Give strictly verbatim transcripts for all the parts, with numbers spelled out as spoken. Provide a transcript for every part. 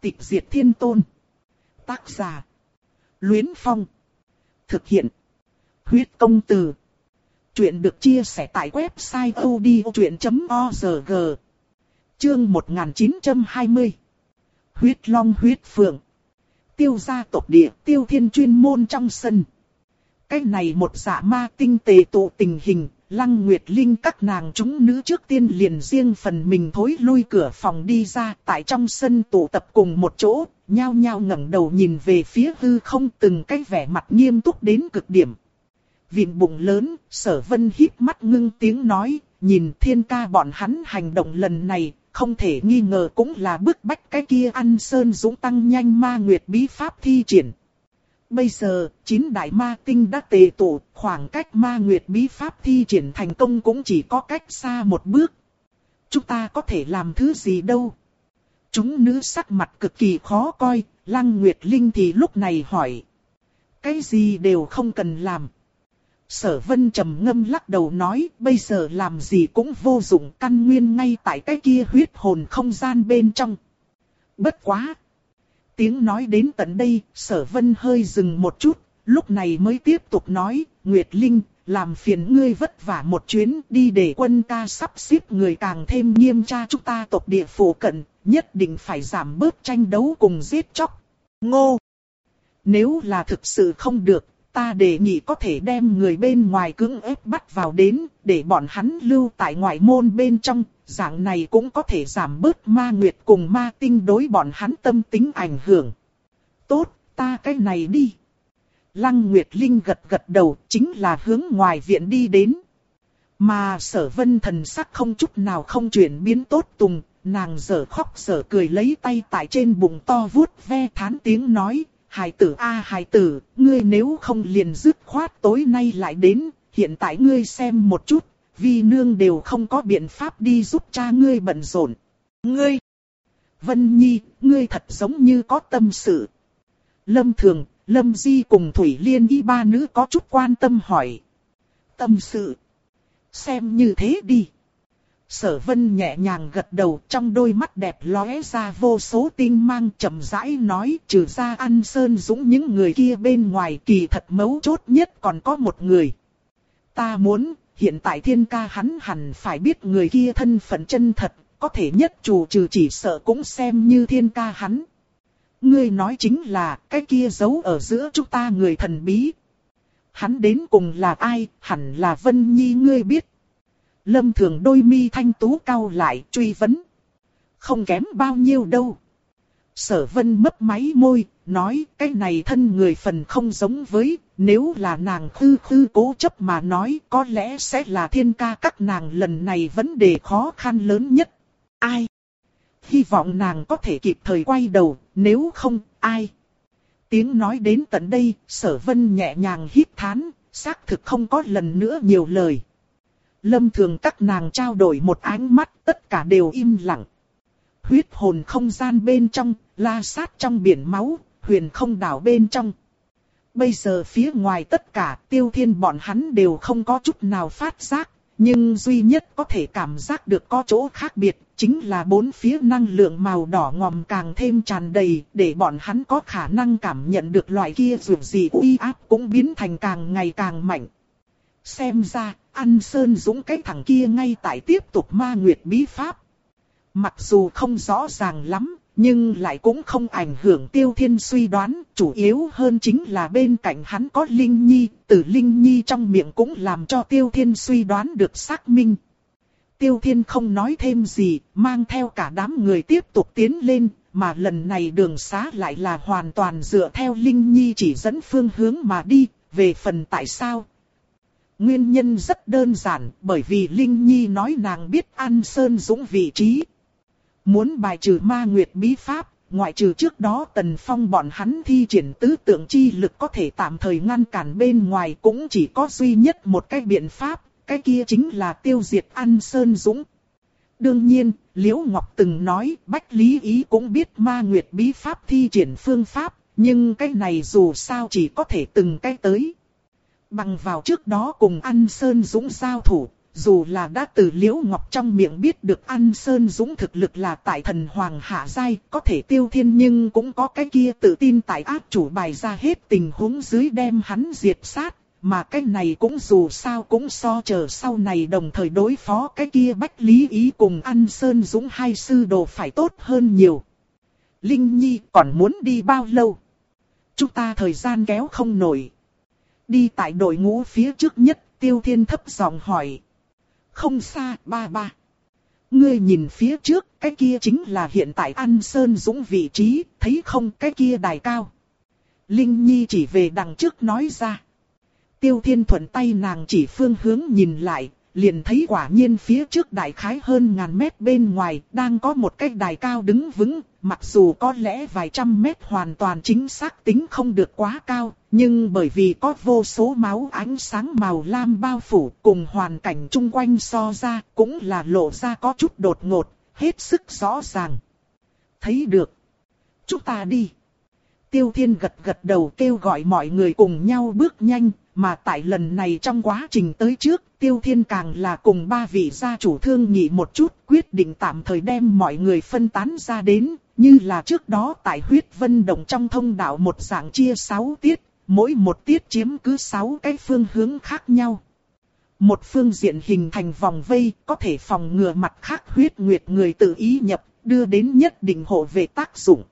Tịch diệt thiên tôn. Tác giả. Luyến Phong. Thực hiện. Huyết công từ. Chuyện được chia sẻ tại website odchuyện chấm org. Chương một nghìn chín trăm hai mươi. Huyết Long huyết phượng. Tiêu gia tộc địa, Tiêu Thiên chuyên môn trong sân. Cái này một dạ ma tinh tề tụ tình hình, Lăng Nguyệt Linh các nàng chúng nữ trước tiên liền riêng phần mình thối lui cửa phòng đi ra, tại trong sân tụ tập cùng một chỗ, nhao nhao ngẩng đầu nhìn về phía hư không, từng cái vẻ mặt nghiêm túc đến cực điểm. Vịn bụng lớn, Sở Vân híp mắt ngưng tiếng nói, nhìn Thiên ca bọn hắn hành động lần này, không thể nghi ngờ cũng là bức bách cái kia Ăn Sơn Dũng tăng nhanh ma nguyệt bí pháp thi triển. Bây giờ, chín đại ma tinh đã tề tụ, khoảng cách ma nguyệt bí pháp thi triển thành công cũng chỉ có cách xa một bước. Chúng ta có thể làm thứ gì đâu? Chúng nữ sắc mặt cực kỳ khó coi, Lăng Nguyệt Linh thì lúc này hỏi. Cái gì đều không cần làm. Sở Vân trầm ngâm lắc đầu nói, bây giờ làm gì cũng vô dụng, căn nguyên ngay tại cái kia huyết hồn không gian bên trong. Bất quá! Tiếng nói đến tận đây, Sở Vân hơi dừng một chút, lúc này mới tiếp tục nói, Nguyệt Linh, làm phiền ngươi vất vả một chuyến đi để quân ca sắp xếp người càng thêm nghiêm tra chúng ta tộc địa phủ cận, nhất định phải giảm bớt tranh đấu cùng giết chóc. Ngô! Nếu là thực sự không được, ta đề nghị có thể đem người bên ngoài cưỡng ép bắt vào đến, để bọn hắn lưu tại ngoại môn bên trong, dạng này cũng có thể giảm bớt ma nguyệt cùng ma tinh đối bọn hắn tâm tính ảnh hưởng. Tốt, ta cái này đi. Lăng Nguyệt Linh gật gật đầu, chính là hướng ngoài viện đi đến. Mà Sở Vân thần sắc không chút nào không chuyển biến tốt tùng, nàng dở khóc dở cười lấy tay tại trên bụng to vuốt ve thán tiếng nói. Hài tử a à, hài tử, ngươi nếu không liền dứt khoát tối nay lại đến, hiện tại ngươi xem một chút, vi nương đều không có biện pháp đi giúp cha ngươi bận rộn. Ngươi! Vân Nhi, ngươi thật giống như có tâm sự. Lâm Thường, Lâm Di cùng Thủy Liên y ba nữ có chút quan tâm hỏi. Tâm sự? Xem như thế đi. Sở Vân nhẹ nhàng gật đầu, trong đôi mắt đẹp lóe ra vô số tinh mang, chậm rãi nói, trừ ra Ăn Sơn Dũng những người kia bên ngoài, kỳ thật mấu chốt nhất còn có một người. Ta muốn, hiện tại Thiên ca hắn hẳn phải biết người kia thân phận chân thật, có thể nhất chủ trừ chỉ sợ cũng xem như Thiên ca hắn. Ngươi nói chính là, cái kia giấu ở giữa chúng ta người thần bí. Hắn đến cùng là ai, hẳn là Vân Nhi ngươi biết. Lâm Thường đôi mi thanh tú cau lại truy vấn. Không kém bao nhiêu đâu. Sở Vân mấp máy môi, nói cái này thân người phần không giống với, nếu là nàng khư khư cố chấp mà nói có lẽ sẽ là Thiên ca các nàng lần này vấn đề khó khăn lớn nhất. Ai? Hy vọng nàng có thể kịp thời quay đầu, nếu không, ai? Tiếng nói đến tận đây, Sở Vân nhẹ nhàng hít thán, xác thực không có lần nữa nhiều lời. Lâm Thường các nàng trao đổi một ánh mắt, tất cả đều im lặng. Huyết hồn không gian bên trong, la sát trong biển máu, huyền không đảo bên trong. Bây giờ phía ngoài tất cả Tiêu Thiên bọn hắn đều không có chút nào phát giác, nhưng duy nhất có thể cảm giác được có chỗ khác biệt, chính là bốn phía năng lượng màu đỏ ngòm càng thêm tràn đầy, để bọn hắn có khả năng cảm nhận được loại kia dù gì uy áp cũng biến thành càng ngày càng mạnh. Xem ra, Ăn Sơn Dũng cái thằng kia ngay tại tiếp tục ma nguyệt bí pháp. Mặc dù không rõ ràng lắm, nhưng lại cũng không ảnh hưởng Tiêu Thiên suy đoán, chủ yếu hơn chính là bên cạnh hắn có Linh Nhi, từ Linh Nhi trong miệng cũng làm cho Tiêu Thiên suy đoán được xác minh. Tiêu Thiên không nói thêm gì, mang theo cả đám người tiếp tục tiến lên, mà lần này đường xá lại là hoàn toàn dựa theo Linh Nhi chỉ dẫn phương hướng mà đi, về phần tại sao? Nguyên nhân rất đơn giản, bởi vì Linh Nhi nói nàng biết Ăn Sơn Dũng vị trí. Muốn bài trừ ma nguyệt bí pháp, ngoại trừ trước đó Tần Phong bọn hắn thi triển tứ tượng chi lực có thể tạm thời ngăn cản bên ngoài, cũng chỉ có duy nhất một cái biện pháp, cái kia chính là tiêu diệt Ăn Sơn Dũng. Đương nhiên, Liễu Ngọc từng nói Bách Lý Ý cũng biết ma nguyệt bí pháp thi triển phương pháp, nhưng cái này dù sao chỉ có thể từng cái tới. Bằng vào trước đó cùng Ăn Sơn Dũng giao thủ, dù là đã từ Liễu Ngọc trong miệng biết được An Sơn Dũng thực lực là tại thần hoàng hạ giai, có thể Tiêu Thiên nhưng cũng có cái kia tự tin tại áp chủ bày ra hết tình huống dưới đem hắn diệt sát, mà cái này cũng dù sao cũng so chờ sau này đồng thời đối phó cái kia Bách Lý Ý cùng An Sơn Dũng hai sư đồ phải tốt hơn nhiều. Linh Nhi còn muốn đi bao lâu? Chúng ta thời gian kéo không nổi. Đi tại đội ngũ phía trước nhất, Tiêu Thiên thấp giọng hỏi. Không xa, ba ba. Ngươi nhìn phía trước, cái kia chính là hiện tại An Sơn Dũng vị trí, thấy không cái kia đài cao. Linh Nhi chỉ về đằng trước nói ra. Tiêu Thiên thuận tay nàng chỉ phương hướng nhìn lại, liền thấy quả nhiên phía trước đại khái hơn ngàn mét bên ngoài đang có một cái đài cao đứng vững, mặc dù có lẽ vài trăm mét hoàn toàn chính xác tính không được quá cao, nhưng bởi vì có vô số máu ánh sáng màu lam bao phủ cùng hoàn cảnh chung quanh so ra cũng là lộ ra có chút đột ngột, hết sức rõ ràng. Thấy được. Chúng ta đi. Tiêu Thiên gật gật đầu kêu gọi mọi người cùng nhau bước nhanh, mà tại lần này trong quá trình tới trước, Tiêu Thiên càng là cùng ba vị gia chủ thương nghị một chút, quyết định tạm thời đem mọi người phân tán ra đến, như là trước đó tại huyết vân động trong thông đạo một dạng chia sáu tiết, mỗi một tiết chiếm cứ sáu cái phương hướng khác nhau. Một phương diện hình thành vòng vây, có thể phòng ngừa mặt khác huyết nguyệt người tự ý nhập, đưa đến nhất định hộ vệ tác dụng.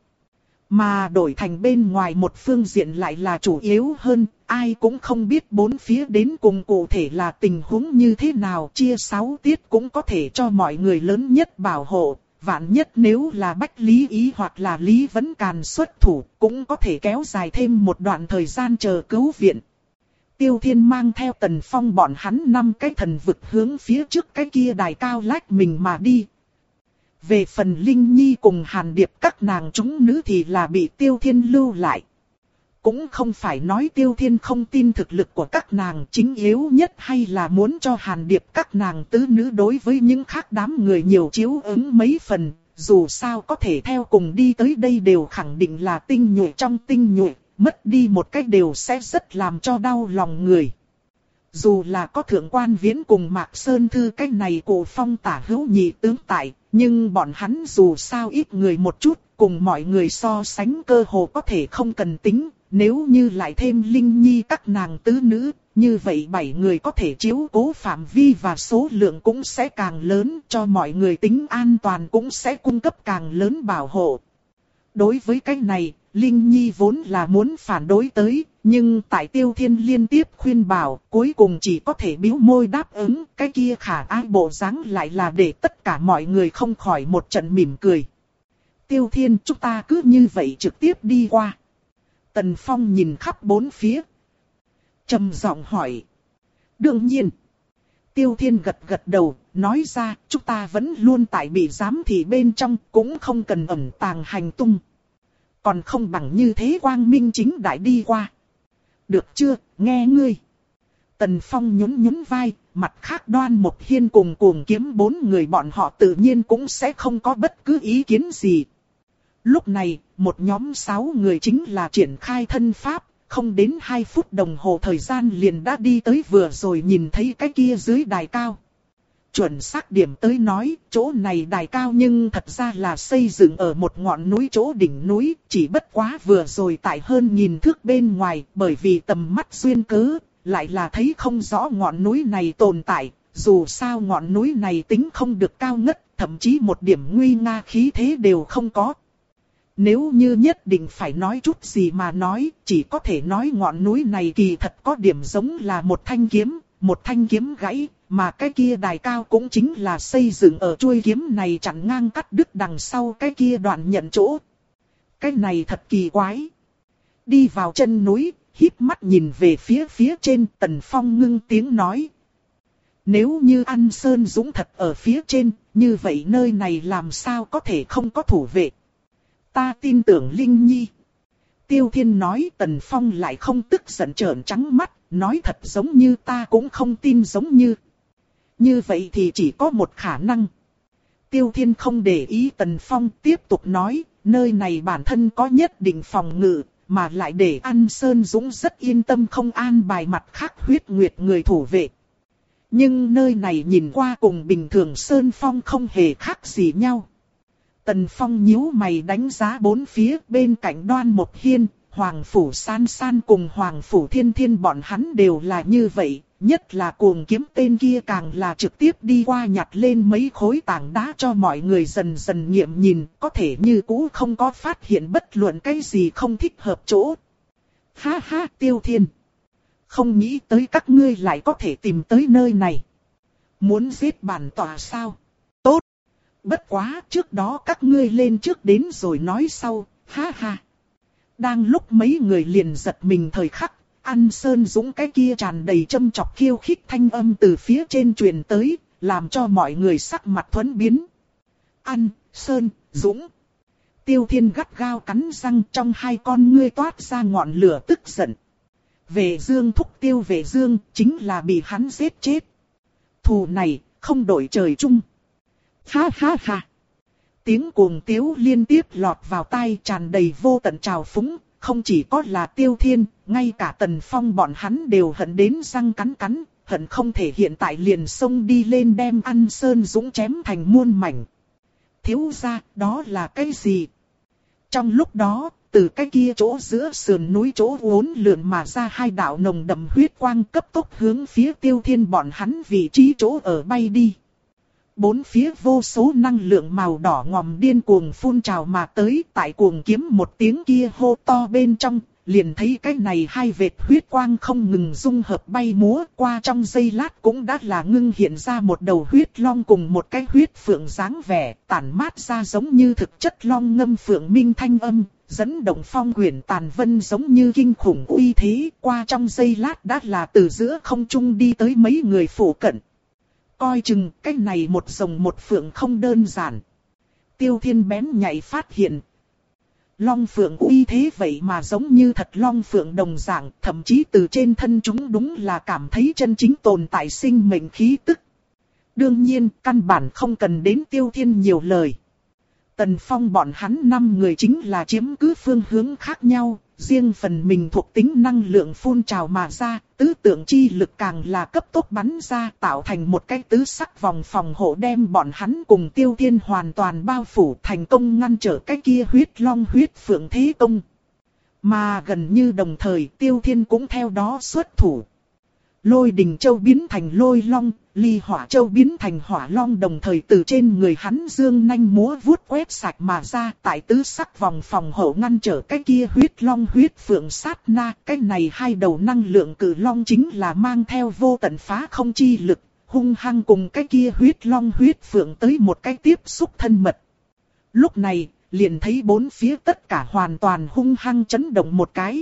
Mà đổi thành bên ngoài một phương diện lại là chủ yếu hơn, ai cũng không biết bốn phía đến cùng cụ thể là tình huống như thế nào, chia sáu tiết cũng có thể cho mọi người lớn nhất bảo hộ, vạn nhất nếu là Bách Lý Ý hoặc là Lý Vấn Càn xuất thủ, cũng có thể kéo dài thêm một đoạn thời gian chờ cứu viện. Tiêu Thiên mang theo Tần Phong bọn hắn năm cái thần vực hướng phía trước cái kia đài cao lách mình mà đi. Về phần Linh Nhi cùng Hàn Điệp các nàng chúng nữ thì là bị Tiêu Thiên lưu lại. Cũng không phải nói Tiêu Thiên không tin thực lực của các nàng, chính yếu nhất hay là muốn cho Hàn Điệp các nàng tứ nữ đối với những khác đám người nhiều chiếu ứng mấy phần, dù sao có thể theo cùng đi tới đây đều khẳng định là tinh nhuệ trong tinh nhuệ, mất đi một cách đều sẽ rất làm cho đau lòng người. Dù là có Thượng Quan Viễn cùng Mạc Sơn Thư cách này cổ phong tả hữu nhị tướng tại, nhưng bọn hắn dù sao ít người một chút, cùng mọi người so sánh cơ hồ có thể không cần tính, nếu như lại thêm Linh Nhi các nàng tứ nữ, như vậy bảy người có thể chiếu cố phạm vi và số lượng cũng sẽ càng lớn, cho mọi người tính an toàn cũng sẽ cung cấp càng lớn bảo hộ. Đối với cái này, Linh Nhi vốn là muốn phản đối tới, nhưng tại Tiêu Thiên liên tiếp khuyên bảo, cuối cùng chỉ có thể bĩu môi đáp ứng, cái kia khả ái bộ dáng lại là để tất cả mọi người không khỏi một trận mỉm cười. Tiêu Thiên, chúng ta cứ như vậy trực tiếp đi qua. Tần Phong nhìn khắp bốn phía, trầm giọng hỏi. Đương nhiên. Tiêu Thiên gật gật đầu, nói ra, chúng ta vẫn luôn tại bị giám thị bên trong, cũng không cần ẩn tàng hành tung. Còn không bằng như thế quang minh chính đại đi qua. Được chưa, nghe ngươi. Tần Phong nhún nhún vai, mặt khác Đoan Mộc Hiên cùng Cuồng Kiếm bốn người bọn họ tự nhiên cũng sẽ không có bất cứ ý kiến gì. Lúc này, một nhóm sáu người chính là triển khai thân pháp, không đến hai phút đồng hồ thời gian liền đã đi tới vừa rồi nhìn thấy cái kia dưới đài cao. Chuẩn xác điểm tới nói, chỗ này đài cao nhưng thật ra là xây dựng ở một ngọn núi chỗ đỉnh núi, chỉ bất quá vừa rồi tại hơn nghìn thước bên ngoài, bởi vì tầm mắt duyên cớ, lại là thấy không rõ ngọn núi này tồn tại, dù sao ngọn núi này tính không được cao ngất, thậm chí một điểm nguy nga khí thế đều không có. Nếu như nhất định phải nói chút gì mà nói, chỉ có thể nói ngọn núi này kỳ thật có điểm giống là một thanh kiếm, một thanh kiếm gãy, mà cái kia đài cao cũng chính là xây dựng ở chuôi kiếm này chặn ngang cắt đứt đằng sau cái kia đoạn nhận chỗ. Cái này thật kỳ quái. Đi vào chân núi, híp mắt nhìn về phía phía trên, Tần Phong ngưng tiếng nói. Nếu như An Sơn Dũng thật ở phía trên, như vậy nơi này làm sao có thể không có thủ vệ. Ta tin tưởng Linh Nhi. Tiêu Thiên nói. Tần Phong lại không tức giận trợn trắng mắt, nói thật giống như ta cũng không tin giống như. Như vậy thì chỉ có một khả năng. Tiêu Thiên không để ý Tần Phong, tiếp tục nói, nơi này bản thân có nhất định phòng ngự, mà lại để An Sơn Dũng rất yên tâm không an bài mặt khác huyết nguyệt người thủ vệ. Nhưng nơi này nhìn qua cùng bình thường sơn phong không hề khác gì nhau. Tần Phong nhíu mày đánh giá bốn phía, bên cạnh Đoan Một Hiên, Hoàng Phủ San San cùng Hoàng Phủ Thiên Thiên bọn hắn đều là như vậy. Nhất là cuồng kiếm tên kia càng là trực tiếp đi qua nhặt lên mấy khối tảng đá cho mọi người dần dần nghiệm nhìn, có thể như cũ không có phát hiện bất luận cái gì không thích hợp chỗ. Ha ha, Tiêu Thiên! Không nghĩ tới các ngươi lại có thể tìm tới nơi này. Muốn giết bản tọa sao? Tốt! Bất quá, trước đó các ngươi lên trước đến rồi nói sau, ha ha. Đang lúc mấy người liền giật mình thời khắc, An Sơn Dũng cái kia tràn đầy châm chọc khiêu khích thanh âm từ phía trên truyền tới, làm cho mọi người sắc mặt thuẫn biến. An Sơn Dũng. Tiêu Thiên gắt gao cắn răng, trong hai con ngươi toát ra ngọn lửa tức giận. Về Dương thúc Tiêu Về Dương chính là bị hắn giết chết. Thù này không đổi trời chung. Ha ha ha. Tiếng cuồng tiếu liên tiếp lọt vào tai, tràn đầy vô tận trào phúng. Không chỉ có là Tiêu Thiên, ngay cả Tần Phong bọn hắn đều hận đến răng cắn cắn, hận không thể hiện tại liền xông đi lên đem An Sơn Dũng chém thành muôn mảnh. Thiếu gia, đó là cái gì? Trong lúc đó, từ cái kia chỗ giữa sườn núi chỗ uốn lượn mà ra hai đạo nồng đậm huyết quang cấp tốc hướng phía Tiêu Thiên bọn hắn vị trí chỗ ở bay đi. Bốn phía vô số năng lượng màu đỏ ngòm điên cuồng phun trào mà tới, tại cuồng kiếm một tiếng kia hô to bên trong, liền thấy cái này hai vệt huyết quang không ngừng dung hợp bay múa, qua trong giây lát cũng đã là ngưng hiện ra một đầu huyết long cùng một cái huyết phượng dáng vẻ, tản mát ra giống như thực chất long ngâm phượng minh thanh âm, dẫn động phong quyển tàn vân giống như kinh khủng uy thế, qua trong giây lát đã là từ giữa không trung đi tới mấy người phủ cận. Coi chừng cái này một rồng một phượng không đơn giản. Tiêu Thiên bén nhạy phát hiện. Long phượng uy thế vậy mà giống như thật long phượng đồng dạng, thậm chí từ trên thân chúng đúng là cảm thấy chân chính tồn tại sinh mệnh khí tức. Đương nhiên, căn bản không cần đến Tiêu Thiên nhiều lời. Tần Phong bọn hắn năm người chính là chiếm cứ phương hướng khác nhau, riêng phần mình thuộc tính năng lượng phun trào mà ra, tứ tượng chi lực càng là cấp tốc bắn ra, tạo thành một cái tứ sắc vòng phòng hộ đem bọn hắn cùng Tiêu Thiên hoàn toàn bao phủ, thành công ngăn trở cái kia huyết long huyết phượng thế công. Mà gần như đồng thời Tiêu Thiên cũng theo đó xuất thủ. Lôi Đình Châu biến thành lôi long, Ly Hỏa Châu biến thành hỏa long, đồng thời từ trên người hắn dương nanh múa vuốt quét sạch mà ra, tại tứ sắc vòng phòng hộ ngăn trở cái kia huyết long huyết phượng sát na. Cái này hai đầu năng lượng cử long chính là mang theo vô tận phá không chi lực, hung hăng cùng cái kia huyết long huyết phượng tới một cái tiếp xúc thân mật. Lúc này, liền thấy bốn phía tất cả hoàn toàn hung hăng chấn động một cái.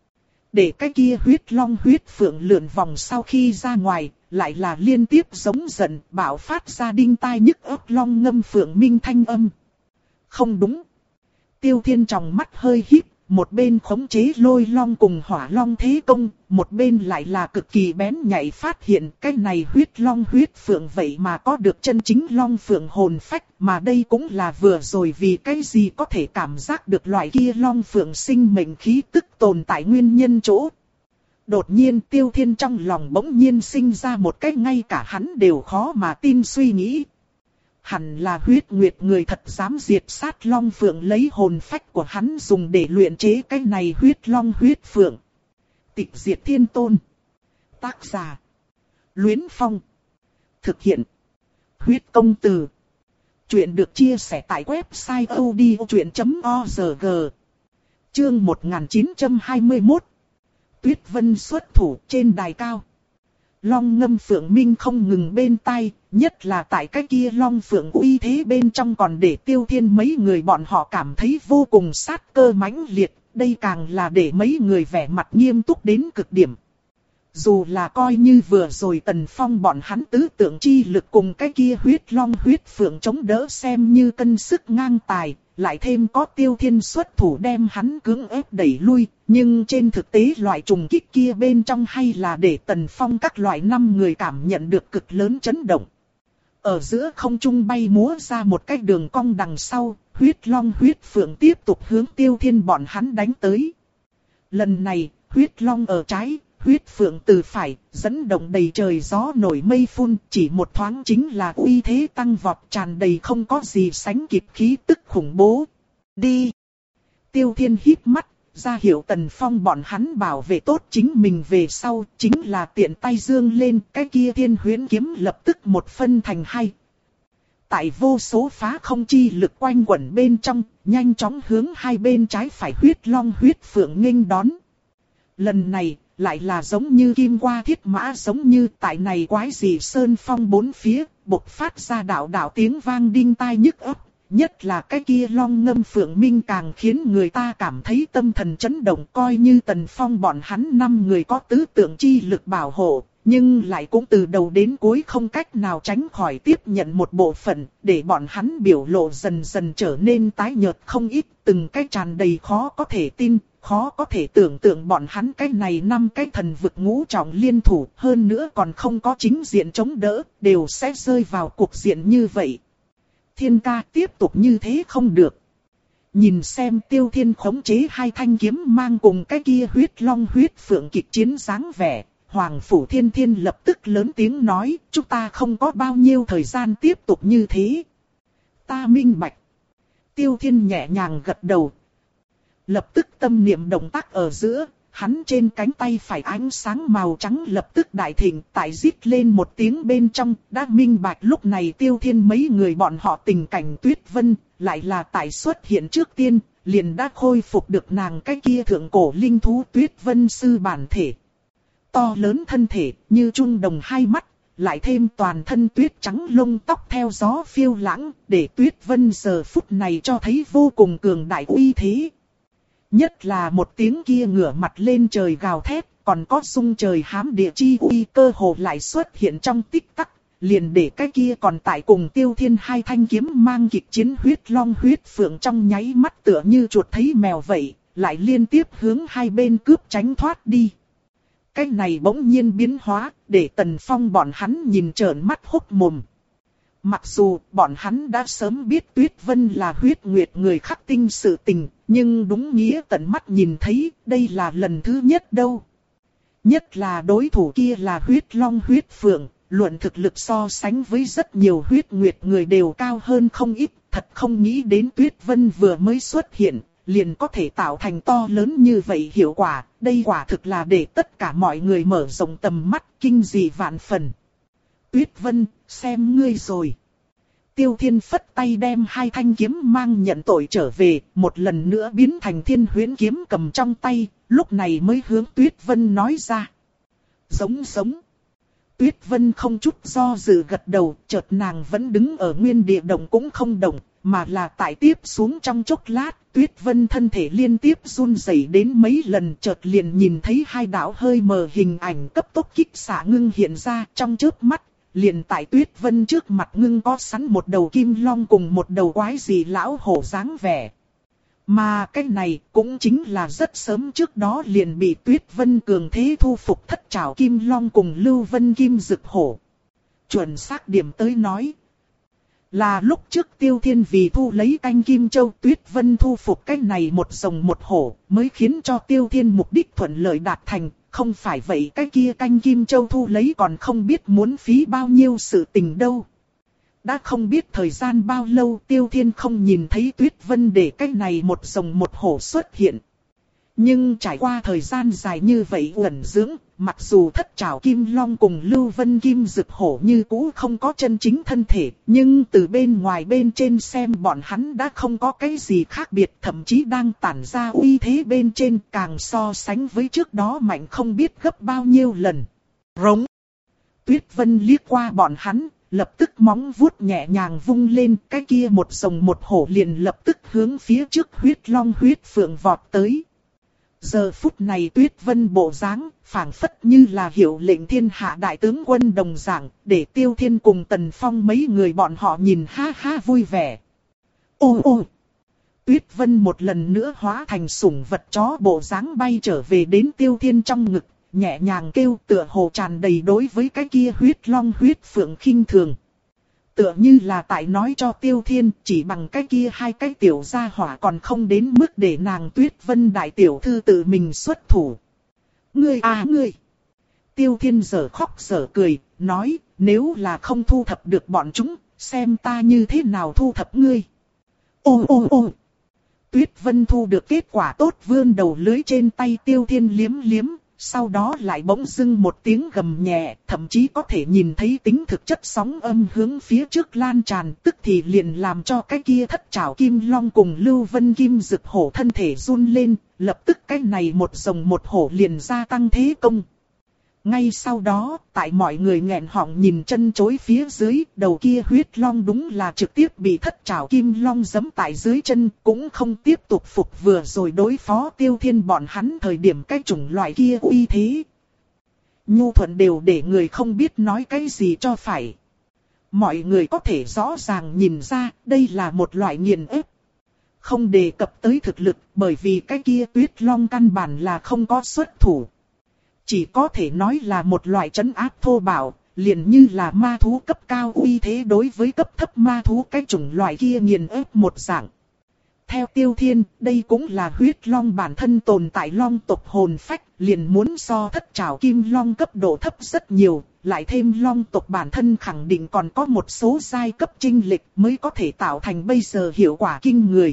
Để cái kia huyết long huyết phượng lượn vòng sau khi ra ngoài, lại là liên tiếp giống giận, bạo phát ra đinh tai nhức óc long ngâm phượng minh thanh âm. Không đúng. Tiêu Thiên trong mắt hơi híp, một bên khống chế lôi long cùng hỏa long thế công, một bên lại là cực kỳ bén nhạy phát hiện cái này huyết long huyết phượng vậy mà có được chân chính long phượng hồn phách, mà đây cũng là vừa rồi vì cái gì có thể cảm giác được loại kia long phượng sinh mệnh khí tức tồn tại nguyên nhân chỗ. Đột nhiên Tiêu Thiên trong lòng bỗng nhiên sinh ra một cái ngay cả hắn đều khó mà tin suy nghĩ. Hẳn là huyết nguyệt người thật dám diệt sát long phượng, lấy hồn phách của hắn dùng để luyện chế cái này huyết long huyết phượng. Tịch Diệt Thiên Tôn. Tác giả: Luyến Phong. Thực hiện: Huyết Công Từ. Chuyện được chia sẻ tại website odchuyện chấm org. Chương một nghìn chín trăm hai mươi mốt. Tuyết Vân xuất thủ trên đài cao. Long ngâm phượng minh không ngừng bên tai, nhất là tại cái kia long phượng uy thế bên trong còn để Tiêu Thiên mấy người bọn họ cảm thấy vô cùng sát cơ mãnh liệt, đây càng là để mấy người vẻ mặt nghiêm túc đến cực điểm. Dù là coi như vừa rồi Tần Phong bọn hắn tứ tượng chi lực cùng cái kia huyết long huyết phượng chống đỡ xem như cân sức ngang tài, lại thêm có Tiêu Thiên xuất thủ đem hắn cưỡng ép đẩy lui, nhưng trên thực tế loại trùng kích kia bên trong hay là để Tần Phong các loại năm người cảm nhận được cực lớn chấn động. Ở giữa không trung bay múa ra một cái đường cong đằng sau, huyết long huyết phượng tiếp tục hướng Tiêu Thiên bọn hắn đánh tới. Lần này, huyết long ở trái, huyết phượng từ phải, dẫn động đầy trời gió nổi mây phun, chỉ một thoáng chính là uy thế tăng vọt, tràn đầy không có gì sánh kịp khí tức khủng bố. Đi! Tiêu Thiên híp mắt, ra hiệu Tần Phong bọn hắn bảo vệ tốt chính mình về sau, chính là tiện tay dương lên, cái kia thiên huyễn kiếm lập tức một phân thành hai. Tại vô số phá không chi lực quanh quẩn bên trong, nhanh chóng hướng hai bên trái phải huyết long huyết phượng nghênh đón. Lần này, lại là giống như kim qua thiết mã, giống như tại này quái gì sơn phong bốn phía, bộc phát ra đạo đạo tiếng vang đinh tai nhức óc. Nhất là cái kia long ngâm phượng minh càng khiến người ta cảm thấy tâm thần chấn động, coi như Tần Phong bọn hắn năm người có tứ tượng chi lực bảo hộ, nhưng lại cũng từ đầu đến cuối không cách nào tránh khỏi tiếp nhận một bộ phận, để bọn hắn biểu lộ dần dần trở nên tái nhợt không ít, từng cái tràn đầy khó có thể tin, khó có thể tưởng tượng bọn hắn cái này năm cái thần vực ngũ trọng liên thủ, hơn nữa còn không có chính diện chống đỡ, đều sẽ rơi vào cuộc diện như vậy. Thiên ca, tiếp tục như thế không được. Nhìn xem Tiêu Thiên khống chế hai thanh kiếm mang cùng cái kia huyết long huyết phượng kịch chiến dáng vẻ, Hoàng Phủ Thiên Thiên lập tức lớn tiếng nói, chúng ta không có bao nhiêu thời gian tiếp tục như thế. Ta minh bạch. Tiêu Thiên nhẹ nhàng gật đầu. Lập tức tâm niệm động tác ở giữa, hắn trên cánh tay phải ánh sáng màu trắng lập tức đại thịnh, tại rít lên một tiếng bên trong, đã minh bạch lúc này Tiêu Thiên mấy người bọn họ tình cảnh Tuyết Vân, lại là tại xuất hiện trước tiên, liền đã khôi phục được nàng cái kia thượng cổ linh thú Tuyết Vân sư bản thể. To lớn thân thể, như trung đồng hai mắt, lại thêm toàn thân tuyết trắng lông tóc theo gió phiêu lãng, để Tuyết Vân giờ phút này cho thấy vô cùng cường đại uy thế. Nhất là một tiếng kia ngửa mặt lên trời gào thét, còn có sung trời hám địa chi uy cơ hồ lại xuất hiện trong tích tắc, liền để cái kia còn tại cùng Tiêu Thiên hai thanh kiếm mang kịch chiến huyết long huyết phượng trong nháy mắt tựa như chuột thấy mèo vậy, lại liên tiếp hướng hai bên cướp tránh thoát đi. Cái này bỗng nhiên biến hóa, để Tần Phong bọn hắn nhìn trợn mắt hốc mồm. Mặc dù bọn hắn đã sớm biết Tuyết Vân là huyết nguyệt người khắc tinh sự tình, nhưng đúng nghĩa tận mắt nhìn thấy, đây là lần thứ nhất đâu. Nhất là đối thủ kia là huyết long huyết phượng, luận thực lực so sánh với rất nhiều huyết nguyệt người đều cao hơn không ít, thật không nghĩ đến Tuyết Vân vừa mới xuất hiện, liền có thể tạo thành to lớn như vậy hiệu quả, đây quả thực là để tất cả mọi người mở rộng tầm mắt, kinh dị vạn phần. Tuyết Vân, xem ngươi rồi. Tiêu Thiên phất tay đem hai thanh kiếm mang nhận tội trở về, một lần nữa biến thành thiên huyễn kiếm cầm trong tay, lúc này mới hướng Tuyết Vân nói ra. Giống giống. Tuyết Vân không chút do dự gật đầu, chợt nàng vẫn đứng ở nguyên địa động cũng không động, mà là tại tiếp xuống trong chốc lát, Tuyết Vân thân thể liên tiếp run rẩy đến mấy lần, chợt liền nhìn thấy hai đạo hơi mờ hình ảnh cấp tốc kích xạ ngưng hiện ra trong chớp mắt. Liền tại Tuyết Vân trước mặt ngưng có sẵn một đầu kim long cùng một đầu quái gì lão hổ dáng vẻ. Mà cái này cũng chính là rất sớm trước đó liền bị Tuyết Vân cường thế thu phục thất trảo kim long cùng Lưu Vân kim dực hổ. Chuẩn xác điểm tới nói, là lúc trước Tiêu Thiên vì thu lấy canh Kim Châu, Tuyết Vân thu phục cái này một rồng một hổ, mới khiến cho Tiêu Thiên mục đích thuận lợi đạt thành. Không phải vậy cái kia canh Kim Châu thu lấy còn không biết muốn phí bao nhiêu sự tình đâu. Đã không biết thời gian bao lâu Tiêu Thiên không nhìn thấy Tuyết Vân để cái này một rồng một hổ xuất hiện. Nhưng trải qua thời gian dài như vậy ẩn dưỡng, mặc dù thất trảo kim long cùng Lưu Vân kim dực hổ như cũ không có chân chính thân thể, nhưng từ bên ngoài bên trên xem bọn hắn đã không có cái gì khác biệt, thậm chí đang tản ra uy thế bên trên càng so sánh với trước đó mạnh không biết gấp bao nhiêu lần. Rống. Tuyết Vân liếc qua bọn hắn, lập tức móng vuốt nhẹ nhàng vung lên, cái kia một rồng một hổ liền lập tức hướng phía trước huyết long huyết phượng vọt tới. Giờ phút này Tuyết Vân bộ dáng, phảng phất như là hiệu lệnh thiên hạ đại tướng quân đồng dạng, để Tiêu Thiên cùng Tần Phong mấy người bọn họ nhìn ha ha vui vẻ. Ô ô! Tuyết Vân một lần nữa hóa thành sủng vật chó bộ dáng bay trở về đến Tiêu Thiên trong ngực, nhẹ nhàng kêu tựa hồ tràn đầy đối với cái kia huyết long huyết phượng khinh thường. Tựa như là tại nói cho Tiêu Thiên chỉ bằng cái kia hai cái tiểu gia hỏa còn không đến mức để nàng Tuyết Vân đại tiểu thư tự mình xuất thủ. Ngươi à ngươi! Tiêu Thiên giở khóc giở cười, nói, nếu là không thu thập được bọn chúng, xem ta như thế nào thu thập ngươi. Ô ô ô Tuyết Vân thu được kết quả tốt, vươn đầu lưới trên tay Tiêu Thiên liếm liếm, sau đó lại bỗng dưng một tiếng gầm nhẹ, thậm chí có thể nhìn thấy tính thực chất sóng âm hướng phía trước lan tràn, tức thì liền làm cho cái kia thất trảo kim long cùng Lưu Vân Kim Dực hổ thân thể run lên, lập tức cái này một rồng một hổ liền gia tăng thế công. Ngay sau đó, tại mọi người nghẹn họng nhìn chân chối phía dưới, đầu kia huyết long đúng là trực tiếp bị thất trảo kim long giẫm tại dưới chân, cũng không tiếp tục phục vừa rồi đối phó Tiêu Thiên bọn hắn thời điểm cái chủng loại kia uy thế. Nhu thuận đều để người không biết nói cái gì cho phải. Mọi người có thể rõ ràng nhìn ra, đây là một loại nghiền ép. Không đề cập tới thực lực, bởi vì cái kia tuyết long căn bản là không có xuất thủ. Chỉ có thể nói là một loại trấn áp thô bạo, liền như là ma thú cấp cao uy thế đối với cấp thấp ma thú cái chủng loại kia nghiền ép một dạng. Theo Tiêu Thiên, đây cũng là huyết long bản thân tồn tại long tộc hồn phách, liền muốn so thất trảo kim long cấp độ thấp rất nhiều, lại thêm long tộc bản thân khẳng định còn có một số giai cấp chênh lệch mới có thể tạo thành bây giờ hiệu quả kinh người.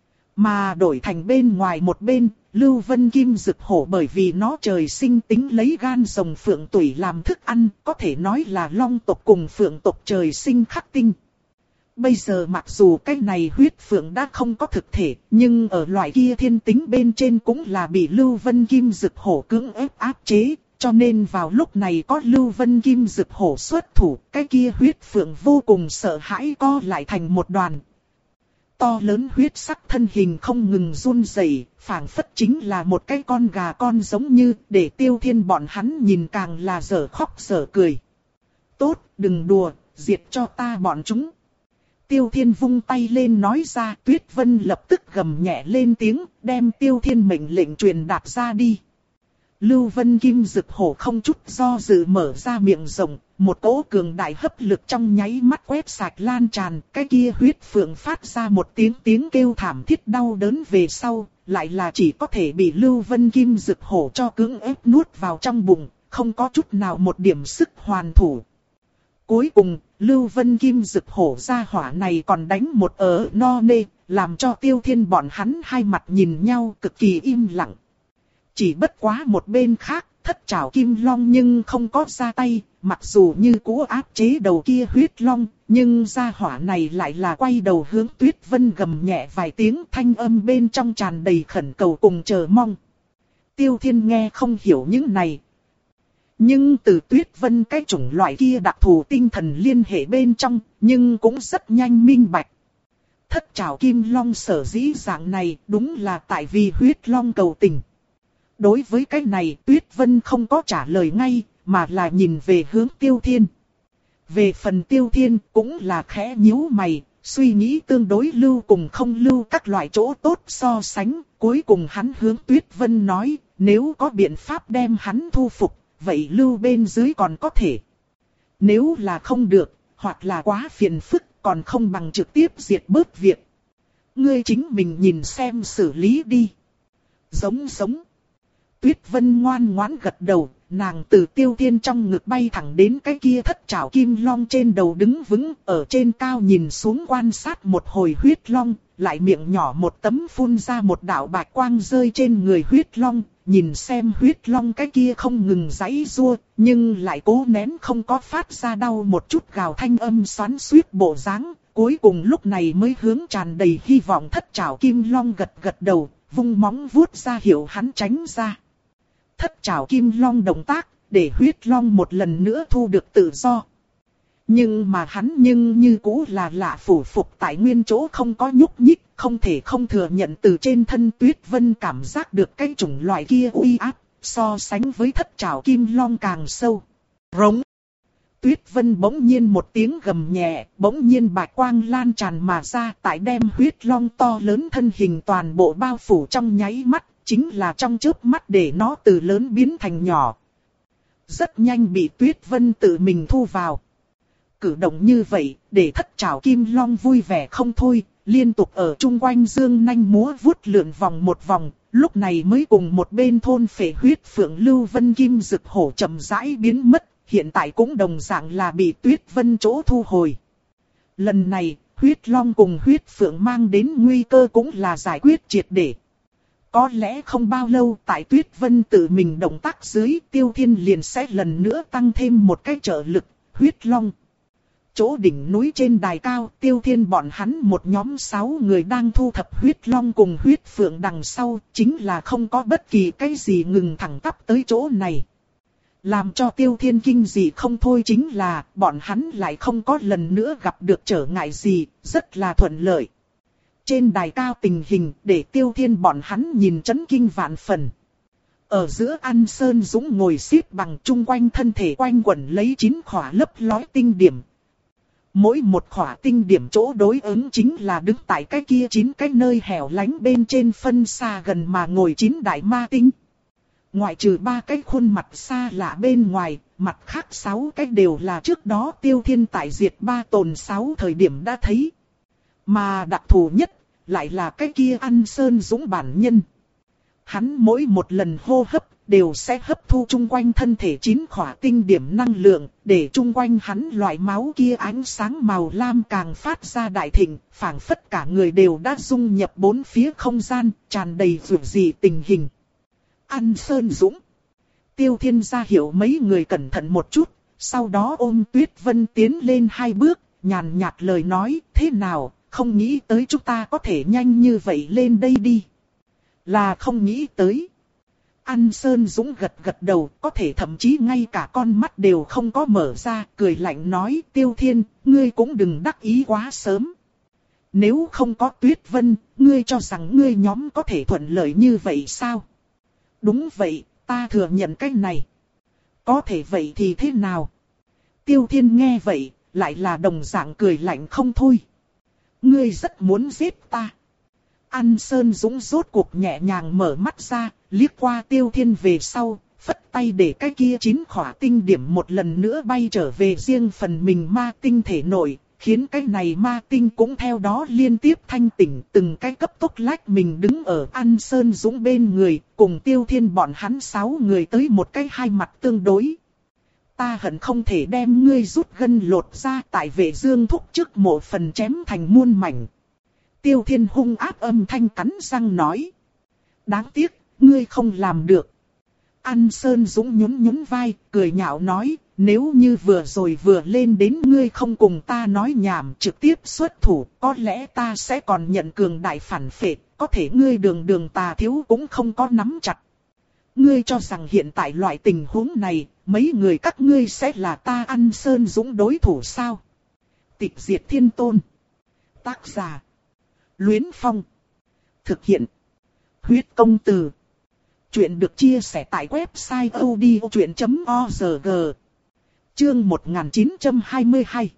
Mà đổi thành bên ngoài một bên, Lưu Vân Kim Dực hổ bởi vì nó trời sinh tính lấy gan rồng phượng tủy làm thức ăn, có thể nói là long tộc cùng phượng tộc trời sinh khắc tinh. Bây giờ mặc dù cái này huyết phượng đã không có thực thể, nhưng ở loại kia thiên tính bên trên cũng là bị Lưu Vân Kim Dực hổ cưỡng ép áp chế, cho nên vào lúc này có Lưu Vân Kim Dực hổ xuất thủ, cái kia huyết phượng vô cùng sợ hãi co lại thành một đoàn. To lớn huyết sắc thân hình không ngừng run rẩy, phảng phất chính là một cái con gà con giống như, để Tiêu Thiên bọn hắn nhìn càng là dở khóc dở cười. Tốt, đừng đùa, diệt cho ta bọn chúng. Tiêu Thiên vung tay lên nói ra, Tuyết Vân lập tức gầm nhẹ lên tiếng, đem Tiêu Thiên mệnh lệnh truyền đạt ra đi. Lưu Vân Kim Dực hổ không chút do dự mở ra miệng rộng, một cỗ cường đại hấp lực trong nháy mắt quét sạch lan tràn, cái kia huyết phượng phát ra một tiếng tiếng kêu thảm thiết đau đớn về sau, lại là chỉ có thể bị Lưu Vân Kim Dực hổ cho cưỡng ép nuốt vào trong bụng, không có chút nào một điểm sức hoàn thủ. Cuối cùng, Lưu Vân Kim Dực hổ ra hỏa này còn đánh một ớ no nê, làm cho Tiêu Thiên bọn hắn hai mặt nhìn nhau cực kỳ im lặng. Chỉ bất quá một bên khác, thất trảo kim long nhưng không có ra tay, mặc dù như cũ áp chế đầu kia huyết long, nhưng gia hỏa này lại là quay đầu hướng Tuyết Vân gầm nhẹ vài tiếng, thanh âm bên trong tràn đầy khẩn cầu cùng chờ mong. Tiêu Thiên nghe không hiểu những này. Nhưng từ Tuyết Vân cái chủng loại kia đặc thù tinh thần liên hệ bên trong, nhưng cũng rất nhanh minh bạch. Thất trảo kim long sở dĩ dạng này đúng là tại vì huyết long cầu tình. Đối với cái này Tuyết Vân không có trả lời ngay, mà là nhìn về hướng Tiêu Thiên. Về phần Tiêu Thiên cũng là khẽ nhíu mày, suy nghĩ tương đối lưu cùng không lưu các loại chỗ tốt so sánh. Cuối cùng hắn hướng Tuyết Vân nói, nếu có biện pháp đem hắn thu phục, vậy lưu bên dưới còn có thể. Nếu là không được, hoặc là quá phiền phức, còn không bằng trực tiếp diệt bớt việc. Ngươi chính mình nhìn xem xử lý đi. Giống giống. Tuyết Vân ngoan ngoãn gật đầu, nàng từ Tiêu Thiên trong ngực bay thẳng đến cái kia thất trảo kim long trên đầu đứng vững, ở trên cao nhìn xuống quan sát một hồi huyết long, lại miệng nhỏ một tấm phun ra một đạo bạch quang rơi trên người huyết long, nhìn xem huyết long cái kia không ngừng giãy giụa, nhưng lại cố nén không có phát ra đau một chút gào thanh âm xoắn xuýt bộ dáng, cuối cùng lúc này mới hướng tràn đầy hy vọng thất trảo kim long gật gật đầu, vung móng vuốt ra hiệu hắn tránh ra. Thất trảo kim long động tác, để huyết long một lần nữa thu được tự do. Nhưng mà hắn nhưng như cũ là lạ phủ phục tại nguyên chỗ không có nhúc nhích, không thể không thừa nhận từ trên thân Tuyết Vân cảm giác được cái chủng loại kia uy áp, so sánh với thất trảo kim long càng sâu. Rống. Tuyết Vân bỗng nhiên một tiếng gầm nhẹ, bỗng nhiên bạch quang lan tràn mà ra, tại đem huyết long to lớn thân hình toàn bộ bao phủ trong nháy mắt, chính là trong chớp mắt để nó từ lớn biến thành nhỏ. Rất nhanh bị Tuyết Vân tự mình thu vào. Cử động như vậy, để thất trảo kim long vui vẻ không thôi, liên tục ở chung quanh dương nanh múa vuốt lượn vòng một vòng, lúc này mới cùng một bên thôn phệ huyết phượng Lưu Vân Kim Dực Hổ chậm rãi biến mất, hiện tại cũng đồng dạng là bị Tuyết Vân chỗ thu hồi. Lần này, huyết long cùng huyết phượng mang đến nguy cơ cũng là giải quyết triệt để. Có lẽ không bao lâu tại Tuyết Vân tự mình động tác dưới, Tiêu Thiên liền sẽ lần nữa tăng thêm một cái trợ lực, huyết long. Chỗ đỉnh núi trên đài cao, Tiêu Thiên bọn hắn một nhóm sáu người đang thu thập huyết long cùng huyết phượng đằng sau, chính là không có bất kỳ cái gì ngừng thẳng tắp tới chỗ này. Làm cho Tiêu Thiên kinh dị không thôi chính là, bọn hắn lại không có lần nữa gặp được trở ngại gì, rất là thuận lợi. Trên đài cao tình hình để Tiêu Thiên bọn hắn nhìn chấn kinh vạn phần. Ở giữa An Sơn Dũng ngồi xếp bằng chung quanh thân thể quanh quẩn lấy chín khỏa lấp lói tinh điểm. Mỗi một khỏa tinh điểm chỗ đối ứng chính là đứng tại cái kia chín cái nơi hẻo lánh bên trên phân xa gần mà ngồi chín đại ma tinh. Ngoại trừ ba cái khuôn mặt xa lạ bên ngoài, mặt khác sáu cái đều là trước đó Tiêu Thiên tại diệt ba tồn sáu thời điểm đã thấy. Mà đặc thù nhất lại là cái kia An Sơn Dũng bản nhân. Hắn mỗi một lần hô hấp đều sẽ hấp thu chung quanh thân thể chín khỏa tinh điểm năng lượng, để chung quanh hắn loại máu kia ánh sáng màu lam càng phát ra đại thịnh, phảng phất cả người đều đã dung nhập bốn phía không gian, tràn đầy vượt dị tình hình. An Sơn Dũng. Tiêu Thiên ra hiệu mấy người cẩn thận một chút, sau đó ôm Tuyết Vân tiến lên hai bước, nhàn nhạt lời nói, thế nào, không nghĩ tới chúng ta có thể nhanh như vậy lên đây đi. Là không nghĩ tới. An Sơn Dũng gật gật đầu, có thể thậm chí ngay cả con mắt đều không có mở ra, cười lạnh nói, Tiêu Thiên, ngươi cũng đừng đắc ý quá sớm. Nếu không có Tuyết Vân, ngươi cho rằng ngươi nhóm có thể thuận lợi như vậy sao? Đúng vậy, ta thừa nhận cái này. Có thể vậy thì thế nào? Tiêu Thiên nghe vậy, lại là đồng dạng cười lạnh không thôi. Ngươi rất muốn giết ta. An Sơn Dũng rốt cuộc nhẹ nhàng mở mắt ra, liếc qua Tiêu Thiên về sau, phất tay để cái kia chín khỏa tinh điểm một lần nữa bay trở về riêng phần mình ma tinh thể nội, khiến cái này ma tinh cũng theo đó liên tiếp thanh tỉnh, từng cái cấp tốc lách mình đứng ở An Sơn Dũng bên người, cùng Tiêu Thiên bọn hắn sáu người tới một cái hai mặt tương đối. Ta hận không thể đem ngươi rút gân lột ra tại Vệ Dương Thúc trước mộ phần chém thành muôn mảnh. Tiêu Thiên hung ác âm thanh cắn răng nói. Đáng tiếc, ngươi không làm được. An Sơn Dũng nhún nhún vai, cười nhạo nói, nếu như vừa rồi vừa lên đến ngươi không cùng ta nói nhảm trực tiếp xuất thủ, có lẽ ta sẽ còn nhận cường đại phản phệ, có thể ngươi đường đường tà thiếu cũng không có nắm chặt. Ngươi cho rằng hiện tại loại tình huống này, mấy người các ngươi sẽ là ta An Sơn Dũng đối thủ sao? Tịch diệt thiên tôn. Tác giả. Luyến Phong. Thực hiện. Huyết công từ. Chuyện được chia sẻ tại website odchuyện chấm org. Chương một nghìn chín trăm hai mươi hai.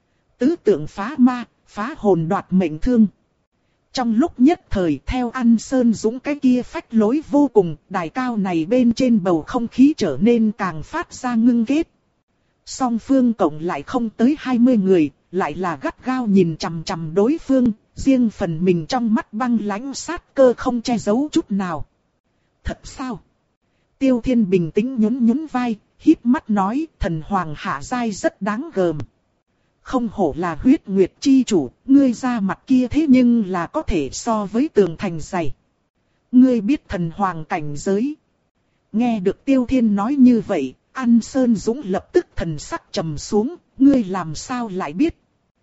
Tứ tượng phá ma, phá hồn đoạt mệnh thương. Trong lúc nhất thời theo An Sơn Dũng cái kia phách lối vô cùng, đài cao này bên trên bầu không khí trở nên càng phát ra ngưng kết. Song phương cộng lại không tới hai mươi người, lại là gắt gao nhìn chằm chằm đối phương, riêng phần mình trong mắt băng lãnh sát cơ không che giấu chút nào. Thật sao? Tiêu Thiên bình tĩnh nhún nhún vai, híp mắt nói, thần hoàng hạ giai rất đáng gờm. Không hổ là huyết nguyệt chi chủ, ngươi ra mặt kia thế nhưng là có thể so với tường thành dày. Ngươi biết thần hoàng cảnh giới. Nghe được Tiêu Thiên nói như vậy, An Sơn Dũng lập tức thần sắc trầm xuống, ngươi làm sao lại biết?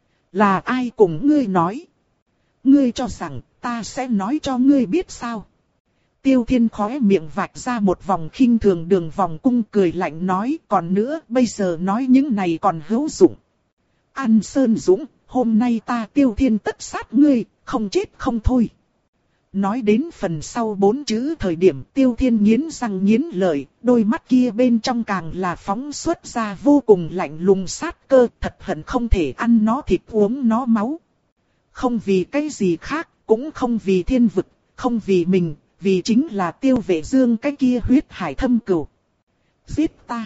Là ai cùng ngươi nói? Ngươi cho rằng ta sẽ nói cho ngươi biết sao? Tiêu Thiên khóe miệng vạch ra một vòng khinh thường đường vòng cung cười lạnh nói, còn nữa bây giờ nói những này còn hữu dụng. An Sơn Dũng, hôm nay ta Tiêu Thiên tất sát ngươi, không chết không thôi. Nói đến phần sau bốn chữ thời điểm Tiêu Thiên nghiến răng nghiến lợi, đôi mắt kia bên trong càng là phóng xuất ra vô cùng lạnh lùng sát cơ, thật hận không thể ăn nó thịt uống nó máu. Không vì cái gì khác, cũng không vì thiên vực, không vì mình, vì chính là Tiêu Vệ Dương cái kia huyết hải thâm cừu. Giết ta!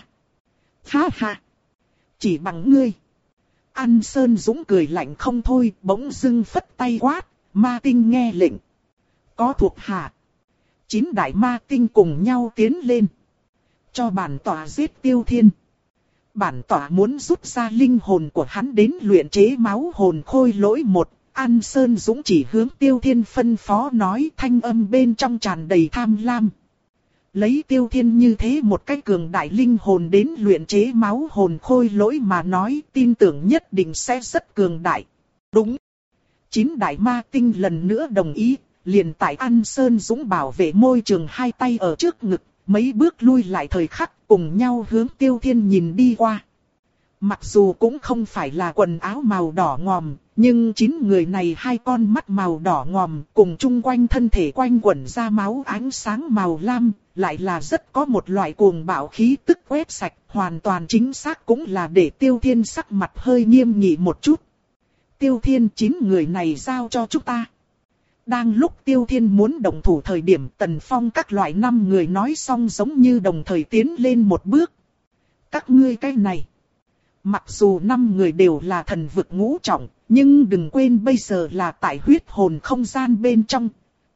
Ha ha! Chỉ bằng ngươi! An Sơn Dũng cười lạnh không thôi, bỗng dưng phất tay quát, ma tinh nghe lệnh. Có thuộc hạ. Chín đại ma tinh cùng nhau tiến lên. Cho bản tỏa giết Tiêu Thiên. Bản tỏa muốn rút ra linh hồn của hắn đến luyện chế máu hồn khôi lỗi một. An Sơn Dũng chỉ hướng Tiêu Thiên phân phó nói, thanh âm bên trong tràn đầy tham lam. Lấy Tiêu Thiên như thế một cách cường đại linh hồn đến luyện chế máu hồn khôi lỗi mà nói, tin tưởng nhất định sẽ rất cường đại. Đúng. Chín đại ma tinh lần nữa đồng ý, liền tại An Sơn Dũng bảo vệ môi trường hai tay ở trước ngực, mấy bước lui lại thời khắc cùng nhau hướng Tiêu Thiên nhìn đi qua. Mặc dù cũng không phải là quần áo màu đỏ ngòm, nhưng chín người này hai con mắt màu đỏ ngòm cùng chung quanh thân thể quanh quẩn ra máu ánh sáng màu lam, lại là rất có một loại cuồng bạo khí tức quét sạch, hoàn toàn chính xác cũng là để Tiêu Thiên sắc mặt hơi nghiêm nghị một chút. Tiêu Thiên, chín người này giao cho chúng ta. Đang lúc Tiêu Thiên muốn động thủ thời điểm, Tần Phong các loại năm người nói xong giống như đồng thời tiến lên một bước. Các ngươi cái này. Mặc dù năm người đều là thần vực ngũ trọng, nhưng đừng quên bây giờ là tại huyết hồn không gian bên trong.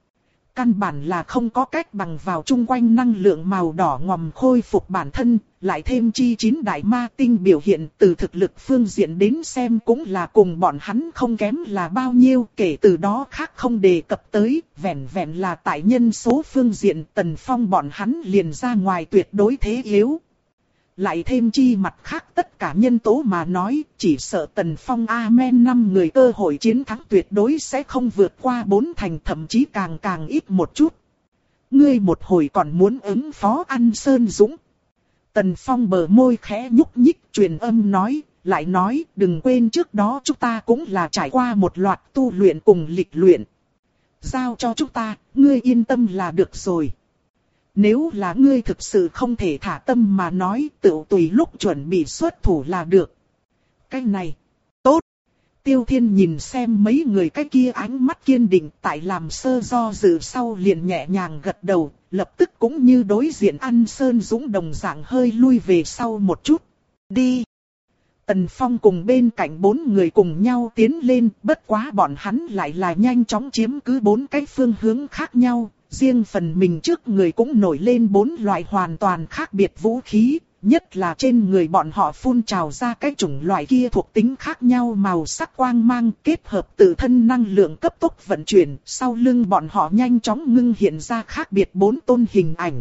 Căn bản là không có cách bằng vào chung quanh năng lượng màu đỏ ngòm khôi phục bản thân, lại thêm chi chín đại ma tinh biểu hiện từ thực lực phương diện đến xem cũng là cùng bọn hắn không kém là bao nhiêu, kể từ đó khác không đề cập tới, vẹn vẹn là tại nhân số phương diện Tần Phong bọn hắn liền ra ngoài tuyệt đối thế yếu. Lại thêm chi mặt khác tất cả nhân tố mà nói, chỉ sợ Tần Phong Amen năm người cơ hội chiến thắng tuyệt đối sẽ không vượt qua bốn thành, thậm chí càng càng ít một chút. Ngươi một hồi còn muốn ứng phó An Sơn Dũng. Tần Phong bờ môi khẽ nhúc nhích truyền âm nói, lại nói đừng quên trước đó chúng ta cũng là trải qua một loạt tu luyện cùng lịch luyện. Giao cho chúng ta, ngươi yên tâm là được rồi. Nếu là ngươi thực sự không thể thả tâm mà nói, tự tùy lúc chuẩn bị xuất thủ là được. Cái này, tốt. Tiêu Thiên nhìn xem mấy người cái kia ánh mắt kiên định, tại làm sơ do dự sau liền nhẹ nhàng gật đầu, lập tức cũng như đối diện An Sơn Dũng đồng dạng hơi lui về sau một chút. Đi. Tần Phong cùng bên cạnh bốn người cùng nhau tiến lên, bất quá bọn hắn lại là nhanh chóng chiếm cứ bốn cái phương hướng khác nhau. Riêng phần mình trước người cũng nổi lên bốn loại hoàn toàn khác biệt vũ khí, nhất là trên người bọn họ phun trào ra cái chủng loại kia thuộc tính khác nhau màu sắc quang mang kết hợp tự thân năng lượng cấp tốc vận chuyển, sau lưng bọn họ nhanh chóng ngưng hiện ra khác biệt bốn tôn hình ảnh.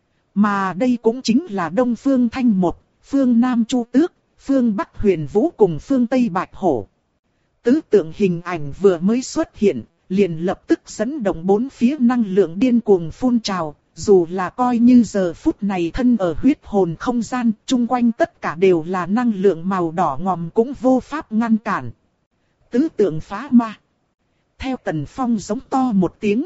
Mà đây cũng chính là Đông Phương Thanh Một, Phương Nam Chu Tước, Phương Bắc Huyền Vũ cùng Phương Tây Bạch Hổ. Tứ tượng hình ảnh vừa mới xuất hiện, liền lập tức dẫn động bốn phía năng lượng điên cuồng phun trào, dù là coi như giờ phút này thân ở huyết hồn không gian, chung quanh tất cả đều là năng lượng màu đỏ ngòm cũng vô pháp ngăn cản. Tứ tượng phá ma. Theo Tần Phong giống to một tiếng.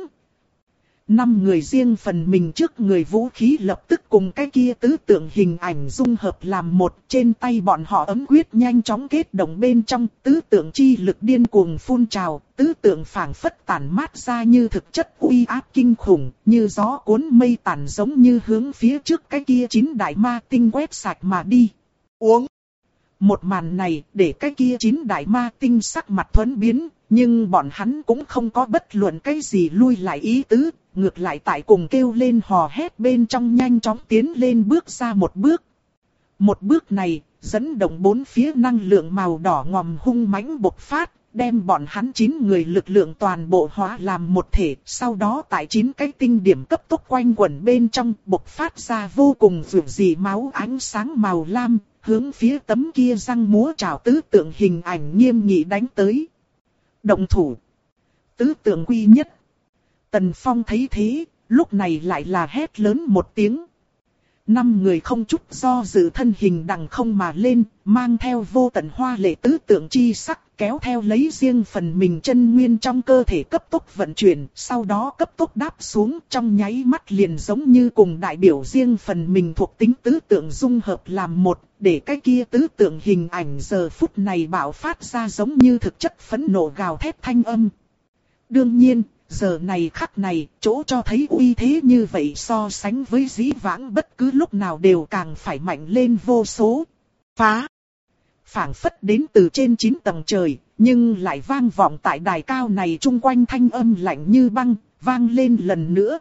Năm người riêng phần mình trước người vũ khí lập tức cùng cái kia tứ tượng hình ảnh dung hợp làm một, trên tay bọn họ ấm quyết nhanh chóng kết động bên trong, tứ tượng chi lực điên cuồng phun trào, tứ tượng phảng phất tản mát ra như thực chất uy áp kinh khủng, như gió cuốn mây tản giống như hướng phía trước cái kia chín đại ma tinh quét sạch mà đi. Uống! Một màn này để cái kia chín đại ma tinh sắc mặt thuẫn biến, nhưng bọn hắn cũng không có bất luận cái gì lui lại ý tứ. Ngược lại tại cùng kêu lên hò hét bên trong nhanh chóng tiến lên bước ra một bước. Một bước này, dẫn động bốn phía năng lượng màu đỏ ngòm hung mãnh bộc phát, đem bọn hắn chín người lực lượng toàn bộ hóa làm một thể. Sau đó tại chín cái tinh điểm cấp tốc quanh quẩn bên trong bộc phát ra vô cùng vượt dị máu ánh sáng màu lam, hướng phía tấm kia răng múa trảo tứ tượng hình ảnh nghiêm nghị đánh tới. Động thủ. Tứ tượng quy nhất. Tần Phong thấy thế, lúc này lại là hét lớn một tiếng. Năm người không chút do dự thân hình đằng không mà lên, mang theo vô tận hoa lệ tứ tượng chi sắc, kéo theo lấy riêng phần mình chân nguyên trong cơ thể cấp tốc vận chuyển, sau đó cấp tốc đáp xuống trong nháy mắt liền giống như cùng đại biểu riêng phần mình thuộc tính tứ tượng dung hợp làm một, để cái kia tứ tượng hình ảnh giờ phút này bạo phát ra giống như thực chất phẫn nộ gào thét thanh âm. Đương nhiên, giờ này khắc này, chỗ cho thấy uy thế như vậy so sánh với dĩ vãng bất cứ lúc nào đều càng phải mạnh lên vô số. Phá! Phảng phất đến từ trên chín tầng trời, nhưng lại vang vọng tại đài cao này, chung quanh thanh âm lạnh như băng, vang lên lần nữa.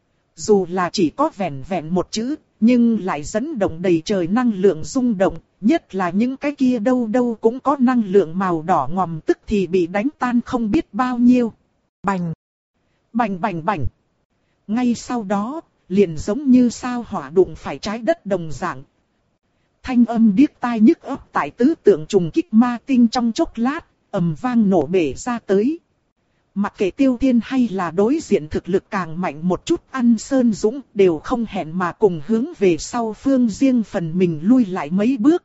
Dù là chỉ có vẻn vẹn một chữ, nhưng lại dẫn động đầy trời năng lượng rung động, nhất là những cái kia đâu đâu cũng có năng lượng màu đỏ ngòm tức thì bị đánh tan không biết bao nhiêu. Bành! Bành bành bành! Ngay sau đó, liền giống như sao hỏa đụng phải trái đất đồng dạng. Thanh âm điếc tai nhức óc tại tứ tượng trùng kích ma tinh trong chốc lát, ầm vang nổ bể ra tới. Mặc kệ Tiêu Thiên hay là đối diện thực lực càng mạnh một chút An Sơn Dũng đều không hẹn mà cùng hướng về sau phương riêng phần mình lui lại mấy bước.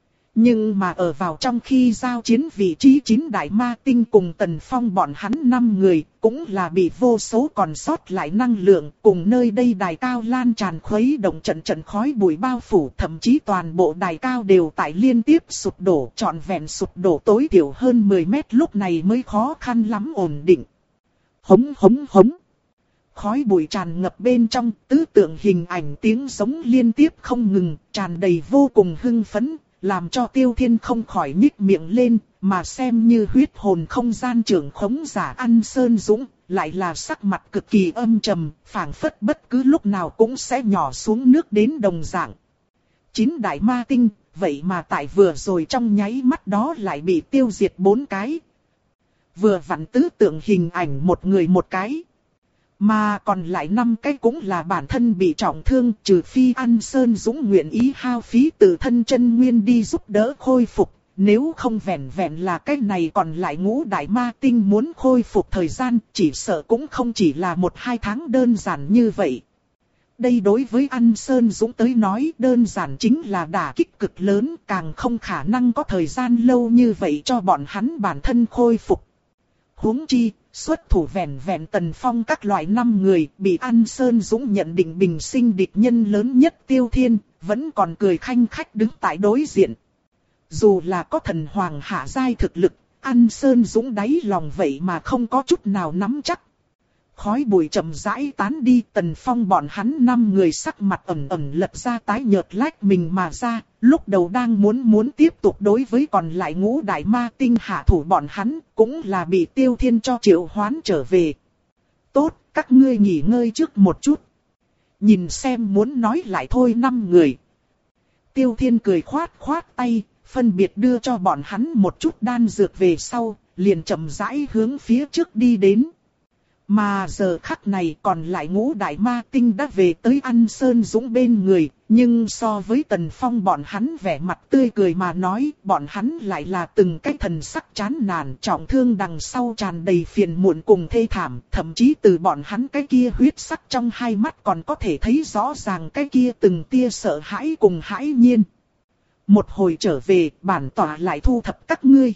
Nhưng mà ở vào trong khi giao chiến vị trí chín đại ma tinh cùng Tần Phong bọn hắn năm người cũng là bị vô số còn sót lại năng lượng cùng nơi đây đài cao lan tràn khuấy động trận trận khói bụi bao phủ, thậm chí toàn bộ đài cao đều tại liên tiếp sụp đổ, trọn vẹn sụp đổ tối thiểu hơn mười mét, lúc này mới khó khăn lắm ổn định. Hống hống hống. Khói bụi tràn ngập bên trong, tứ tượng hình ảnh tiếng giống liên tiếp không ngừng, tràn đầy vô cùng hưng phấn. Làm cho Tiêu Thiên không khỏi nhích miệng lên, mà xem như huyết hồn không gian trưởng khống giả An Sơn Dũng, lại là sắc mặt cực kỳ âm trầm, phảng phất bất cứ lúc nào cũng sẽ nhỏ xuống nước đến đồng dạng. Chín đại ma tinh, vậy mà tại vừa rồi trong nháy mắt đó lại bị tiêu diệt bốn cái. Vừa vặn tứ tượng hình ảnh một người một cái. Mà còn lại năm cái cũng là bản thân bị trọng thương, trừ phi An Sơn Dũng nguyện ý hao phí tự thân chân nguyên đi giúp đỡ khôi phục. Nếu không vẹn vẹn là cái này còn lại ngũ đại ma tinh muốn khôi phục thời gian, chỉ sợ cũng không chỉ là một hai tháng đơn giản như vậy. Đây đối với An Sơn Dũng tới nói đơn giản chính là đả kích cực lớn, càng không khả năng có thời gian lâu như vậy cho bọn hắn bản thân khôi phục. Huống chi, xuất thủ vẹn vẹn Tần Phong các loại năm người bị An Sơn Dũng nhận định bình sinh địch nhân lớn nhất Tiêu Thiên, vẫn còn cười khanh khách đứng tại đối diện. Dù là có thần hoàng hạ giai thực lực, An Sơn Dũng đáy lòng vậy mà không có chút nào nắm chắc. Khói bụi chậm rãi tán đi, Tần Phong bọn hắn năm người sắc mặt ẩn ẩn lật ra tái nhợt lách mình mà ra, lúc đầu đang muốn muốn tiếp tục đối với còn lại ngũ đại ma tinh hạ thủ bọn hắn, cũng là bị Tiêu Thiên cho triệu hoán trở về. Tốt, các ngươi nghỉ ngơi trước một chút. Nhìn xem muốn nói lại thôi năm người. Tiêu Thiên cười khoát khoát tay, phân biệt đưa cho bọn hắn một chút đan dược về sau, liền chậm rãi hướng phía trước đi đến. Mà giờ khắc này còn lại ngũ đại ma tinh đã về tới An Sơn Dũng bên người, nhưng so với Tần Phong bọn hắn vẻ mặt tươi cười mà nói, bọn hắn lại là từng cái thần sắc chán nản, trọng thương đằng sau tràn đầy phiền muộn cùng thê thảm, thậm chí từ bọn hắn cái kia huyết sắc trong hai mắt còn có thể thấy rõ ràng cái kia từng tia sợ hãi cùng hãi nhiên. Một hồi trở về, bản tỏa lại thu thập các ngươi.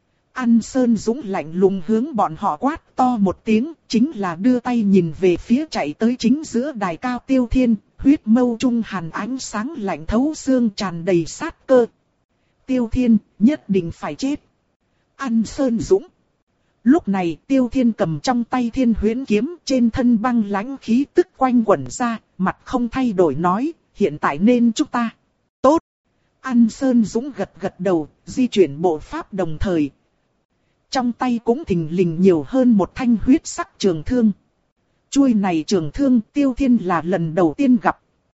An Sơn Dũng lạnh lùng hướng bọn họ quát to một tiếng, chính là đưa tay nhìn về phía chạy tới chính giữa đài cao Tiêu Thiên, huyết mâu trung hàn ánh sáng lạnh thấu xương tràn đầy sát cơ. Tiêu Thiên, nhất định phải chết. An Sơn Dũng. Lúc này Tiêu Thiên cầm trong tay Thiên Huyễn kiếm, trên thân băng lãnh khí tức quanh quẩn ra, mặt không thay đổi nói, hiện tại nên chúng ta. Tốt. An Sơn Dũng gật gật đầu, di chuyển bộ pháp đồng thời. Trong tay cũng thình lình nhiều hơn một thanh huyết sắc trường thương. Chuôi này trường thương Tiêu Thiên là lần đầu tiên gặp.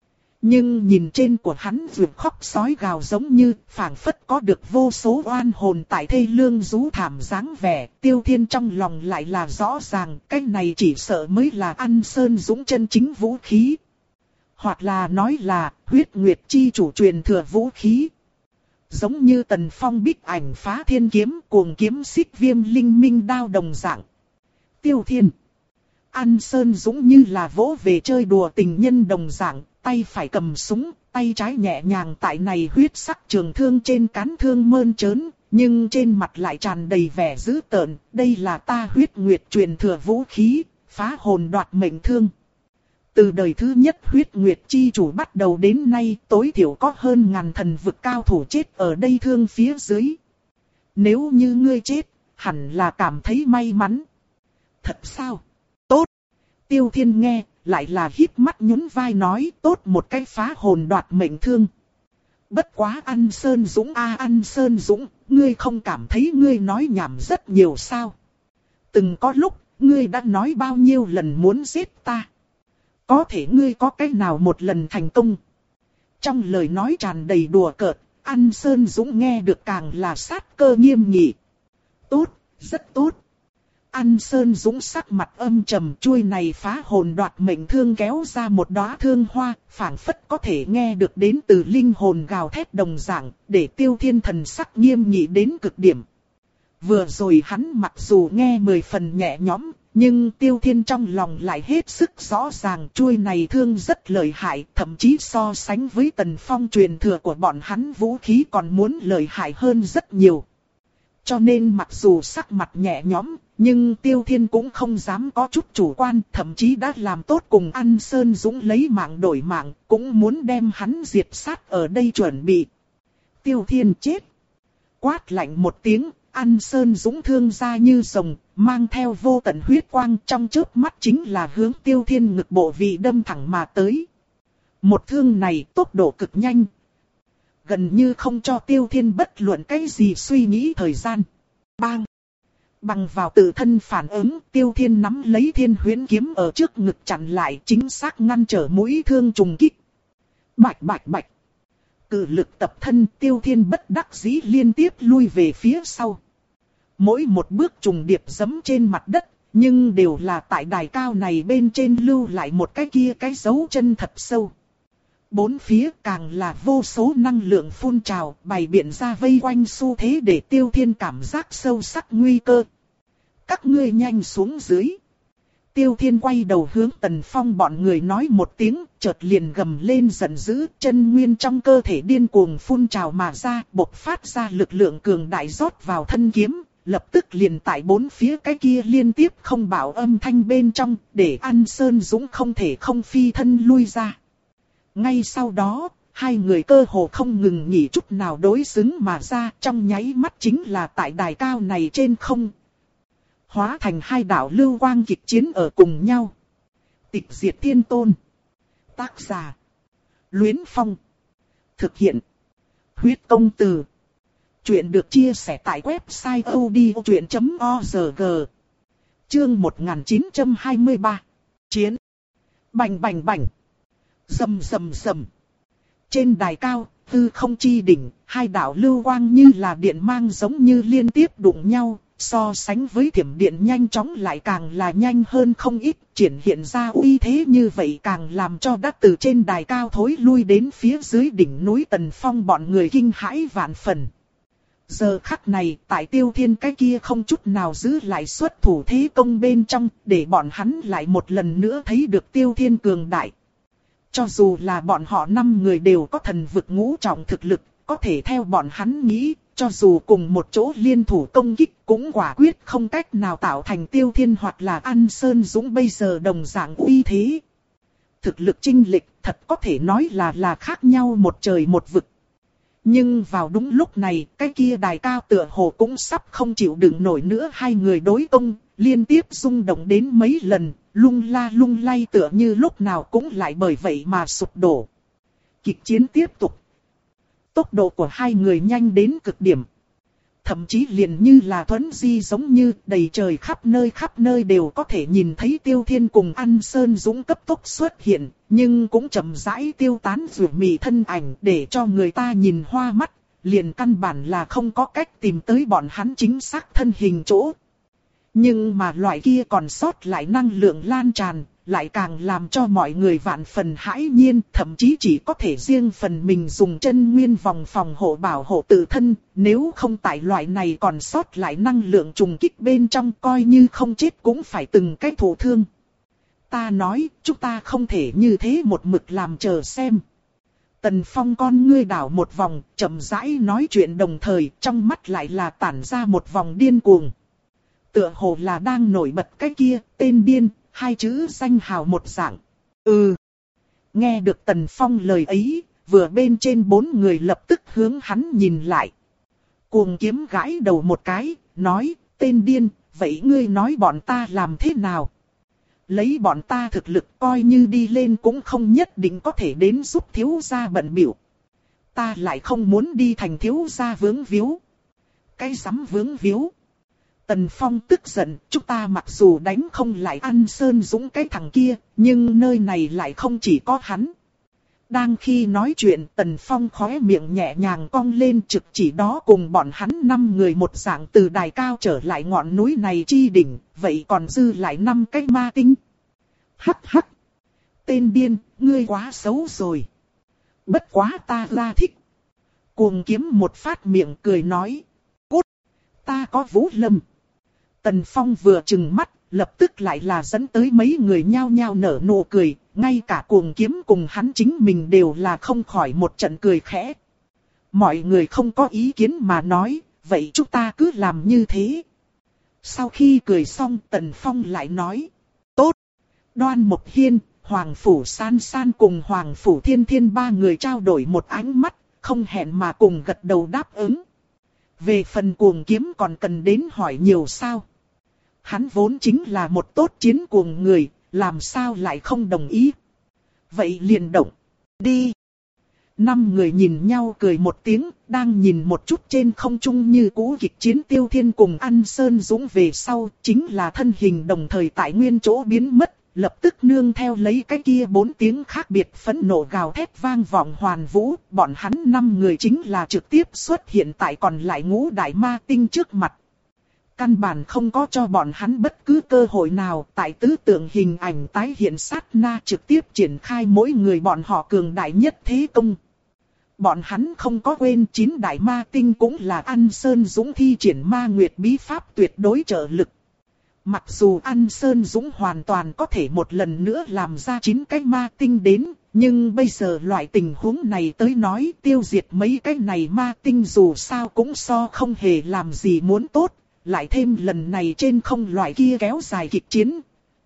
Nhưng nhìn trên của hắn vượt khóc sói gào giống như phảng phất có được vô số oan hồn tại thê lương rú thảm dáng vẻ. Tiêu Thiên trong lòng lại là rõ ràng cái này chỉ sợ mới là An Sơn Dũng chân chính vũ khí. Hoặc là nói là huyết nguyệt chi chủ truyền thừa vũ khí. Giống như Tần Phong bích ảnh phá thiên kiếm cuồng kiếm xích viêm linh minh đao đồng dạng. Tiêu Thiên. An Sơn Dũng như là vỗ về chơi đùa tình nhân đồng dạng, tay phải cầm súng, tay trái nhẹ nhàng tại này huyết sắc trường thương trên cán thương mơn trớn, nhưng trên mặt lại tràn đầy vẻ dữ tợn. Đây là ta huyết nguyệt truyền thừa vũ khí, phá hồn đoạt mệnh thương. Từ đời thứ nhất huyết nguyệt chi chủ bắt đầu đến nay tối thiểu có hơn ngàn thần vực cao thủ chết ở đây thương phía dưới. Nếu như ngươi chết, hẳn là cảm thấy may mắn. Thật sao? Tốt. Tiêu Thiên nghe, lại là híp mắt nhún vai nói tốt một cái phá hồn đoạt mệnh thương. Bất quá An Sơn Dũng a à, An Sơn Dũng, ngươi không cảm thấy ngươi nói nhảm rất nhiều sao? Từng có lúc, ngươi đã nói bao nhiêu lần muốn giết ta. Có thể ngươi có cách nào một lần thành công? Trong lời nói tràn đầy đùa cợt, An Sơn Dũng nghe được càng là sát cơ nghiêm nghị. Tốt, rất tốt. An Sơn Dũng sắc mặt âm trầm, chuôi này phá hồn đoạt mệnh thương kéo ra một đóa thương hoa, phảng phất có thể nghe được đến từ linh hồn gào thét đồng dạng, để Tiêu Thiên thần sắc nghiêm nghị đến cực điểm. Vừa rồi hắn mặc dù nghe mười phần nhẹ nhõm, nhưng Tiêu Thiên trong lòng lại hết sức rõ ràng chuôi này thương rất lợi hại, thậm chí so sánh với Tần Phong truyền thừa của bọn hắn vũ khí còn muốn lợi hại hơn rất nhiều. Cho nên mặc dù sắc mặt nhẹ nhõm, nhưng Tiêu Thiên cũng không dám có chút chủ quan, thậm chí đã làm tốt cùng An Sơn Dũng lấy mạng đổi mạng, cũng muốn đem hắn diệt sát ở đây chuẩn bị. Tiêu Thiên chết. Quát lạnh một tiếng, An Sơn Dũng thương ra như rồng, mang theo vô tận huyết quang trong chớp mắt chính là hướng Tiêu Thiên ngực bộ vị đâm thẳng mà tới. Một thương này tốc độ cực nhanh, gần như không cho Tiêu Thiên bất luận cái gì suy nghĩ thời gian. Bang! Bằng vào tự thân phản ứng, Tiêu Thiên nắm lấy Thiên Huyễn kiếm ở trước ngực chặn lại, chính xác ngăn trở mũi thương trùng kích. Bạch bạch bạch! Cự lực tập thân, Tiêu Thiên bất đắc dĩ liên tiếp lui về phía sau. Mỗi một bước trùng điệp giẫm trên mặt đất, nhưng đều là tại đài cao này bên trên lưu lại một cái kia cái dấu chân thật sâu. Bốn phía càng là vô số năng lượng phun trào, bày biện ra vây quanh xu thế để Tiêu Thiên cảm giác sâu sắc nguy cơ. Các ngươi nhanh xuống dưới. Tiêu Thiên quay đầu hướng Tần Phong bọn người nói một tiếng, chợt liền gầm lên giận dữ, chân nguyên trong cơ thể điên cuồng phun trào mà ra, bộc phát ra lực lượng cường đại rót vào thân kiếm, lập tức liền tại bốn phía cái kia liên tiếp không bảo âm thanh bên trong, để An Sơn Dũng không thể không phi thân lui ra. Ngay sau đó, hai người cơ hồ không ngừng nghỉ chút nào đối xứng mà ra, trong nháy mắt chính là tại đài cao này trên không. Hóa thành hai đạo lưu quang kịch chiến ở cùng nhau. Tịch diệt thiên tôn. Tác giả: Luyến Phong. Thực hiện: Huyết Công Từ. Chuyện được chia sẻ tại website odchuyện chấm org. Chương một nghìn chín trăm hai mươi ba. Chiến. Bành bành bành. Rầm rầm rầm. Trên đài cao, hư không chi đỉnh, hai đạo lưu quang như là điện mang giống như liên tiếp đụng nhau, so sánh với thiểm điện nhanh chóng lại càng là nhanh hơn không ít, triển hiện ra uy thế như vậy càng làm cho đã từ trên đài cao thối lui đến phía dưới đỉnh núi Tần Phong bọn người kinh hãi vạn phần. Giờ khắc này, tại Tiêu Thiên cái kia không chút nào giữ lại xuất thủ thế công bên trong, để bọn hắn lại một lần nữa thấy được Tiêu Thiên cường đại. Cho dù là bọn họ năm người đều có thần vực ngũ trọng thực lực, có thể theo bọn hắn nghĩ, cho dù cùng một chỗ liên thủ công kích cũng quả quyết không cách nào tạo thành Tiêu Thiên hoặc là An Sơn Dũng bây giờ đồng dạng uy thế. Thực lực chênh lệch thật có thể nói là là khác nhau một trời một vực. Nhưng vào đúng lúc này, cái kia đài cao tựa hồ cũng sắp không chịu đựng nổi nữa, hai người đối công, liên tiếp rung động đến mấy lần, lung la lung lay tựa như lúc nào cũng lại bởi vậy mà sụp đổ. Kịch chiến tiếp tục. Tốc độ của hai người nhanh đến cực điểm. Thậm chí liền như là thuấn di giống như đầy trời khắp nơi khắp nơi đều có thể nhìn thấy Tiêu Thiên cùng An Sơn Dũng cấp tốc xuất hiện, nhưng cũng chậm rãi tiêu tán rủ mị thân ảnh để cho người ta nhìn hoa mắt, liền căn bản là không có cách tìm tới bọn hắn chính xác thân hình chỗ. Nhưng mà loại kia còn sót lại năng lượng lan tràn, lại càng làm cho mọi người vạn phần hãi nhiên, thậm chí chỉ có thể riêng phần mình dùng chân nguyên vòng phòng hộ bảo hộ tự thân, nếu không tại loại này còn sót lại năng lượng trùng kích bên trong coi như không chết cũng phải từng cái thụ thương. Ta nói, chúng ta không thể như thế một mực làm chờ xem. Tần Phong con ngươi đảo một vòng, chậm rãi nói chuyện đồng thời, trong mắt lại là tản ra một vòng điên cuồng. Tựa hồ là đang nổi bật cái kia, tên điên, hai chữ danh hào một dạng. Ừ. Nghe được Tần Phong lời ấy, vừa bên trên bốn người lập tức hướng hắn nhìn lại. Cuồng kiếm gãi đầu một cái, nói, tên điên, vậy ngươi nói bọn ta làm thế nào? Lấy bọn ta thực lực coi như đi lên cũng không nhất định có thể đến giúp thiếu gia bận biểu. ta lại không muốn đi thành thiếu gia vướng víu. Cái rắm vướng víu. Tần Phong tức giận, chúng ta mặc dù đánh không lại An Sơn Dũng cái thằng kia, nhưng nơi này lại không chỉ có hắn. Đang khi nói chuyện, Tần Phong khóe miệng nhẹ nhàng cong lên, trực chỉ đó cùng bọn hắn năm người một dạng từ đài cao trở lại ngọn núi này chi đỉnh, vậy còn dư lại năm cái ma tinh. Hắc hắc. Tên điên, ngươi quá xấu rồi. Bất quá ta ra thích. Cuồng kiếm một phát miệng cười nói. Cút, ta có Vũ Lâm. Tần Phong vừa trừng mắt, lập tức lại là dẫn tới mấy người nhao nhao nở nụ cười, ngay cả cuồng kiếm cùng hắn chính mình đều là không khỏi một trận cười khẽ. Mọi người không có ý kiến mà nói, vậy chúng ta cứ làm như thế. Sau khi cười xong, Tần Phong lại nói, tốt. Đoan Mộc Hiên, Hoàng Phủ San San cùng Hoàng Phủ Thiên Thiên ba người trao đổi một ánh mắt, không hẹn mà cùng gật đầu đáp ứng. Về phần cuồng kiếm còn cần đến hỏi nhiều sao. Hắn vốn chính là một tốt chiến cuồng người, làm sao lại không đồng ý. Vậy liền động, đi. Năm người nhìn nhau cười một tiếng, đang nhìn một chút trên không trung như cũ kịch chiến Tiêu Thiên cùng An Sơn Dũng về sau, chính là thân hình đồng thời tại nguyên chỗ biến mất, lập tức nương theo lấy cái kia bốn tiếng khác biệt phẫn nộ gào thét vang vọng hoàn vũ, bọn hắn năm người chính là trực tiếp xuất hiện tại còn lại ngũ đại ma tinh trước mặt. Căn bản không có cho bọn hắn bất cứ cơ hội nào, tại tứ tượng hình ảnh tái hiện sát na trực tiếp triển khai mỗi người bọn họ cường đại nhất thế công. Bọn hắn không có quên chín đại ma tinh cũng là An Sơn Dũng thi triển ma nguyệt bí pháp tuyệt đối trợ lực. Mặc dù An Sơn Dũng hoàn toàn có thể một lần nữa làm ra chín cái ma tinh đến, nhưng bây giờ loại tình huống này tới nói tiêu diệt mấy cái này ma tinh dù sao cũng so không hề làm gì muốn tốt, lại thêm lần này trên không loại kia kéo dài kịch chiến.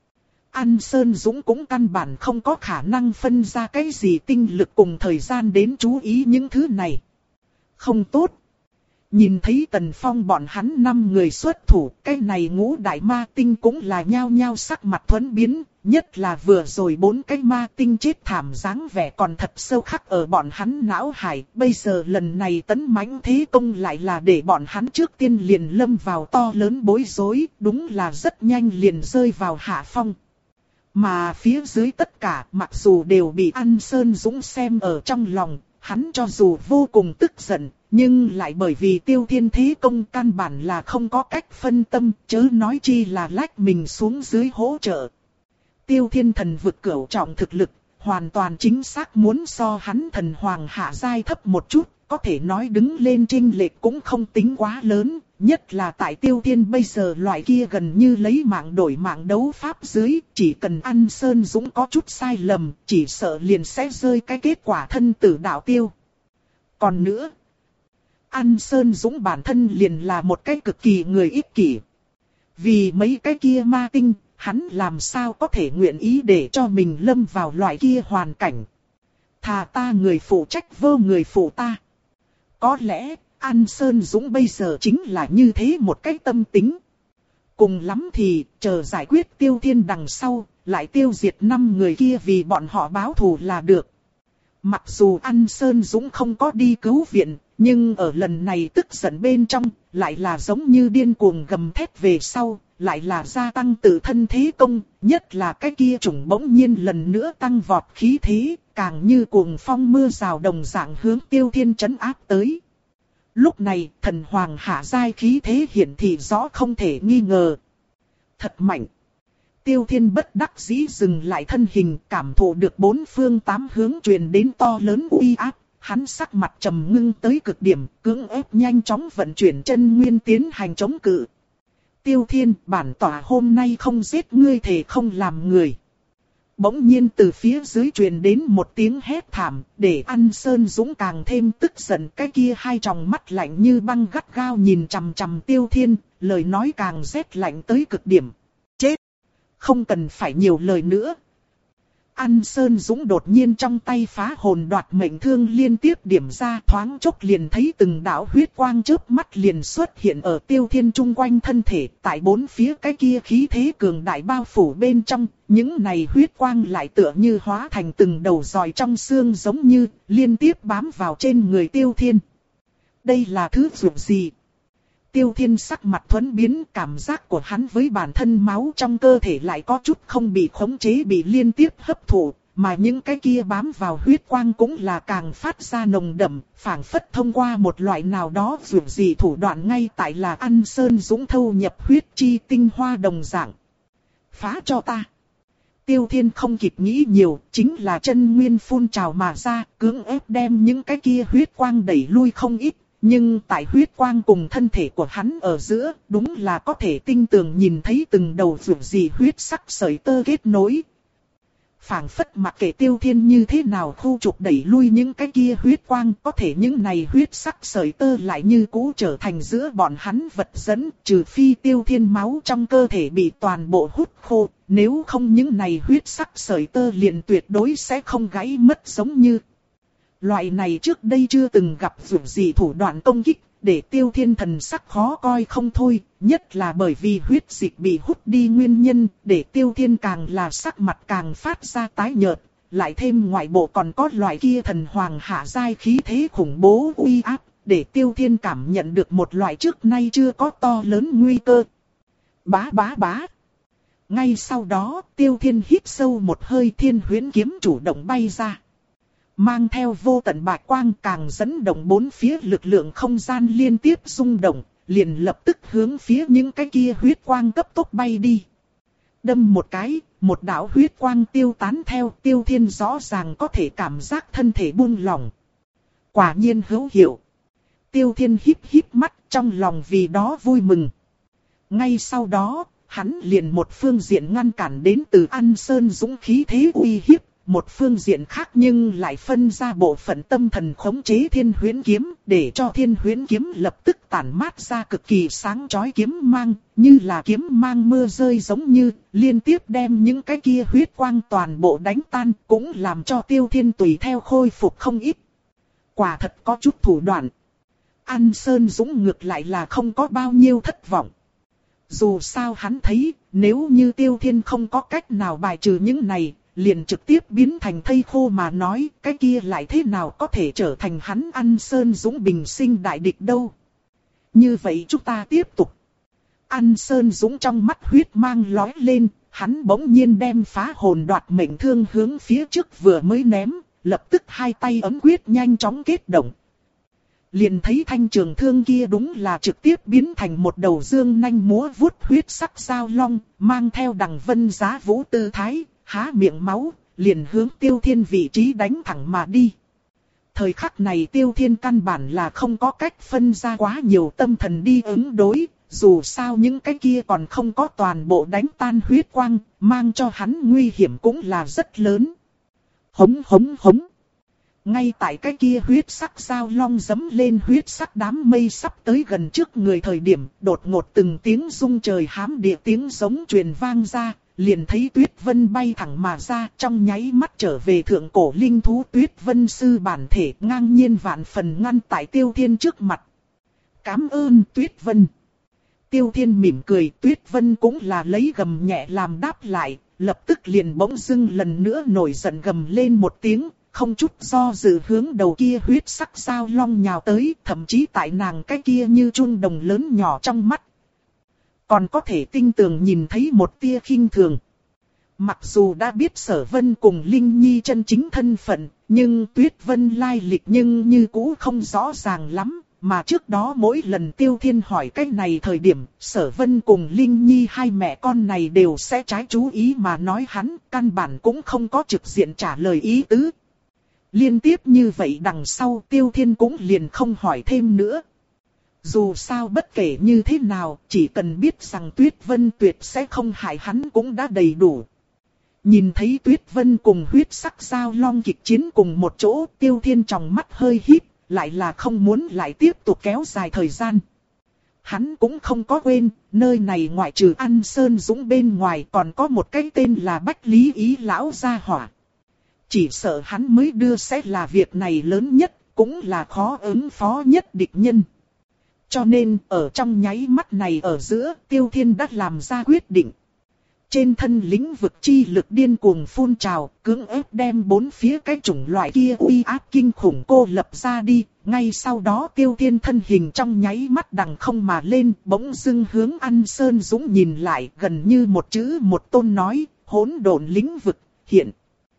An Sơn Dũng cũng căn bản không có khả năng phân ra cái gì tinh lực cùng thời gian đến chú ý những thứ này. Không tốt. Nhìn thấy Tần Phong bọn hắn năm người xuất thủ, cái này ngũ đại ma tinh cũng là nhao nhao sắc mặt thuẫn biến, nhất là vừa rồi bốn cái ma tinh chết thảm dáng vẻ còn thật sâu khắc ở bọn hắn não hải, bây giờ lần này tấn mãnh thế công lại là để bọn hắn trước tiên liền lâm vào to lớn bối rối, đúng là rất nhanh liền rơi vào hạ phong. Mà phía dưới tất cả mặc dù đều bị An Sơn Dũng xem ở trong lòng, hắn cho dù vô cùng tức giận, nhưng lại bởi vì Tiêu Thiên thế công căn bản là không có cách phân tâm, chớ nói chi là lách mình xuống dưới hỗ trợ. Tiêu Thiên thần vực cửu trọng thực lực, hoàn toàn chính xác muốn so hắn thần hoàng hạ giai thấp một chút, có thể nói đứng lên chênh lệch cũng không tính quá lớn, nhất là tại Tiêu Thiên bây giờ loại kia gần như lấy mạng đổi mạng đấu pháp dưới, chỉ cần An Sơn Dũng có chút sai lầm, chỉ sợ liền sẽ rơi cái kết quả thân tử đạo tiêu. Còn nữa, An Sơn Dũng bản thân liền là một cái cực kỳ người ích kỷ. Vì mấy cái kia ma tinh, hắn làm sao có thể nguyện ý để cho mình lâm vào loại kia hoàn cảnh. Thà ta người phụ trách vô người phụ ta. Có lẽ, An Sơn Dũng bây giờ chính là như thế một cái tâm tính. Cùng lắm thì, chờ giải quyết Tiêu Thiên đằng sau, lại tiêu diệt năm người kia vì bọn họ báo thù là được. Mặc dù An Sơn Dũng không có đi cứu viện, nhưng ở lần này tức giận bên trong, lại là giống như điên cuồng gầm thét về sau, lại là gia tăng tự thân thế công, nhất là cái kia trùng bỗng nhiên lần nữa tăng vọt khí thế, càng như cuồng phong mưa rào đồng dạng hướng Tiêu Thiên trấn áp tới. Lúc này, thần hoàng hạ giai khí thế hiển thị rõ không thể nghi ngờ. Thật mạnh. Tiêu Thiên bất đắc dĩ dừng lại thân hình, cảm thụ được bốn phương tám hướng truyền đến to lớn uy áp. Hắn sắc mặt trầm ngưng tới cực điểm, cưỡng ép nhanh chóng vận chuyển chân nguyên tiến hành chống cự. Tiêu Thiên, bản tỏa hôm nay không giết ngươi thể không làm người. Bỗng nhiên từ phía dưới truyền đến một tiếng hét thảm, để An Sơn Dũng càng thêm tức giận, cái kia hai tròng mắt lạnh như băng gắt gao nhìn chằm chằm Tiêu Thiên, lời nói càng rét lạnh tới cực điểm. Chết! Không cần phải nhiều lời nữa. An Sơn Dũng đột nhiên trong tay phá hồn đoạt mệnh thương liên tiếp điểm ra, thoáng chốc liền thấy từng đạo huyết quang chớp mắt liền xuất hiện ở Tiêu Thiên chung quanh thân thể, tại bốn phía cái kia khí thế cường đại bao phủ bên trong, những này huyết quang lại tựa như hóa thành từng đầu giòi trong xương giống như, liên tiếp bám vào trên người Tiêu Thiên. Đây là thứ dụng gì? Tiêu Thiên sắc mặt thuẫn biến, cảm giác của hắn với bản thân máu trong cơ thể lại có chút không bị khống chế, bị liên tiếp hấp thụ, mà những cái kia bám vào huyết quang cũng là càng phát ra nồng đậm, phảng phất thông qua một loại nào đó dụng gì thủ đoạn ngay tại là An Sơn Dũng thâu nhập huyết chi tinh hoa đồng dạng. Phá cho ta! Tiêu Thiên không kịp nghĩ nhiều, chính là chân nguyên phun trào mà ra, cưỡng ép đem những cái kia huyết quang đẩy lui không ít. Nhưng tại huyết quang cùng thân thể của hắn ở giữa, đúng là có thể tinh tường nhìn thấy từng đầu dụng gì huyết sắc sợi tơ kết nối. Phảng phất mặc kệ Tiêu Thiên như thế nào khu trục đẩy lui những cái kia huyết quang, có thể những này huyết sắc sợi tơ lại như cũ trở thành giữa bọn hắn vật dẫn, trừ phi Tiêu Thiên máu trong cơ thể bị toàn bộ hút khô, nếu không những này huyết sắc sợi tơ liền tuyệt đối sẽ không gãy mất giống như. Loại này trước đây chưa từng gặp dụng gì thủ đoạn công kích, để Tiêu Thiên thần sắc khó coi không thôi, nhất là bởi vì huyết dịch bị hút đi nguyên nhân, để Tiêu Thiên càng là sắc mặt càng phát ra tái nhợt, lại thêm ngoại bộ còn có loại kia thần hoàng hạ giai khí thế khủng bố uy áp, để Tiêu Thiên cảm nhận được một loại trước nay chưa có to lớn nguy cơ. Bá bá bá. Ngay sau đó, Tiêu Thiên hít sâu một hơi, thiên huyễn kiếm chủ động bay ra. Mang theo vô tận bạch quang, càng dẫn động bốn phía lực lượng không gian liên tiếp rung động, liền lập tức hướng phía những cái kia huyết quang cấp tốc bay đi. Đâm một cái, một đạo huyết quang tiêu tán theo, Tiêu Thiên rõ ràng có thể cảm giác thân thể buông lỏng. Quả nhiên hữu hiệu. Tiêu Thiên híp híp mắt, trong lòng vì đó vui mừng. Ngay sau đó, hắn liền một phương diện ngăn cản đến từ An Sơn Dũng khí thế uy hiếp. Một phương diện khác nhưng lại phân ra bộ phận tâm thần khống chế thiên huyễn kiếm, để cho thiên huyễn kiếm lập tức tản mát ra cực kỳ sáng chói kiếm mang, như là kiếm mang mưa rơi giống như, liên tiếp đem những cái kia huyết quang toàn bộ đánh tan, cũng làm cho Tiêu Thiên tùy theo khôi phục không ít. Quả thật có chút thủ đoạn. An Sơn Dũng ngược lại là không có bao nhiêu thất vọng. Dù sao hắn thấy, nếu như Tiêu Thiên không có cách nào bài trừ những này, liền trực tiếp biến thành thây khô mà nói, cái kia lại thế nào có thể trở thành hắn An Sơn Dũng bình sinh đại địch đâu. Như vậy chúng ta tiếp tục. An Sơn Dũng trong mắt huyết mang lói lên, hắn bỗng nhiên đem phá hồn đoạt mệnh thương hướng phía trước vừa mới ném, lập tức hai tay ấm quyết nhanh chóng kết động. Liền thấy thanh trường thương kia đúng là trực tiếp biến thành một đầu dương nanh múa vuốt huyết sắc sao long, mang theo đằng vân giá vũ tư thái. Há miệng máu, liền hướng Tiêu Thiên vị trí đánh thẳng mà đi. Thời khắc này Tiêu Thiên căn bản là không có cách phân ra quá nhiều tâm thần đi ứng đối, dù sao những cái kia còn không có toàn bộ đánh tan huyết quang, mang cho hắn nguy hiểm cũng là rất lớn. Hống hống hống. Ngay tại cái kia huyết sắc sao long dấm lên huyết sắc đám mây sắp tới gần trước người thời điểm, đột ngột từng tiếng rung trời hám địa tiếng giống truyền vang ra. Liền thấy Tuyết Vân bay thẳng mà ra, trong nháy mắt trở về thượng cổ linh thú Tuyết Vân sư bản thể, ngang nhiên vạn phần ngăn tại Tiêu Thiên trước mặt. Cảm ơn Tuyết Vân. Tiêu Thiên mỉm cười, Tuyết Vân cũng là lấy gầm nhẹ làm đáp lại, lập tức liền bỗng dưng lần nữa nổi giận gầm lên một tiếng, không chút do dự hướng đầu kia huyết sắc sao long nhào tới, thậm chí tại nàng cái kia như chun đồng lớn nhỏ trong mắt. Còn có thể tinh tường nhìn thấy một tia khinh thường. Mặc dù đã biết Sở Vân cùng Linh Nhi chân chính thân phận, nhưng Tuyết Vân lai lịch nhưng như cũ không rõ ràng lắm. Mà trước đó mỗi lần Tiêu Thiên hỏi cái này thời điểm, Sở Vân cùng Linh Nhi hai mẹ con này đều sẽ trái chú ý mà nói hắn, căn bản cũng không có trực diện trả lời ý tứ. Liên tiếp như vậy đằng sau Tiêu Thiên cũng liền không hỏi thêm nữa. Dù sao bất kể như thế nào, chỉ cần biết rằng Tuyết Vân tuyệt sẽ không hại hắn cũng đã đầy đủ. Nhìn thấy Tuyết Vân cùng huyết sắc sao long kịch chiến cùng một chỗ, Tiêu Thiên trong mắt hơi híp, lại là không muốn lại tiếp tục kéo dài thời gian. Hắn cũng không có quên, nơi này ngoại trừ An Sơn Dũng bên ngoài còn có một cái tên là Bách Lý Ý lão gia hỏa. Chỉ sợ hắn mới đưa sẽ là việc này lớn nhất, cũng là khó ứng phó nhất địch nhân. Cho nên ở trong nháy mắt này ở giữa, Tiêu Thiên đã làm ra quyết định. Trên thân lĩnh vực chi lực điên cuồng phun trào, cưỡng ép đem bốn phía cái chủng loại kia uy áp kinh khủng cô lập ra đi. Ngay sau đó Tiêu Thiên thân hình trong nháy mắt đằng không mà lên, bỗng dưng hướng An Sơn Dũng nhìn lại, gần như một chữ một tôn nói, hỗn độn lĩnh vực, hiện.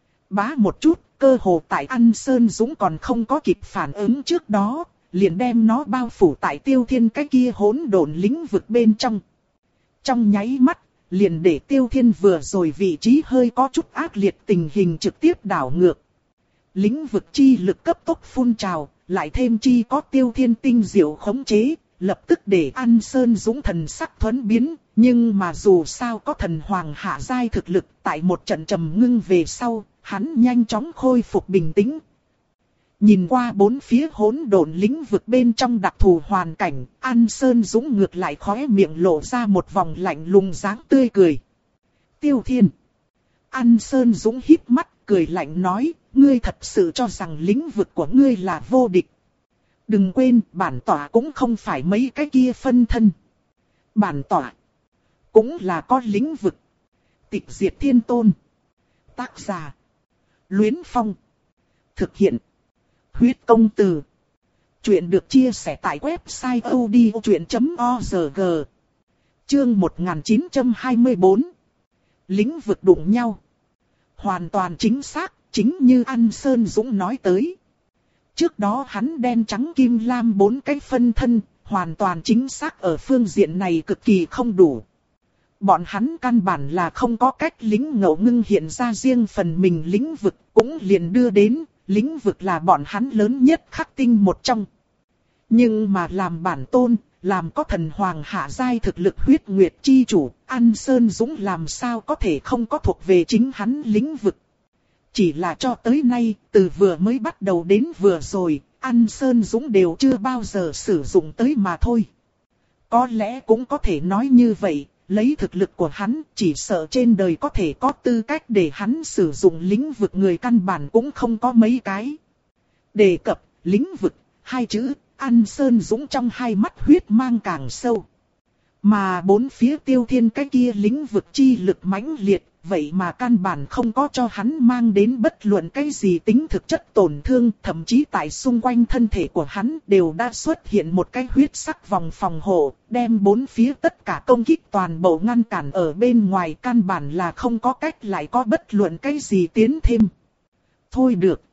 Bá một chút, cơ hồ tại An Sơn Dũng còn không có kịp phản ứng trước đó, liền đem nó bao phủ tại Tiêu Thiên cái kia hỗn độn lĩnh vực bên trong. Trong nháy mắt, liền để Tiêu Thiên vừa rồi vị trí hơi có chút ác liệt tình hình trực tiếp đảo ngược. Lĩnh vực chi lực cấp tốc phun trào, lại thêm chi có Tiêu Thiên tinh diệu khống chế, lập tức để An Sơn Dũng thần sắc thuẫn biến. Nhưng mà dù sao có thần hoàng hạ giai thực lực, tại một trận trầm ngưng về sau, hắn nhanh chóng khôi phục bình tĩnh. Nhìn qua bốn phía hỗn độn lĩnh vực bên trong đặc thù hoàn cảnh, An Sơn Dũng ngược lại khóe miệng lộ ra một vòng lạnh lùng dáng tươi cười. Tiêu Thiên. An Sơn Dũng híp mắt, cười lạnh nói, ngươi thật sự cho rằng lĩnh vực của ngươi là vô địch. Đừng quên, bản tỏa cũng không phải mấy cái kia phân thân. Bản tỏa cũng là có lĩnh vực. Tịch diệt thiên tôn. Tác giả Luyến Phong. Thực hiện Huyết Công Từ. Chuyện được chia sẻ tại website odchuyện chấm org. Chương một nghìn chín trăm hai mươi tư. Lĩnh vực đụng nhau. Hoàn toàn chính xác, chính như An Sơn Dũng nói tới. Trước đó hắn đen trắng kim lam bốn cái phân thân, hoàn toàn chính xác ở phương diện này cực kỳ không đủ. Bọn hắn căn bản là không có cách lĩnh ngộ ngưng hiện ra riêng phần mình lĩnh vực, cũng liền đưa đến, lĩnh vực là bọn hắn lớn nhất khắc tinh một trong. Nhưng mà làm bản tôn, làm có thần hoàng hạ giai thực lực huyết nguyệt chi chủ, An Sơn Dũng làm sao có thể không có thuộc về chính hắn lĩnh vực. Chỉ là cho tới nay, từ vừa mới bắt đầu đến vừa rồi, An Sơn Dũng đều chưa bao giờ sử dụng tới mà thôi. Có lẽ cũng có thể nói như vậy, lấy thực lực của hắn, chỉ sợ trên đời có thể có tư cách để hắn sử dụng lĩnh vực người căn bản cũng không có mấy cái. Đề cập, lĩnh vực, hai chữ, An Sơn Dũng trong hai mắt huyết mang càng sâu. Mà bốn phía Tiêu Thiên cái kia lĩnh vực chi lực mãnh liệt, vậy mà căn bản không có cho hắn mang đến bất luận cái gì tính thực chất tổn thương, thậm chí tại xung quanh thân thể của hắn đều đã xuất hiện một cái huyết sắc vòng phòng hộ, đem bốn phía tất cả công kích toàn bộ ngăn cản ở bên ngoài, căn bản là không có cách lại có bất luận cái gì tiến thêm. Thôi được.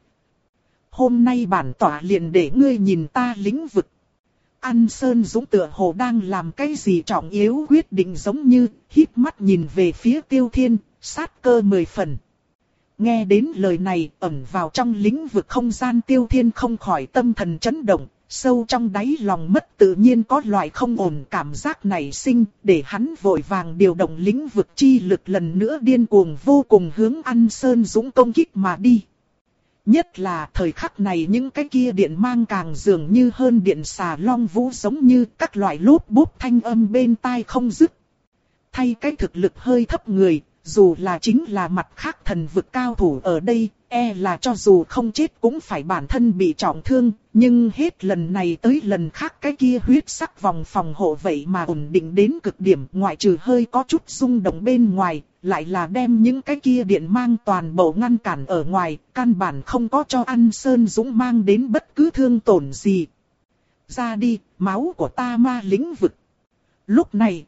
Hôm nay bản tỏa liền để ngươi nhìn ta lĩnh vực. An Sơn Dũng tựa hồ đang làm cái gì trọng yếu quyết định, giống như híp mắt nhìn về phía Tiêu Thiên, sát cơ mười phần. Nghe đến lời này, ẩn vào trong lĩnh vực không gian Tiêu Thiên không khỏi tâm thần chấn động, sâu trong đáy lòng mất tự nhiên có loại không ổn cảm giác nảy sinh, để hắn vội vàng điều động lĩnh vực chi lực lần nữa điên cuồng vô cùng hướng An Sơn Dũng công kích mà đi. Nhất là thời khắc này những cái kia điện mang càng dường như hơn điện xà long vũ, giống như các loại lốp bốp thanh âm bên tai không dứt. Thay cái thực lực hơi thấp người, dù là chính là mặt khác thần vực cao thủ ở đây, e là cho dù không chết cũng phải bản thân bị trọng thương, nhưng hết lần này tới lần khác cái kia huyết sắc vòng phòng hộ vậy mà ổn định đến cực điểm, ngoại trừ hơi có chút rung động bên ngoài, lại là đem những cái kia điện mang toàn bộ ngăn cản ở ngoài, căn bản không có cho An Sơn Dũng mang đến bất cứ thương tổn gì. Ra đi, máu của ta ma lĩnh vực. Lúc này,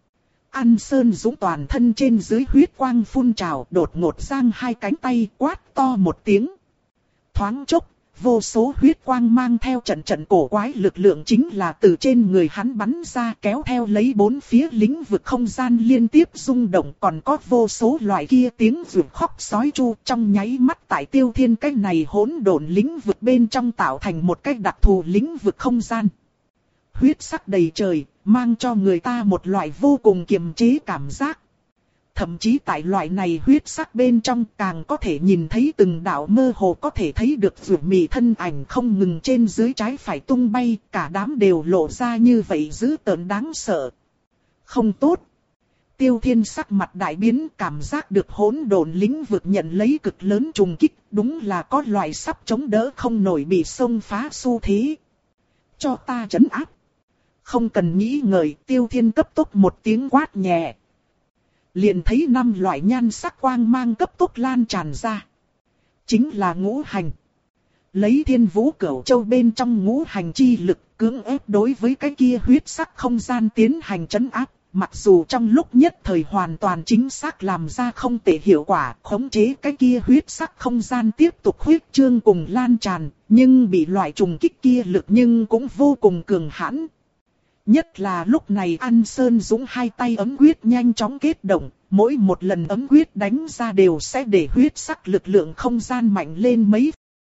An Sơn Dũng toàn thân trên dưới huyết quang phun trào, đột ngột giang hai cánh tay, quát to một tiếng. Thoáng chốc, vô số huyết quang mang theo trận trận cổ quái lực lượng chính là từ trên người hắn bắn ra, kéo theo lấy bốn phía lĩnh vực không gian liên tiếp rung động, còn có vô số loại kia tiếng rượu khóc sói chu, trong nháy mắt tại Tiêu Thiên cái này hỗn độn lĩnh vực bên trong tạo thành một cái đặc thù lĩnh vực không gian. Huyết sắc đầy trời, mang cho người ta một loại vô cùng kiềm chế cảm giác. Thậm chí tại loại này huyết sắc bên trong càng có thể nhìn thấy từng đạo mơ hồ có thể thấy được rủi mì thân ảnh không ngừng trên dưới trái phải tung bay, cả đám đều lộ ra như vậy dữ tợn đáng sợ. Không tốt. Tiêu Thiên sắc mặt đại biến, cảm giác được hỗn độn lĩnh vực nhận lấy cực lớn trùng kích, đúng là có loại sắp chống đỡ không nổi bị xông phá xu thế. Cho ta trấn áp. Không cần nghĩ ngợi, Tiêu Thiên cấp tốc một tiếng quát nhẹ. Liền thấy năm loại nhan sắc quang mang cấp tốc lan tràn ra. Chính là ngũ hành. Lấy Thiên Vũ Cửu Châu bên trong ngũ hành chi lực cưỡng ép đối với cái kia huyết sắc không gian tiến hành trấn áp. Mặc dù trong lúc nhất thời hoàn toàn chính xác làm ra không tệ hiệu quả, khống chế cái kia huyết sắc không gian tiếp tục huyết trương cùng lan tràn, nhưng bị loại trùng kích kia lực nhưng cũng vô cùng cường hãn. Nhất là lúc này An Sơn Dũng hai tay ấm quyết nhanh chóng kết động, mỗi một lần ấm quyết đánh ra đều sẽ để huyết sắc lực lượng không gian mạnh lên mấy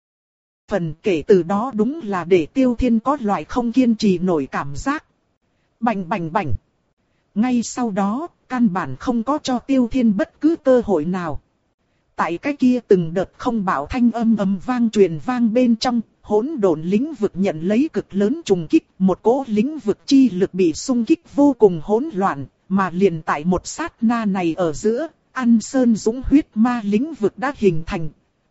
phần, kể từ đó đúng là để Tiêu Thiên có loại không kiên trì nổi cảm giác. Bành bành bành. Ngay sau đó, căn bản không có cho Tiêu Thiên bất cứ cơ hội nào. Tại cái kia từng đợt không bạo thanh âm ầm vang truyền vang bên trong, hỗn độn lĩnh vực nhận lấy cực lớn trùng kích, một cỗ lĩnh vực chi lực bị xung kích vô cùng hỗn loạn, mà liền tại một sát na này ở giữa, An Sơn Dũng huyết ma lĩnh vực đã hình thành.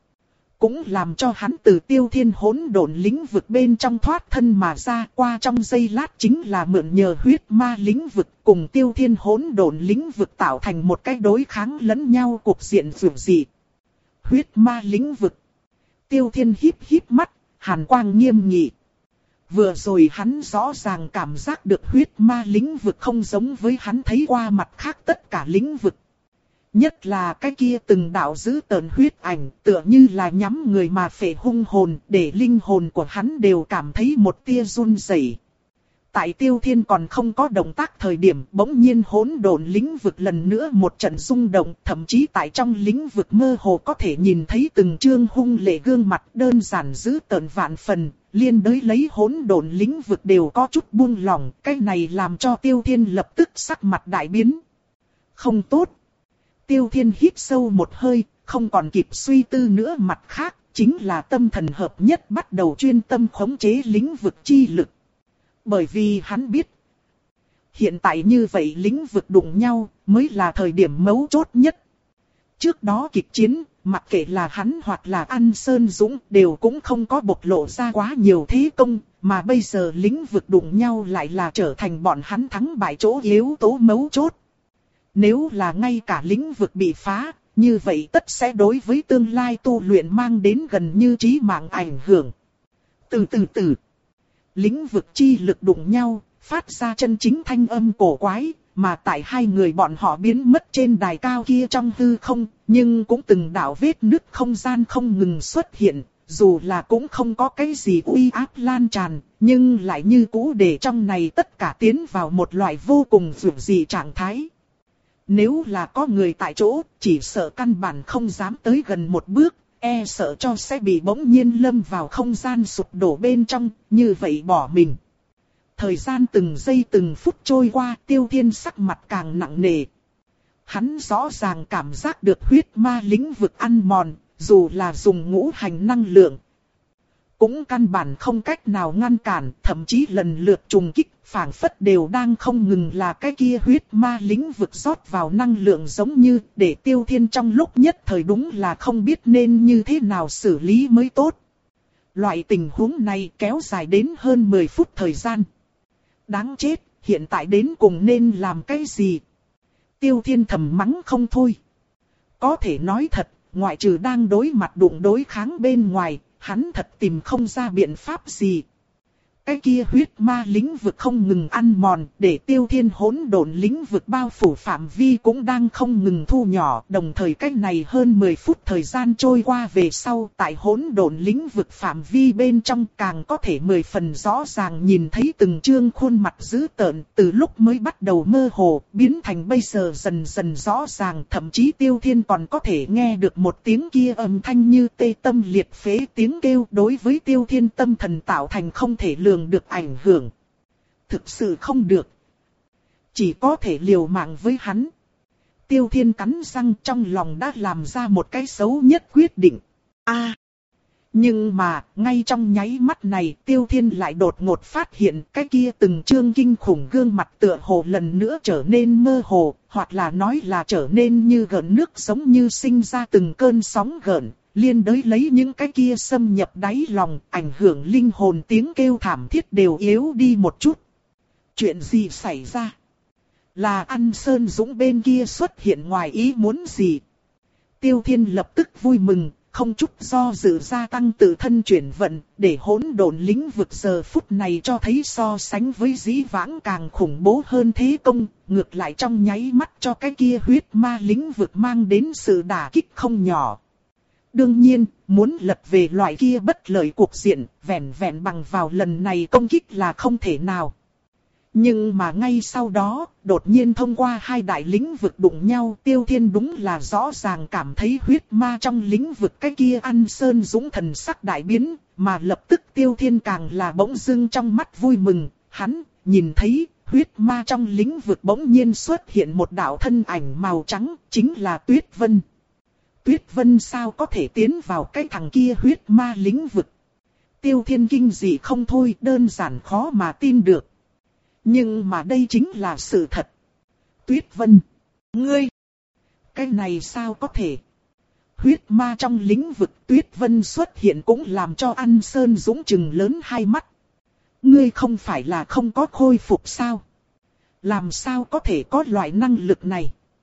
Cũng làm cho hắn từ Tiêu Thiên hỗn độn lĩnh vực bên trong thoát thân mà ra, qua trong giây lát chính là mượn nhờ huyết ma lĩnh vực cùng Tiêu Thiên hỗn độn lĩnh vực tạo thành một cái đối kháng lẫn nhau cục diện dường dị. Huyết ma lĩnh vực. Tiêu Thiên híp híp mắt, hàn quang nghiêm nghị. Vừa rồi hắn rõ ràng cảm giác được huyết ma lĩnh vực không giống với hắn thấy qua mặt khác tất cả lĩnh vực. Nhất là cái kia từng đạo dữ tợn huyết ảnh, tựa như là nhắm người mà phệ hung hồn, để linh hồn của hắn đều cảm thấy một tia run rẩy. Tại Tiêu Thiên còn không có động tác thời điểm, bỗng nhiên hỗn độn lĩnh vực lần nữa một trận rung động, thậm chí tại trong lĩnh vực mơ hồ có thể nhìn thấy từng trương hung lệ gương mặt đơn giản dữ tợn vạn phần, liên đới lấy hỗn độn lĩnh vực đều có chút buông lỏng, cái này làm cho Tiêu Thiên lập tức sắc mặt đại biến. Không tốt. Tiêu Thiên hít sâu một hơi, không còn kịp suy tư nữa, mặt khác, chính là tâm thần hợp nhất bắt đầu chuyên tâm khống chế lĩnh vực chi lực. Bởi vì hắn biết, hiện tại như vậy lĩnh vực đụng nhau mới là thời điểm mấu chốt nhất. Trước đó kịch chiến, mặc kệ là hắn hoặc là An Sơn Dũng đều cũng không có bộc lộ ra quá nhiều thế công, mà bây giờ lĩnh vực đụng nhau lại là trở thành bọn hắn thắng bại chỗ yếu tố mấu chốt. Nếu là ngay cả lĩnh vực bị phá, như vậy tất sẽ đối với tương lai tu luyện mang đến gần như chí mạng ảnh hưởng. Từ từ từ, lĩnh vực chi lực đụng nhau, phát ra chân chính thanh âm cổ quái, mà tại hai người bọn họ biến mất trên đài cao kia trong hư không, nhưng cũng từng đạo vết nứt không gian không ngừng xuất hiện, dù là cũng không có cái gì uy áp lan tràn, nhưng lại như cũ để trong này tất cả tiến vào một loại vô cùng dữ dị trạng thái. Nếu là có người tại chỗ, chỉ sợ căn bản không dám tới gần một bước, e sợ cho sẽ bị bỗng nhiên lâm vào không gian sụp đổ bên trong, như vậy bỏ mình. Thời gian từng giây từng phút trôi qua, Tiêu Thiên sắc mặt càng nặng nề. Hắn rõ ràng cảm giác được huyết ma lĩnh vực ăn mòn, dù là dùng ngũ hành năng lượng, cũng căn bản không cách nào ngăn cản, thậm chí lần lượt trùng kích, phảng phất đều đang không ngừng là cái kia huyết ma lĩnh vực rót vào năng lượng giống như, để Tiêu Thiên trong lúc nhất thời đúng là không biết nên như thế nào xử lý mới tốt. Loại tình huống này kéo dài đến hơn mười phút thời gian. Đáng chết, hiện tại đến cùng nên làm cái gì? Tiêu Thiên thầm mắng không thôi. Có thể nói thật, ngoại trừ đang đối mặt đụng đối kháng bên ngoài, hắn thật tìm không ra biện pháp gì. Cái kia huyết ma lĩnh vực không ngừng ăn mòn, để Tiêu Thiên hỗn độn lĩnh vực bao phủ phạm vi cũng đang không ngừng thu nhỏ. Đồng thời cách này hơn mười phút thời gian trôi qua về sau, tại hỗn độn lĩnh vực phạm vi bên trong càng có thể mười phần rõ ràng nhìn thấy từng trương khuôn mặt dữ tợn, từ lúc mới bắt đầu mơ hồ, biến thành bây giờ dần dần rõ ràng. Thậm chí Tiêu Thiên còn có thể nghe được một tiếng kia âm thanh như tê tâm liệt phế tiếng kêu, đối với Tiêu Thiên tâm thần tạo thành không thể lường được ảnh hưởng. Thực sự không được, chỉ có thể liều mạng với hắn. Tiêu Thiên cắn răng, trong lòng đã làm ra một cái xấu nhất quyết định. A, Nhưng mà, ngay trong nháy mắt này, Tiêu Thiên lại đột ngột phát hiện cái kia từng trương kinh khủng gương mặt tựa hồ lần nữa trở nên mơ hồ, hoặc là nói là trở nên như gợn nước, giống như sinh ra từng cơn sóng gợn, liên đới lấy những cái kia xâm nhập đáy lòng, ảnh hưởng linh hồn, tiếng kêu thảm thiết đều yếu đi một chút. Chuyện gì xảy ra? Là An Sơn Dũng bên kia xuất hiện ngoài ý muốn gì? Tiêu Thiên lập tức vui mừng, không chút do dự gia tăng tự thân chuyển vận, để hỗn độn lĩnh vực giờ phút này cho thấy so sánh với dĩ vãng càng khủng bố hơn thế công, ngược lại trong nháy mắt cho cái kia huyết ma lĩnh vực mang đến sự đả kích không nhỏ. Đương nhiên, muốn lật về loại kia bất lợi cuộc diện, vẹn vẹn bằng vào lần này công kích là không thể nào. Nhưng mà ngay sau đó, đột nhiên thông qua hai đại lĩnh vực đụng nhau, Tiêu Thiên đúng là rõ ràng cảm thấy huyết ma trong lĩnh vực cái kia An Sơn Dũng thần sắc đại biến, mà lập tức Tiêu Thiên càng là bỗng dưng trong mắt vui mừng, hắn nhìn thấy huyết ma trong lĩnh vực bỗng nhiên xuất hiện một đạo thân ảnh màu trắng, chính là Tuyết Vân. Tuyết Vân sao có thể tiến vào cái thằng kia huyết ma lĩnh vực? Tiêu Thiên kinh dị không thôi, đơn giản khó mà tin được. Nhưng mà đây chính là sự thật. Tuyết Vân, ngươi, cái này sao có thể? Huyết ma trong lĩnh vực Tuyết Vân xuất hiện cũng làm cho An Sơn Dũng trừng lớn hai mắt. Ngươi không phải là không có khôi phục sao? Làm sao có thể có loại năng lực này?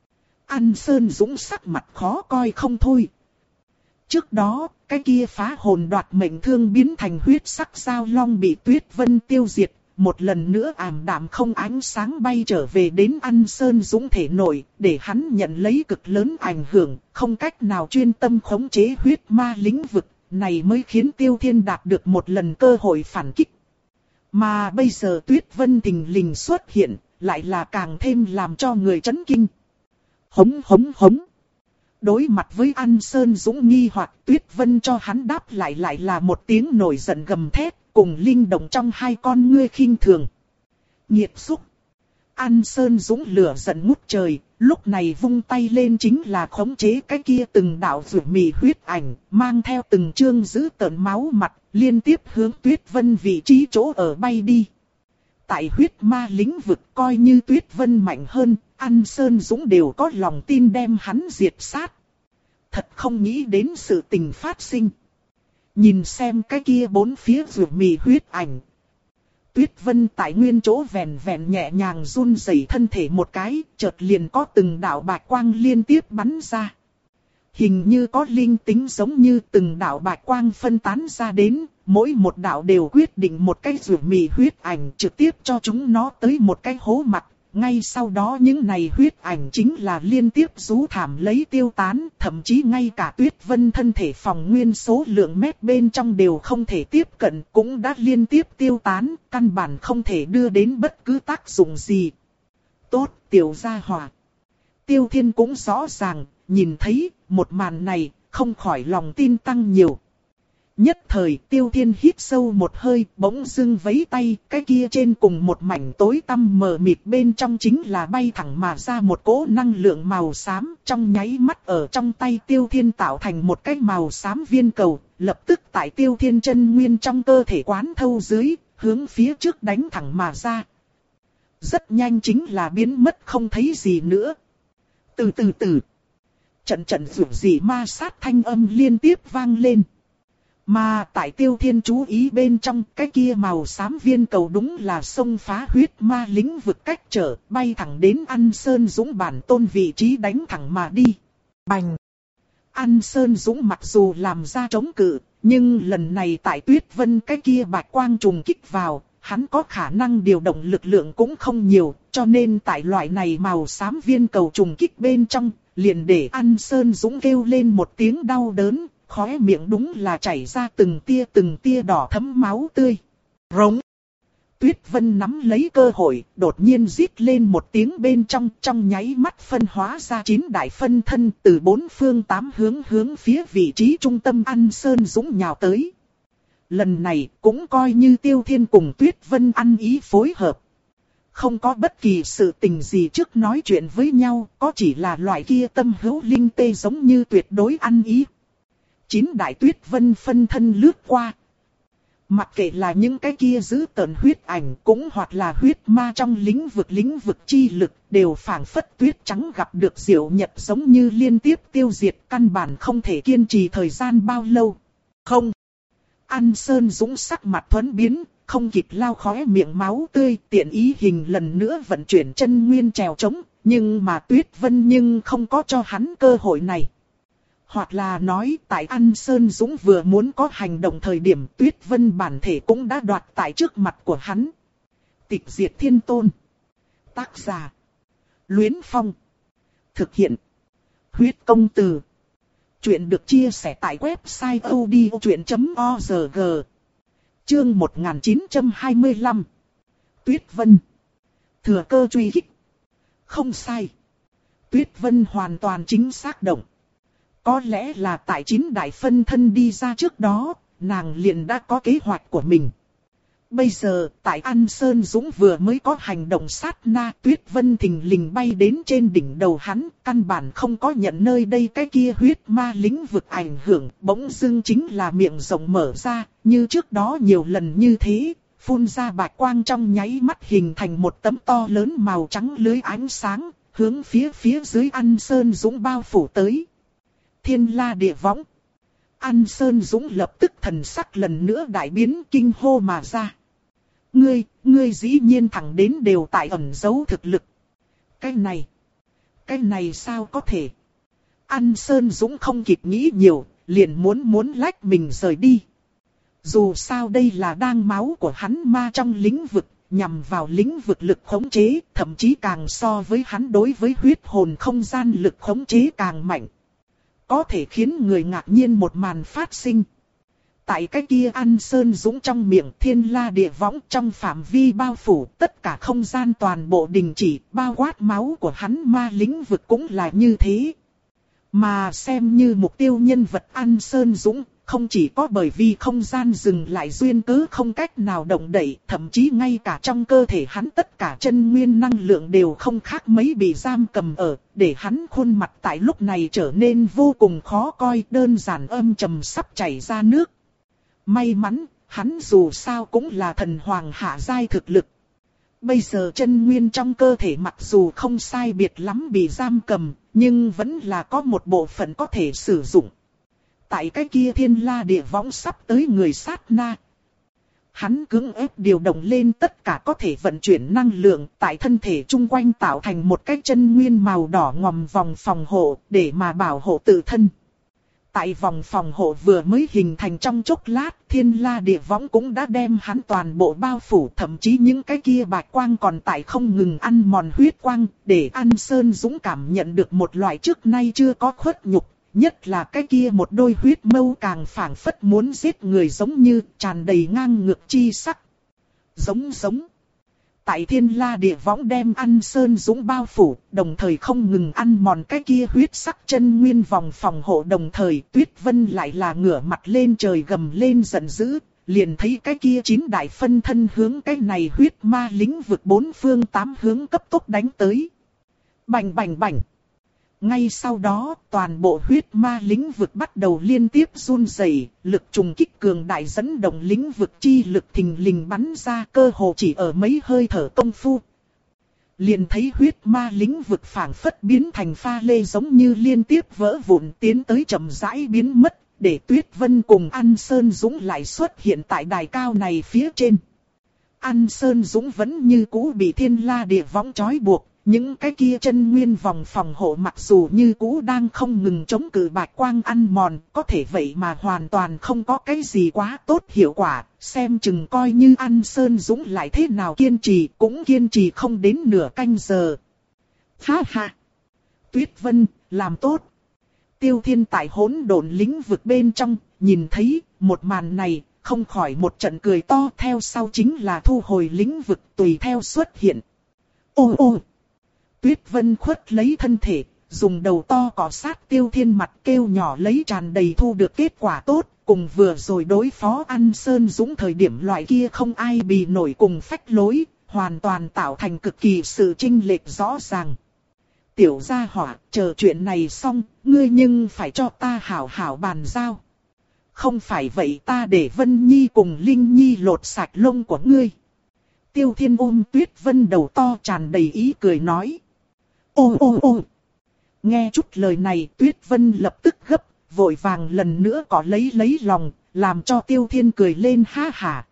An Sơn Dũng sắc mặt khó coi không thôi. Trước đó, cái kia phá hồn đoạt mệnh thương biến thành huyết sắc giao long bị Tuyết Vân tiêu diệt. Một lần nữa ảm đạm không ánh sáng bay trở về đến An Sơn Dũng thể nội, để hắn nhận lấy cực lớn ảnh hưởng, không cách nào chuyên tâm khống chế huyết ma lĩnh vực, này mới khiến Tiêu Thiên đạt được một lần cơ hội phản kích. Mà bây giờ Tuyết Vân thình lình xuất hiện, lại là càng thêm làm cho người chấn kinh. Hống hống hống. Đối mặt với An Sơn Dũng nghi hoặc, Tuyết Vân cho hắn đáp lại lại là một tiếng nổi giận gầm thét, cùng linh động trong hai con ngươi khinh thường. Nhiệt xúc. An Sơn Dũng lửa giận ngút trời, lúc này vung tay lên chính là khống chế cái kia từng đạo rủi mì huyết ảnh, mang theo từng chương giữ tợn máu mặt, liên tiếp hướng Tuyết Vân vị trí chỗ ở bay đi. Tại huyết ma lĩnh vực coi như Tuyết Vân mạnh hơn, An Sơn Dũng đều có lòng tin đem hắn diệt sát. Thật không nghĩ đến sự tình phát sinh. Nhìn xem cái kia bốn phía rủi mì huyết ảnh. Tuyết Vân tại nguyên chỗ vèn vèn nhẹ nhàng run rẩy thân thể một cái, chợt liền có từng đạo bạch quang liên tiếp bắn ra. Hình như có linh tính giống như từng đạo bạch quang phân tán ra đến, mỗi một đạo đều quyết định một cái rủi mì huyết ảnh trực tiếp cho chúng nó tới một cái hố mặt. Ngay sau đó những này huyết ảnh chính là liên tiếp rú thảm lấy tiêu tán, thậm chí ngay cả Tuyết Vân thân thể phòng nguyên số lượng mét bên trong đều không thể tiếp cận, cũng đã liên tiếp tiêu tán, căn bản không thể đưa đến bất cứ tác dụng gì. Tốt, tiểu gia hỏa. Tiêu Thiên cũng rõ ràng, nhìn thấy một màn này, không khỏi lòng tin tăng nhiều. Nhất thời Tiêu Thiên hít sâu một hơi, bỗng dưng vẫy tay, cái kia trên cùng một mảnh tối tăm mờ mịt bên trong chính là bay thẳng mà ra một cỗ năng lượng màu xám, trong nháy mắt ở trong tay Tiêu Thiên tạo thành một cái màu xám viên cầu, lập tức tại Tiêu Thiên chân nguyên trong cơ thể quán thâu dưới, hướng phía trước đánh thẳng mà ra. Rất nhanh chính là biến mất không thấy gì nữa. Từ từ từ, trận trận rủi dị ma sát thanh âm liên tiếp vang lên. Mà tại Tiêu Thiên chú ý bên trong, cái kia màu xám viên cầu đúng là xông phá huyết ma lĩnh vực cách trở, bay thẳng đến An Sơn Dũng bản tôn vị trí đánh thẳng mà đi. Bành! An Sơn Dũng mặc dù làm ra chống cự, nhưng lần này tại Tuyết Vân cái kia bạch quang trùng kích vào, hắn có khả năng điều động lực lượng cũng không nhiều, cho nên tại loại này màu xám viên cầu trùng kích bên trong, liền để An Sơn Dũng kêu lên một tiếng đau đớn. Khóe miệng đúng là chảy ra từng tia từng tia đỏ thấm máu tươi. Rống. Tuyết Vân nắm lấy cơ hội, đột nhiên rít lên một tiếng bên trong, trong nháy mắt phân hóa ra chín đại phân thân từ bốn phương tám hướng hướng phía vị trí trung tâm An Sơn Dũng nhào tới. Lần này cũng coi như Tiêu Thiên cùng Tuyết Vân ăn ý phối hợp. Không có bất kỳ sự tình gì trước nói chuyện với nhau, có chỉ là loại kia tâm hữu linh tê giống như tuyệt đối ăn ý. Chín đại tuyết vân phân thân lướt qua. Mặc kệ là những cái kia giữ tợn huyết ảnh cũng hoặc là huyết ma trong lĩnh vực lĩnh vực chi lực đều phảng phất tuyết trắng gặp được diệu nhật giống như liên tiếp tiêu diệt, căn bản không thể kiên trì thời gian bao lâu. Không. An Sơn Dũng sắc mặt thuẫn biến, không kịp lao khóe miệng máu tươi, tiện ý hình lần nữa vận chuyển chân nguyên trèo trống, nhưng mà Tuyết Vân nhưng không có cho hắn cơ hội này. Hoặc là nói tại An Sơn Dũng vừa muốn có hành động thời điểm Tuyết Vân bản thể cũng đã đoạt tại trước mặt của hắn. Tịch diệt thiên tôn. Tác giả. Luyến Phong. Thực hiện. Huyết công từ. Chuyện được chia sẻ tại website odchuyện chấm org. Chương một nghìn chín trăm hai mươi lăm. Tuyết Vân. Thừa cơ truy kích. Không sai. Tuyết Vân hoàn toàn chính xác động. Có lẽ là tại chín đại phân thân đi ra trước đó, nàng liền đã có kế hoạch của mình. Bây giờ, tại An Sơn Dũng vừa mới có hành động sát na, Tuyết Vân thình lình bay đến trên đỉnh đầu hắn, căn bản không có nhận nơi đây cái kia huyết ma lĩnh vực ảnh hưởng, bỗng dưng chính là miệng rộng mở ra, như trước đó nhiều lần như thế, phun ra bạch quang trong nháy mắt hình thành một tấm to lớn màu trắng lưới ánh sáng, hướng phía phía dưới An Sơn Dũng bao phủ tới. Thiên la địa võng. An Sơn Dũng lập tức thần sắc lần nữa đại biến kinh hô mà ra. Ngươi, ngươi dĩ nhiên thẳng đến đều tại ẩn giấu thực lực. Cái này, cái này sao có thể? An Sơn Dũng không kịp nghĩ nhiều, liền muốn muốn lách mình rời đi. Dù sao đây là đang máu của hắn ma trong lĩnh vực, nhằm vào lĩnh vực lực khống chế, thậm chí càng so với hắn đối với huyết hồn không gian lực khống chế càng mạnh. Có thể khiến người ngạc nhiên một màn phát sinh. Tại cái kia An Sơn Dũng trong miệng thiên la địa võng trong phạm vi bao phủ tất cả không gian toàn bộ đình chỉ, bao quát máu của hắn ma lĩnh vực cũng là như thế. Mà xem như mục tiêu nhân vật An Sơn Dũng, không chỉ có bởi vì không gian dừng lại duyên cớ không cách nào động đậy, thậm chí ngay cả trong cơ thể hắn tất cả chân nguyên năng lượng đều không khác mấy bị giam cầm ở, để hắn khuôn mặt tại lúc này trở nên vô cùng khó coi, đơn giản âm trầm sắp chảy ra nước. May mắn, hắn dù sao cũng là thần hoàng hạ giai thực lực. Bây giờ chân nguyên trong cơ thể mặc dù không sai biệt lắm bị giam cầm, nhưng vẫn là có một bộ phận có thể sử dụng. Tại cái kia thiên la địa võng sắp tới người sát na. Hắn cưỡng ép điều động lên tất cả có thể vận chuyển năng lượng tại thân thể chung quanh tạo thành một cái chân nguyên màu đỏ ngòm vòng phòng hộ để mà bảo hộ tự thân. Tại vòng phòng hộ vừa mới hình thành trong chốc lát, thiên la địa võng cũng đã đem hắn toàn bộ bao phủ, thậm chí những cái kia bạch quang còn tại không ngừng ăn mòn huyết quang, để An Sơn Dũng cảm nhận được một loại trước nay chưa có khuất nhục, nhất là cái kia một đôi huyết mâu càng phảng phất muốn giết người giống như tràn đầy ngang ngược chi sắc. Giống giống. Tại thiên la địa võng đem An Sơn Dũng bao phủ, đồng thời không ngừng ăn mòn cái kia huyết sắc chân nguyên vòng phòng hộ, đồng thời Tuyết Vân lại là ngửa mặt lên trời gầm lên giận dữ, liền thấy cái kia chín đại phân thân hướng cái này huyết ma lĩnh vực bốn phương tám hướng cấp tốc đánh tới. Bành bành bành. Ngay sau đó, toàn bộ huyết ma lĩnh vực bắt đầu liên tiếp run rẩy, lực trùng kích cường đại dẫn động lĩnh vực chi lực thình lình bắn ra, cơ hồ chỉ ở mấy hơi thở công phu. Liền thấy huyết ma lĩnh vực phảng phất biến thành pha lê giống như liên tiếp vỡ vụn tiến tới chậm rãi biến mất, để Tuyết Vân cùng An Sơn Dũng lại xuất hiện tại đài cao này phía trên. An Sơn Dũng vẫn như cũ bị thiên la địa võng trói buộc. Những cái kia chân nguyên vòng phòng hộ mặc dù như cũ đang không ngừng chống cự bạch quang ăn mòn, có thể vậy mà hoàn toàn không có cái gì quá tốt hiệu quả, xem chừng coi như An Sơn Dũng lại thế nào kiên trì, cũng kiên trì không đến nửa canh giờ. Ha ha! Tuyết Vân, làm tốt! Tiêu Thiên tại hỗn độn lĩnh vực bên trong, nhìn thấy một màn này, không khỏi một trận cười to, theo sau chính là thu hồi lĩnh vực tùy theo xuất hiện. Ô ô! Tuyết Vân khuất lấy thân thể, dùng đầu to cọ sát Tiêu Thiên mặt kêu nhỏ lấy tràn đầy thu được kết quả tốt, cùng vừa rồi đối phó An Sơn Dũng thời điểm loại kia không ai bì nổi cùng phách lối, hoàn toàn tạo thành cực kỳ sự chênh lệch rõ ràng. Tiểu gia hỏa, chờ chuyện này xong, ngươi nhưng phải cho ta hảo hảo bàn giao. không phải vậy ta để Vân Nhi cùng Linh Nhi lột sạch lông của ngươi. Tiêu Thiên ôm Tuyết Vân đầu to tràn đầy ý cười nói. Ô ô ô. Nghe chút lời này Tuyết Vân lập tức gấp, vội vàng lần nữa có lấy lấy lòng, làm cho Tiêu Thiên cười lên ha hả.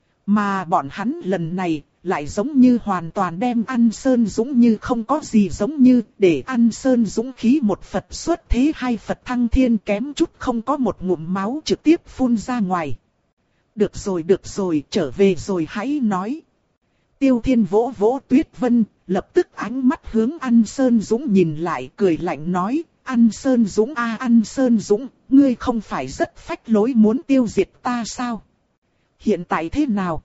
Mà bọn hắn lần này lại giống như hoàn toàn đem An Sơn Dũng như không có gì, giống như để An Sơn Dũng khí một Phật xuất thế hai Phật thăng thiên, kém chút không có một ngụm máu trực tiếp phun ra ngoài. Được rồi được rồi, trở về rồi hãy nói. Tiêu Thiên vỗ vỗ Tuyết Vân, lập tức ánh mắt hướng An Sơn Dũng nhìn lại, cười lạnh nói. An Sơn Dũng a à, An Sơn Dũng, ngươi không phải rất phách lối muốn tiêu diệt ta sao? Hiện tại thế nào?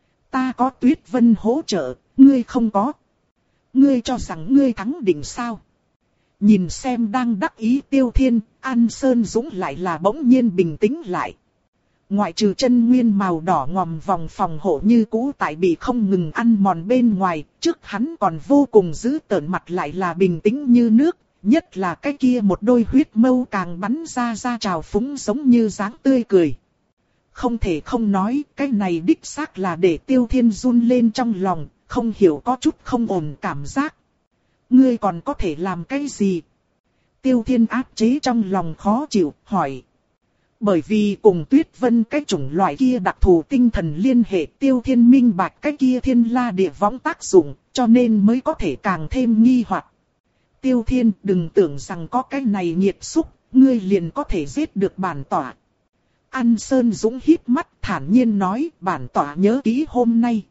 Ta có Tuyết Vân hỗ trợ, ngươi không có. Ngươi cho rằng ngươi thắng định sao? Nhìn xem đang đắc ý Tiêu Thiên, An Sơn Dũng lại là bỗng nhiên bình tĩnh lại. Ngoại trừ chân nguyên màu đỏ ngòm vòng phòng hộ như cũ tại bị không ngừng ăn mòn bên ngoài, trước hắn còn vô cùng giữ tợn mặt lại là bình tĩnh như nước, nhất là cái kia một đôi huyết mâu càng bắn ra ra trào phúng giống như dáng tươi cười. Không thể không nói, cái này đích xác là để Tiêu Thiên run lên trong lòng, không hiểu có chút không ổn cảm giác. Ngươi còn có thể làm cái gì? Tiêu Thiên áp chế trong lòng khó chịu, hỏi. Bởi vì cùng Tuyết Vân cái chủng loại kia đặc thù tinh thần liên hệ, Tiêu Thiên minh bạch cái kia thiên la địa võng tác dụng, cho nên mới có thể càng thêm nghi hoặc. Tiêu Thiên, đừng tưởng rằng có cái này nhiệt xúc, ngươi liền có thể giết được bản tỏa. An Sơn Dũng híp mắt thản nhiên nói, bản tỏa nhớ kỹ hôm nay.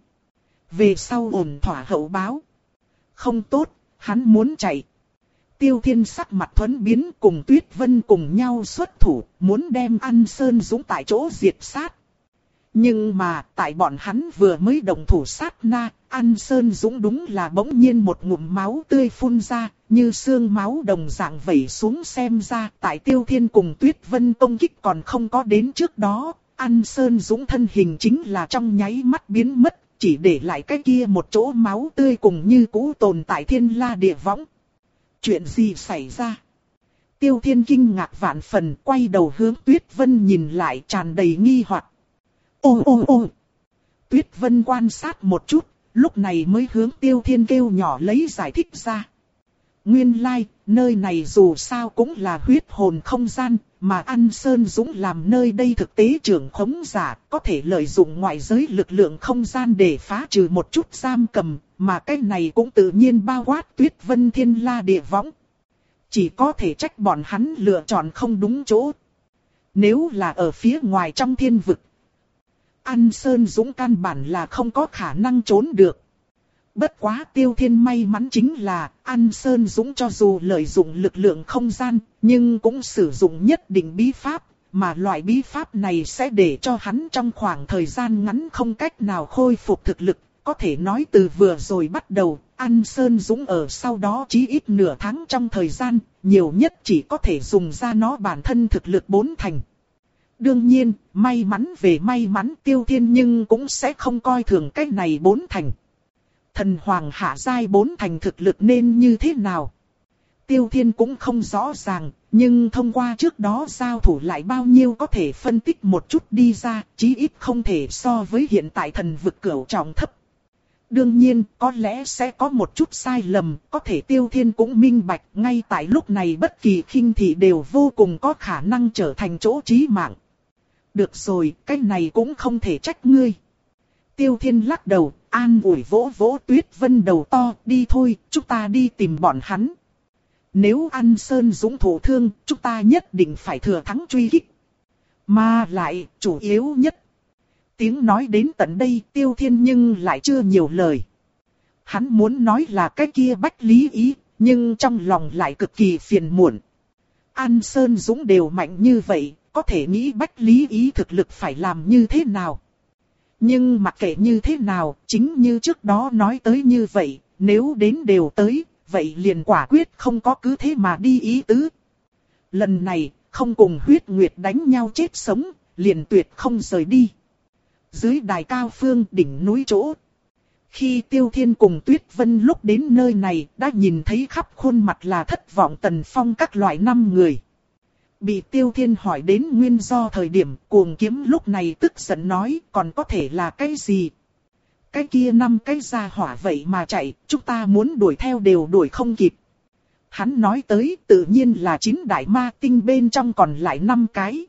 Về sau ổn thỏa hậu báo. Không tốt, hắn muốn chạy. Tiêu Thiên sắc mặt thuẫn biến, cùng Tuyết Vân cùng nhau xuất thủ, muốn đem An Sơn Dũng tại chỗ diệt sát. Nhưng mà, tại bọn hắn vừa mới động thủ sát na, An Sơn Dũng đúng là bỗng nhiên một ngụm máu tươi phun ra, như xương máu đồng dạng vẩy xuống, xem ra, tại Tiêu Thiên cùng Tuyết Vân công kích còn không có đến trước đó, An Sơn Dũng thân hình chính là trong nháy mắt biến mất, chỉ để lại cái kia một chỗ máu tươi cùng như cũ tồn tại thiên la địa võng. Chuyện gì xảy ra? Tiêu Thiên kinh ngạc vạn phần, quay đầu hướng Tuyết Vân nhìn lại tràn đầy nghi hoặc. Ô ô ô! Tuyết Vân quan sát một chút, lúc này mới hướng Tiêu Thiên kêu nhỏ lấy giải thích ra. Nguyên lai, like, nơi này dù sao cũng là huyết hồn không gian, mà An Sơn Dũng làm nơi đây thực tế trưởng khống giả, có thể lợi dụng ngoại giới lực lượng không gian để phá trừ một chút giam cầm, mà cái này cũng tự nhiên bao quát Tuyết Vân thiên la địa võng. Chỉ có thể trách bọn hắn lựa chọn không đúng chỗ. Nếu là ở phía ngoài trong thiên vực, An Sơn Dũng căn bản là không có khả năng trốn được. Bất quá Tiêu Thiên may mắn chính là, An Sơn Dũng cho dù lợi dụng lực lượng không gian, nhưng cũng sử dụng nhất định bí pháp, mà loại bí pháp này sẽ để cho hắn trong khoảng thời gian ngắn không cách nào khôi phục thực lực. Có thể nói từ vừa rồi bắt đầu, An Sơn Dũng ở sau đó chí ít nửa tháng trong thời gian, nhiều nhất chỉ có thể dùng ra nó bản thân thực lực bốn thành. Đương nhiên, may mắn về may mắn Tiêu Thiên nhưng cũng sẽ không coi thường cái này bốn thành. Thần hoàng hạ giai bốn thành thực lực nên như thế nào? Tiêu Thiên cũng không rõ ràng, nhưng thông qua trước đó giao thủ lại bao nhiêu có thể phân tích một chút đi ra, chí ít không thể so với hiện tại thần vực cửu trọng thấp. Đương nhiên, có lẽ sẽ có một chút sai lầm, có thể Tiêu Thiên cũng minh bạch, ngay tại lúc này bất kỳ khinh thị đều vô cùng có khả năng trở thành chỗ chí mạng. Được rồi, cái này cũng không thể trách ngươi. Tiêu Thiên lắc đầu, an ủi vỗ vỗ Tuyết Vân đầu to, đi thôi, chúng ta đi tìm bọn hắn. Nếu An Sơn Dũng thổ thương, chúng ta nhất định phải thừa thắng truy kích. Mà lại, chủ yếu nhất. Tiếng nói đến tận đây, Tiêu Thiên nhưng lại chưa nhiều lời. Hắn muốn nói là cái kia Bách Lý Ý, nhưng trong lòng lại cực kỳ phiền muộn. An Sơn Dũng đều mạnh như vậy, có thể nghĩ Bách Lý Ý thực lực phải làm như thế nào. Nhưng mặc kệ như thế nào, chính như trước đó nói tới như vậy, nếu đến đều tới, vậy liền quả quyết không có cứ thế mà đi ý tứ. Lần này, không cùng huyết nguyệt đánh nhau chết sống, liền tuyệt không rời đi. Dưới đài cao phương đỉnh núi chỗ. Khi Tiêu Thiên cùng Tuyết Vân lúc đến nơi này, đã nhìn thấy khắp khuôn mặt là thất vọng Tần Phong các loại năm người. Bị Tiêu Thiên hỏi đến nguyên do thời điểm, Cuồng Kiếm lúc này tức giận nói, còn có thể là cái gì? Cái kia năm cái gia hỏa vậy mà chạy, chúng ta muốn đuổi theo đều đuổi không kịp. Hắn nói tới tự nhiên là chín đại ma tinh bên trong còn lại năm cái.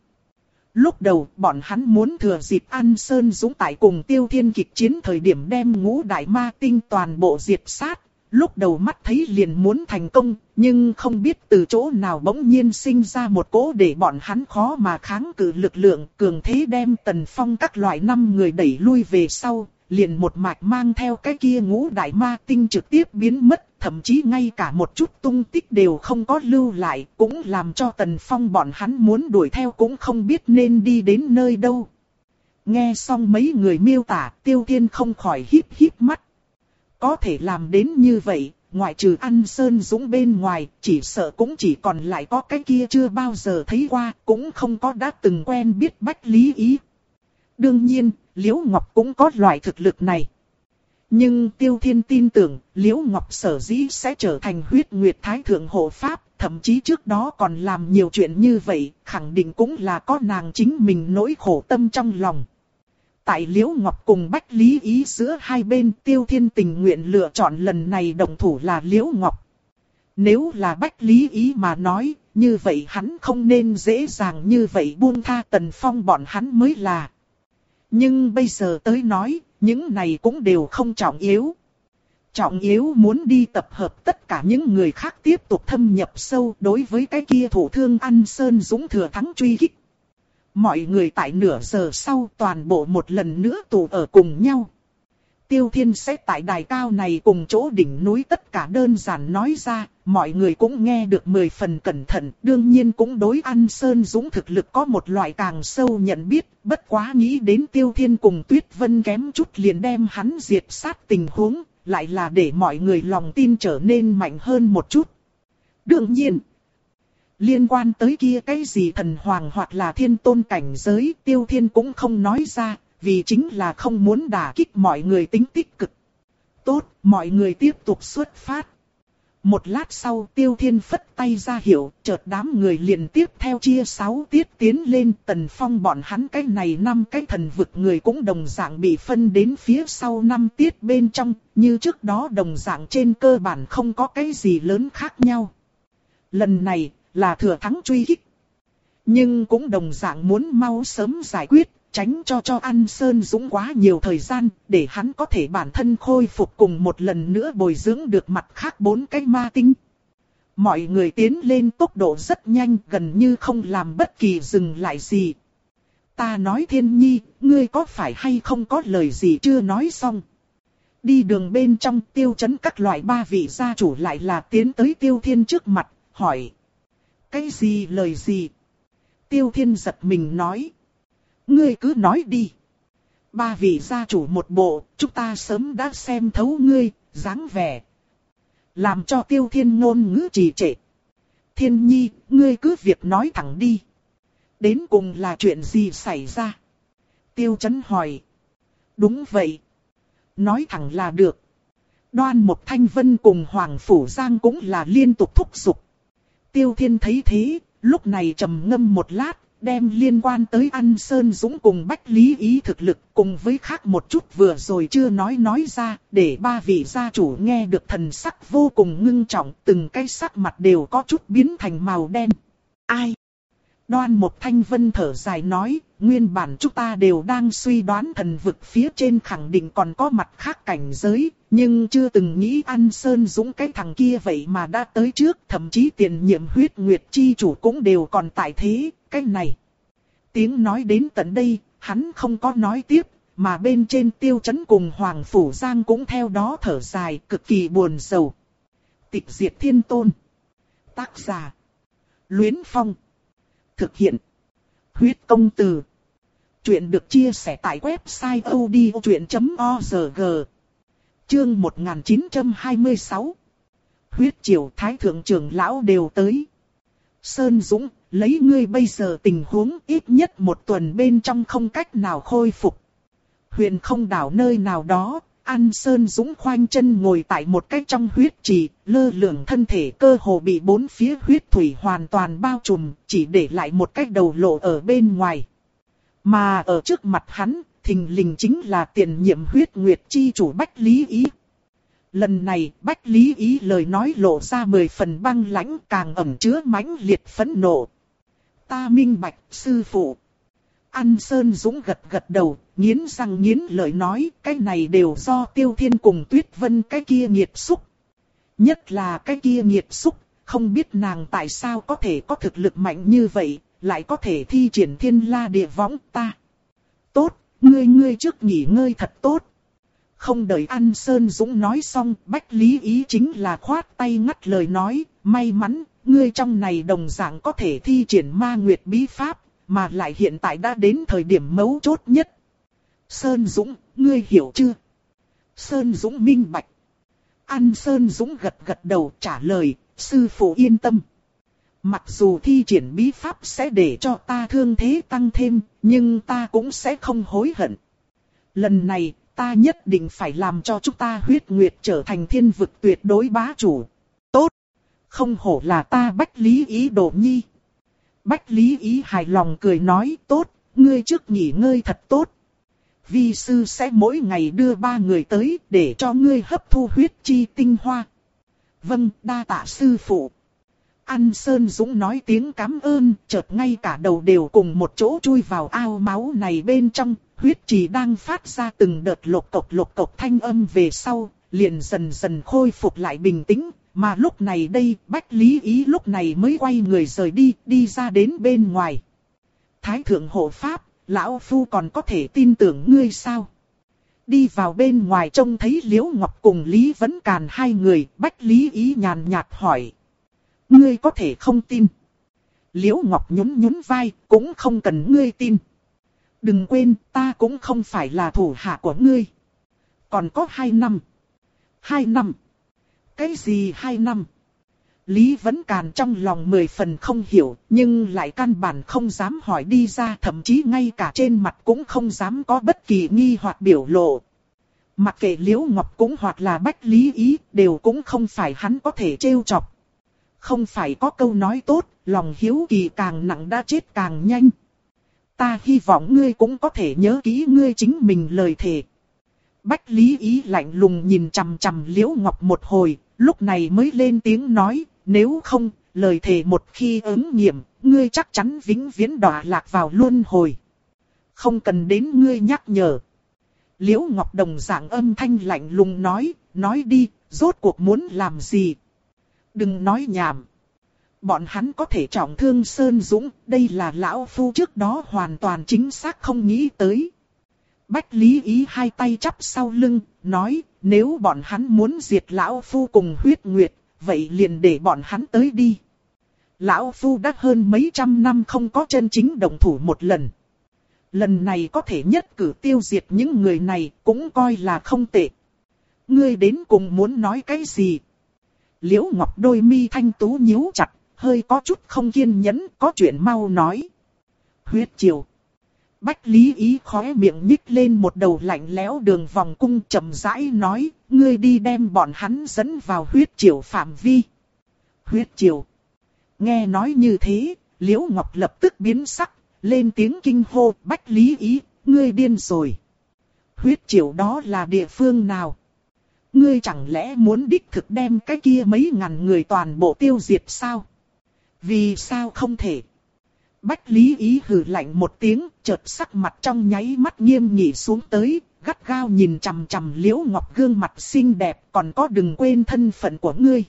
Lúc đầu bọn hắn muốn thừa dịp An Sơn Dũng tại cùng Tiêu Thiên kịch chiến thời điểm đem ngũ đại ma tinh toàn bộ diệt sát. Lúc đầu mắt thấy liền muốn thành công, nhưng không biết từ chỗ nào bỗng nhiên sinh ra một cỗ để bọn hắn khó mà kháng cự lực lượng, cường thế đem Tần Phong các loại năm người đẩy lui về sau, liền một mạch mang theo cái kia ngũ đại ma tinh trực tiếp biến mất, thậm chí ngay cả một chút tung tích đều không có lưu lại, cũng làm cho Tần Phong bọn hắn muốn đuổi theo cũng không biết nên đi đến nơi đâu. Nghe xong mấy người miêu tả, Tiêu Thiên không khỏi híp híp mắt. Có thể làm đến như vậy, ngoại trừ An Sơn Dũng bên ngoài, chỉ sợ cũng chỉ còn lại có cái kia chưa bao giờ thấy qua, cũng không có đã từng quen biết Bách Lý Ý. Đương nhiên, Liễu Ngọc cũng có loại thực lực này. Nhưng Tiêu Thiên tin tưởng, Liễu Ngọc sở dĩ sẽ trở thành huyết nguyệt thái thượng hộ pháp, thậm chí trước đó còn làm nhiều chuyện như vậy, khẳng định cũng là có nàng chính mình nỗi khổ tâm trong lòng. Tại Liễu Ngọc cùng Bách Lý Ý giữa hai bên, Tiêu Thiên tình nguyện lựa chọn lần này đồng thủ là Liễu Ngọc. Nếu là Bách Lý Ý mà nói, như vậy hắn không nên dễ dàng như vậy buông tha Tần Phong bọn hắn mới là. Nhưng bây giờ tới nói, những này cũng đều không trọng yếu. Trọng yếu muốn đi tập hợp tất cả những người khác tiếp tục thâm nhập sâu đối với cái kia thủ thương An Sơn Dũng thừa thắng truy kích. Mọi người tại nửa giờ sau toàn bộ một lần nữa tụ ở cùng nhau. Tiêu Thiên sẽ tại đài cao này cùng chỗ đỉnh núi tất cả đơn giản nói ra, mọi người cũng nghe được mười phần cẩn thận, đương nhiên cũng đối An Sơn Dũng thực lực có một loại càng sâu nhận biết, bất quá nghĩ đến Tiêu Thiên cùng Tuyết Vân kém chút liền đem hắn diệt sát tình huống, lại là để mọi người lòng tin trở nên mạnh hơn một chút. Đương nhiên, liên quan tới kia cái gì thần hoàng hoặc là thiên tôn cảnh giới, Tiêu Thiên cũng không nói ra, vì chính là không muốn đả kích mọi người tính tích cực. Tốt, mọi người tiếp tục xuất phát. Một lát sau Tiêu Thiên phất tay ra hiệu, chợt đám người liền tiếp theo chia sáu tiết tiến lên. Tần Phong bọn hắn cái này năm cái thần vực người cũng đồng dạng bị phân đến phía sau năm tiết bên trong, như trước đó đồng dạng trên cơ bản không có cái gì lớn khác nhau. Lần này là thừa thắng truy kích, nhưng cũng đồng dạng muốn mau sớm giải quyết, tránh cho cho An Sơn Dũng quá nhiều thời gian, để hắn có thể bản thân khôi phục cùng một lần nữa bồi dưỡng được mặt khác bốn cái ma tinh. Mọi người tiến lên tốc độ rất nhanh, gần như không làm bất kỳ dừng lại gì. Ta nói Thiên Nhi, ngươi có phải hay không có lời gì chưa nói xong? Đi đường bên trong Tiêu Chấn các loại ba vị gia chủ lại là tiến tới Tiêu Thiên trước mặt, hỏi. Cái gì lời gì? Tiêu Thiên giật mình nói. Ngươi cứ nói đi. Ba vị gia chủ một bộ, chúng ta sớm đã xem thấu ngươi, dáng vẻ. Làm cho Tiêu Thiên ngôn ngữ trì trệ. Thiên Nhi, ngươi cứ việc nói thẳng đi. Đến cùng là chuyện gì xảy ra? Tiêu Chấn hỏi. Đúng vậy. Nói thẳng là được. Đoan Mộc Thanh Vân cùng Hoàng Phủ Giang cũng là liên tục thúc giục. Tiêu Thiên thấy thế, lúc này trầm ngâm một lát, đem liên quan tới An Sơn Dũng cùng Bách Lý Ý thực lực cùng với khác một chút vừa rồi chưa nói nói ra, để ba vị gia chủ nghe được thần sắc vô cùng ngưng trọng, từng cái sắc mặt đều có chút biến thành màu đen. Ai? Đoan Mộc Thanh Vân thở dài nói, nguyên bản chúng ta đều đang suy đoán thần vực phía trên khẳng định còn có mặt khác cảnh giới, nhưng chưa từng nghĩ An Sơn Dũng cái thằng kia vậy mà đã tới trước, thậm chí tiền nhiệm huyết nguyệt chi chủ cũng đều còn tại thế, cái này. Tiếng nói đến tận đây, hắn không có nói tiếp, mà bên trên Tiêu Chấn cùng Hoàng Phủ Giang cũng theo đó thở dài, cực kỳ buồn rầu. Tịch diệt thiên tôn. Tác giả. Luyến Phong. Thực hiện. Huyết công từ. Chuyện được chia sẻ tại website odchuyện chấm org. Chương một nghìn chín trăm hai mươi sáu. Huyết triều thái thượng trưởng lão đều tới. Sơn Dũng, lấy ngươi bây giờ tình huống ít nhất một tuần bên trong không cách nào khôi phục. Huyền không đảo nơi nào đó, An Sơn Dũng khoanh chân ngồi tại một cái trong huyết trì, lơ lửng thân thể cơ hồ bị bốn phía huyết thủy hoàn toàn bao trùm, chỉ để lại một cái đầu lộ ở bên ngoài. Mà ở trước mặt hắn, thình lình chính là tiền nhiệm huyết nguyệt chi chủ Bách Lý Ý. Lần này, Bách Lý Ý lời nói lộ ra mười phần băng lãnh, càng ẩn chứa mãnh liệt phẫn nộ. Ta minh bạch, sư phụ. An Sơn Dũng gật gật đầu, nghiến răng nghiến lợi nói, cái này đều do Tiêu Thiên cùng Tuyết Vân cái kia nghiệt xúc. Nhất là cái kia nghiệt xúc, không biết nàng tại sao có thể có thực lực mạnh như vậy, lại có thể thi triển thiên la địa võng ta. Tốt, ngươi ngươi trước nghỉ ngơi thật tốt. Không đợi An Sơn Dũng nói xong, Bách Lý Ý chính là khoát tay ngắt lời nói, may mắn, ngươi trong này đồng dạng có thể thi triển ma nguyệt bí pháp, mà lại hiện tại đã đến thời điểm mấu chốt nhất. Sơn Dũng, ngươi hiểu chưa? Sơn Dũng minh bạch. An Sơn Dũng gật gật đầu trả lời, sư phụ yên tâm. Mặc dù thi triển bí pháp sẽ để cho ta thương thế tăng thêm, nhưng ta cũng sẽ không hối hận. Lần này, ta nhất định phải làm cho chúng ta huyết nguyệt trở thành thiên vực tuyệt đối bá chủ. Tốt! Không hổ là ta Bách Lý Ý đồ nhi. Bách Lý Ý hài lòng cười nói, tốt, ngươi trước nghỉ ngơi thật tốt. Vi sư sẽ mỗi ngày đưa ba người tới để cho ngươi hấp thu huyết chi tinh hoa. Vâng, đa tạ sư phụ. An Sơn Dũng nói tiếng cảm ơn, chợt ngay cả đầu đều cùng một chỗ chui vào ao máu này bên trong, huyết trì đang phát ra từng đợt lộc cộc lộc cộc thanh âm về sau, liền dần dần khôi phục lại bình tĩnh, mà lúc này đây, Bách Lý Ý lúc này mới quay người rời đi, đi ra đến bên ngoài. Thái thượng hộ pháp, lão phu còn có thể tin tưởng ngươi sao? Đi vào bên ngoài trông thấy Liễu Ngọc cùng Lý Vấn Càn hai người, Bách Lý Ý nhàn nhạt hỏi. Ngươi có thể không tin. Liễu Ngọc nhún nhún vai, cũng không cần ngươi tin. Đừng quên, ta cũng không phải là thủ hạ của ngươi. Còn có hai năm. Hai năm. Cái gì hai năm? Lý Vấn Càn trong lòng mười phần không hiểu, nhưng lại căn bản không dám hỏi đi ra, thậm chí ngay cả trên mặt cũng không dám có bất kỳ nghi hoặc biểu lộ. Mặc kệ Liễu Ngọc cũng hoặc là Bách Lý Ý, đều cũng không phải hắn có thể trêu chọc. Không phải có câu nói tốt, lòng hiếu kỳ càng nặng đã chết càng nhanh. Ta hy vọng ngươi cũng có thể nhớ kỹ ngươi chính mình lời thề. Bách Lý Ý lạnh lùng nhìn chằm chằm Liễu Ngọc một hồi, lúc này mới lên tiếng nói, nếu không, lời thề một khi ứng nghiệm, ngươi chắc chắn vĩnh viễn đọa lạc vào luân hồi. Không cần đến ngươi nhắc nhở. Liễu Ngọc đồng dạng âm thanh lạnh lùng nói, nói đi, rốt cuộc muốn làm gì? Đừng nói nhảm. Bọn hắn có thể trọng thương Sơn Dũng, đây là lão phu trước đó hoàn toàn chính xác không nghĩ tới. Bách Lý Ý hai tay chắp sau lưng, nói, nếu bọn hắn muốn diệt lão phu cùng huyết nguyệt, vậy liền để bọn hắn tới đi. Lão phu đã hơn mấy trăm năm không có chân chính động thủ một lần. Lần này có thể nhất cử tiêu diệt những người này, cũng coi là không tệ. Ngươi đến cùng muốn nói cái gì? Liễu Ngọc đôi mi thanh tú nhíu chặt, hơi có chút không kiên nhẫn, có chuyện mau nói. Huyết triều. Bách Lý Ý khóe miệng nhích lên một đầu lạnh lẽo đường vòng cung chậm rãi nói, ngươi đi đem bọn hắn dẫn vào huyết triều phạm vi. Huyết triều. Nghe nói như thế, Liễu Ngọc lập tức biến sắc, lên tiếng kinh hô, Bách Lý Ý, ngươi điên rồi. Huyết triều đó là địa phương nào? Ngươi chẳng lẽ muốn đích thực đem cái kia mấy ngàn người toàn bộ tiêu diệt sao? Vì sao không thể? Bách Lý Ý hừ lạnh một tiếng, chợt sắc mặt trong nháy mắt nghiêm nghị xuống tới, gắt gao nhìn chằm chằm Liễu Ngọc gương mặt xinh đẹp, còn có đừng quên thân phận của ngươi.